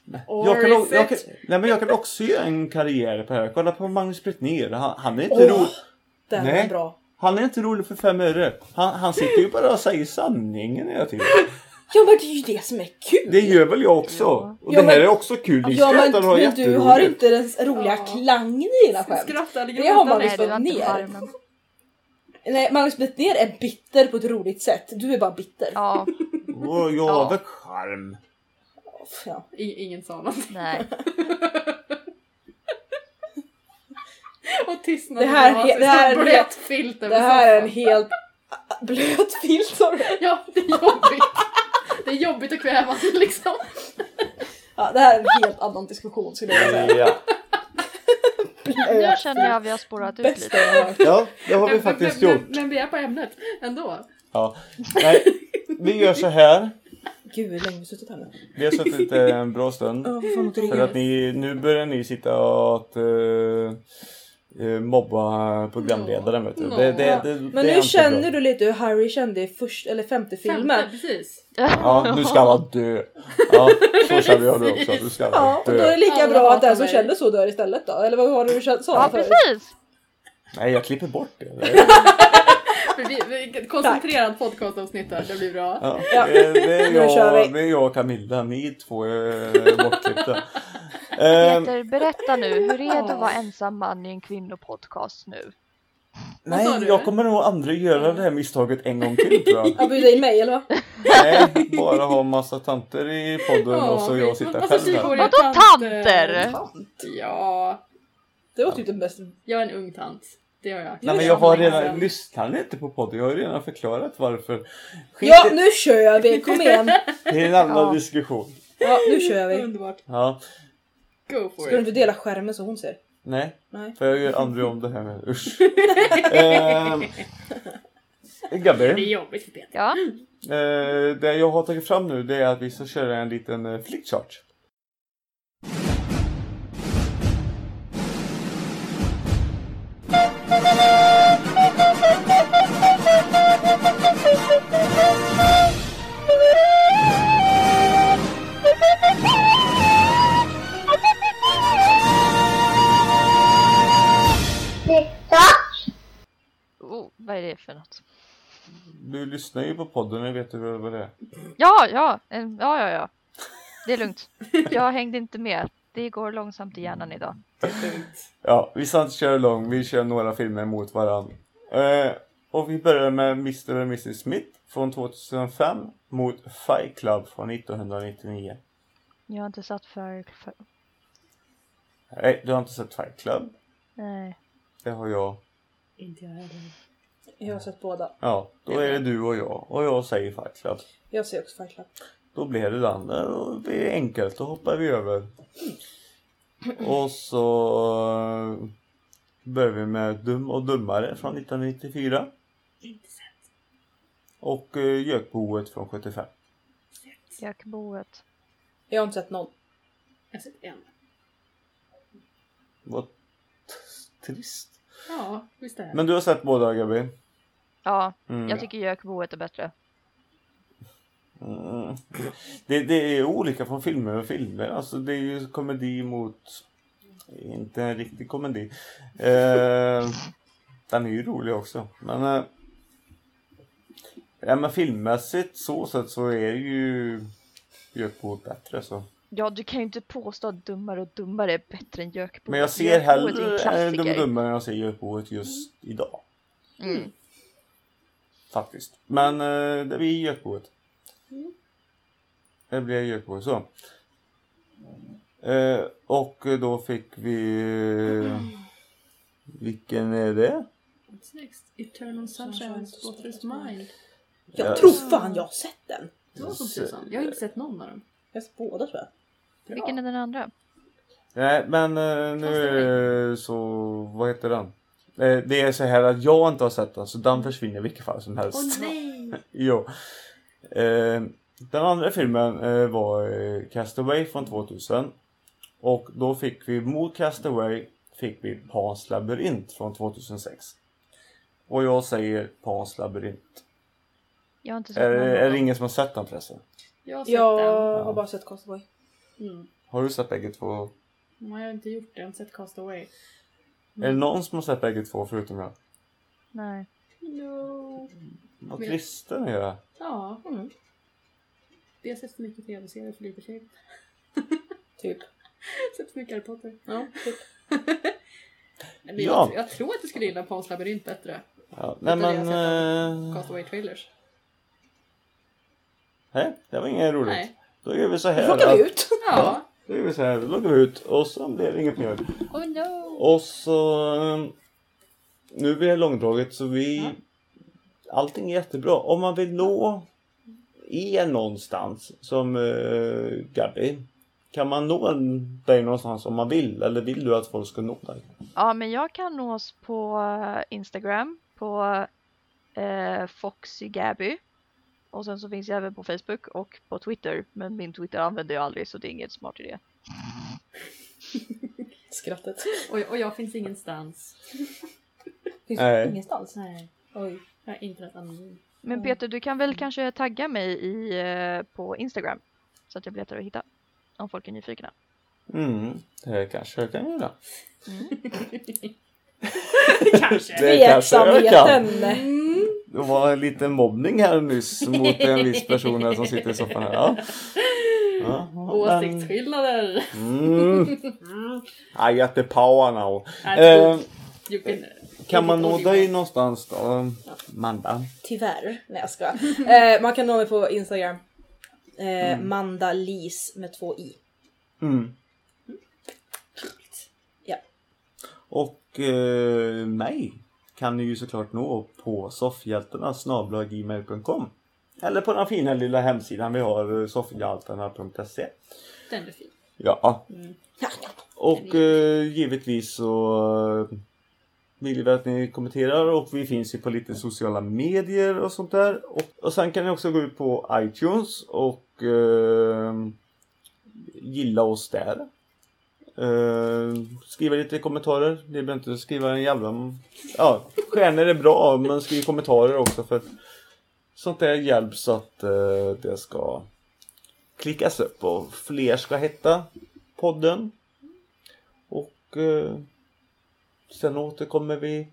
A: Jag kan också göra en karriär på det här. Kolla på Magnus Brittner. Han är inte rolig.
C: Den är bra.
A: Han är inte rolig för 5 öre. Han sitter ju bara och säger sanningen hela tiden.
C: Ja, men det är ju det som är kul.
A: Det gör väl jag också. Ja. Och det här är också kul.
C: Men du har inte den roliga klangen i dina skämt. Det har Magnus Brittner. Nej, Magnus Brittner är bitter på ett roligt sätt. Du är bara bitter.
B: Ja.
A: Jag har väl charm.
C: Ja.
D: Ingen sa något.
B: Nej.
D: Och tystnad.
C: Det här
D: blöt filt.
C: Det här är en helt blöt filt.
D: Ja, det är jobbigt. Det är jobbigt att kväva liksom.
C: Ja, det här är en helt annan diskussion skulle jag säga.
A: Ja.
B: Nu känner jag att vi har spårat ut lite.
A: Ja, det har vi faktiskt gjort.
D: Men vi är på ämnet ändå.
A: Ja. Nej, vi gör så här.
C: Gud, hur länge har vi suttit här nu?
A: Vi har suttit en bra stund. För att nu börjar ni sitta och mobba programledaren, vet du.
C: Men nu känner du lite hur Harry kände i femte filmen.
D: Precis.
A: Ja, du ska vara dö. Ja, så känner jag det också. Du ska vara dö.
C: Och då är det lika bra att den som kände så dör istället då. Eller vad har du sagt?
B: Ja, precis.
A: Nej, jag klipper bort det.
D: Vi koncentrerat podcastavsnitt här, det blir bra.
A: Ja, det är jag och Camilla. Ni två är bortklippta.
B: Peter, berätta nu. Hur är det att vara ensam man i en kvinnopodcast nu?
A: Nej, jag kommer nog aldrig göra det här misstaget en gång till, tror jag.
C: Jag bjuder in mig, eller vad?
A: Nej, bara ha massa tanter i podden och så jag sitter själv här.
B: Vadå tanter?
D: Ja.
C: Det var typ den bästa.
D: Jag är en ung tant. Det har jag.
A: Nej, men jag har redan lyssnat inte på podden. Jag har redan förklarat varför.
C: Ja, nu kör vi. Kom igen.
A: Det är en annan diskussion.
C: Ja, nu kör vi.
D: Underbart.
A: Ja.
D: Go for
C: Ska du inte dela skärmen så hon ser?
A: Nej. För jag gör aldrig om det här med usch. Gabby.
D: Det är jobbigt, Peter.
B: Ja.
A: Det jag har tagit fram nu, det är att vi ska köra en liten flickchart.
B: Vad är det för något?
A: Du lyssnar ju på podden, jag vet du vad det är.
B: Ja. Det är lugnt. Jag hängde inte med. Det går långsamt i hjärnan idag.
A: Ja, vi ska inte köra lång. Vi kör några filmer mot varandra. Och vi börjar med Mr. och Mrs. Smith från 2005 mot Fight Club från 1999.
B: Jag har inte sett
A: Nej, du har inte sett Fight Club?
B: Nej.
A: Det har jag.
D: Inte jag heller.
C: Jag har sett båda.
A: Ja, då är det du och jag. Och jag säger Fight Club.
C: Jag ser också Fight Club.
A: Då blir det den. Och det är enkelt. Då hoppar vi över. Och så börjar vi med Dum och Dummare från 1994.
D: Inte sett.
A: Och Gökboet från 75.
B: Gökboet.
C: Jag har inte sett någon.
D: Jag har sett en.
A: Vad trist.
D: Ja, visst är det.
A: Men du har sett båda, Gabi?
B: Ja,
A: Mm.
B: jag tycker Gökboet är bättre.
A: Mm. Det är olika från filmer och filmer. Alltså det är ju komedi mot... Inte en riktig komedi. Den är ju rolig också. Men... men filmmässigt så är ju Gökboet bättre så.
B: Ja, du kan ju inte påstå att Dummare och Dummare är bättre än Gökboet.
A: Men jag ser
B: Gökboet är en
A: hellre
B: klassiker.
A: Dum och Dummare än jag ser Gökboet just idag.
B: Mm.
A: Faktiskt. Men det blir Gökboet. Det blir Gökboet så. Och då fick vi... Vilken är det?
D: What's next? Eternal Sunshine Spotless Mind.
C: Jag tror fan jag har sett den.
D: Det var så tusan. Jag har inte sett någon av dem.
C: Jag har sett båda tror jag.
D: Bra.
B: Vilken är den andra?
A: Nej, men nu är det så... Vad heter den? Det är så här att jag inte har sett den, så den försvinner i vilket fall som helst.
D: Nej!
A: Jo. Den andra filmen var Castaway från 2000. Och då fick vi mot Castaway fick vi Pans labyrint från 2006. Och jag säger Pans labyrint.
B: Jag har inte sett någon av
A: Är det
B: dem.
A: ingen som har sett den förresten?
D: Jag har sett
C: Jag har bara sett Castaway.
D: den. Mm.
A: Har du sett bägge två?
D: Nej, jag har inte gjort det. Jag har inte sett Castaway.
A: Är det någon som har sett bägge två förutom jag?
B: Nej.
D: No.
A: Vad kristen är jag.
D: Ja. Mm. Vi har sett för mycket tv-serier för lite film.
C: Typ.
D: Sett för mycket Harry Potter.
C: Ja, typ.
D: Men
A: Ja.
D: jag tror att du skulle gilla Pans labyrint bättre.
A: Ja, nej men...
D: Castaway trailers.
A: Nej, det var inget roligt.
D: Nej.
A: Då gör vi så
C: Nu
A: här.
C: plockar vi
A: att-
C: ut.
D: Ja.
A: Då gör vi så här. Då loggar vi ut. Och så blir det inget mer.
D: Oh no.
A: Och så... Nu blir det långdraget så vi...
D: Ja.
A: Allting är jättebra. Om man vill nå er någonstans som Gabi. Kan man nå dig någonstans om man vill? Eller vill du att folk ska nå dig?
B: Ja, men jag kan nås på Instagram på Foxy Gabby. Och sen så finns jag även på Facebook och på Twitter. Men min Twitter använder jag aldrig så det är inget smart idé.
C: Skrattet.
D: Och jag finns ingenstans.
C: Finns
A: Nej.
C: ingenstans.
D: Nej.
C: Oj.
D: Jag är inte rätt anonym.
B: Men Peter, du kan väl kanske tagga mig på Instagram. Så att jag blir lättare att hitta. Om folk är nyfikna.
A: Det kanske jag kan göra.
D: Kanske.
A: Det kanske jag kan.
C: Tveksamheten.
A: Det var en liten mobbning här nyss mot en viss person här som sitter i soffan här. Ja. Ja, men-
D: Åsiktsskillnader.
A: I got the power now.
D: You can,
A: Kan man nå dig någonstans då? Manda?
C: Tyvärr. Nej jag ska. Man kan nå mig på Instagram. Manda Lis med 2 i. Ja.
A: Och mig kan ni ju såklart nå på soffhjältarna@gmail.com. Eller på den fina lilla hemsidan vi har, soffhjältarna.se.
D: den är fin.
A: Ja. Och givetvis så vill vi att ni kommenterar och vi finns ju på lite sociala medier och sånt där. Och sen kan ni också gå ut på iTunes och gilla oss där. Skriva lite kommentarer. Ni behöver inte skriva en jävla... Ja, stjärnor är bra men skriv kommentarer också för att sånt där hjälps så att det ska klickas upp och fler ska hitta podden. Och sen återkommer vi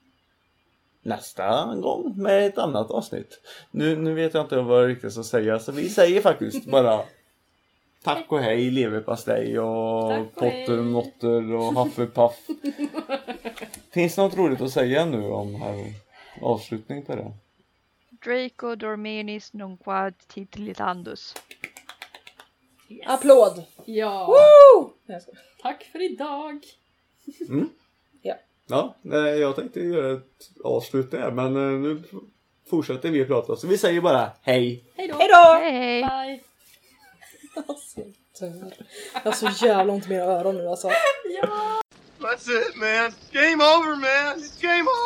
A: nästa gång med ett annat avsnitt. Nu vet jag inte vad det riktigt ska säga så vi säger faktiskt bara tack och hej, leverpastej och
D: Tack och
A: Potter och
D: hej.
A: Notter och Hufflepuff. Finns det något roligt att säga nu om här avslutning på det?
B: Draco Dormenis nunquad titulitandus.
D: Yes.
C: Applåd!
D: Ja.
C: Woo! Nej, jag ska.
D: Tack för idag.
A: Ja, jag tänkte göra ett avslut där men nu fortsätter vi att prata så vi säger bara hej.
D: Hej då.
C: Hejdå!
B: Hej!
D: Bye.
C: Jag har så jävla ont i mina öron nu alltså.
D: Ja.
E: That's it, man. Game over, man. It's game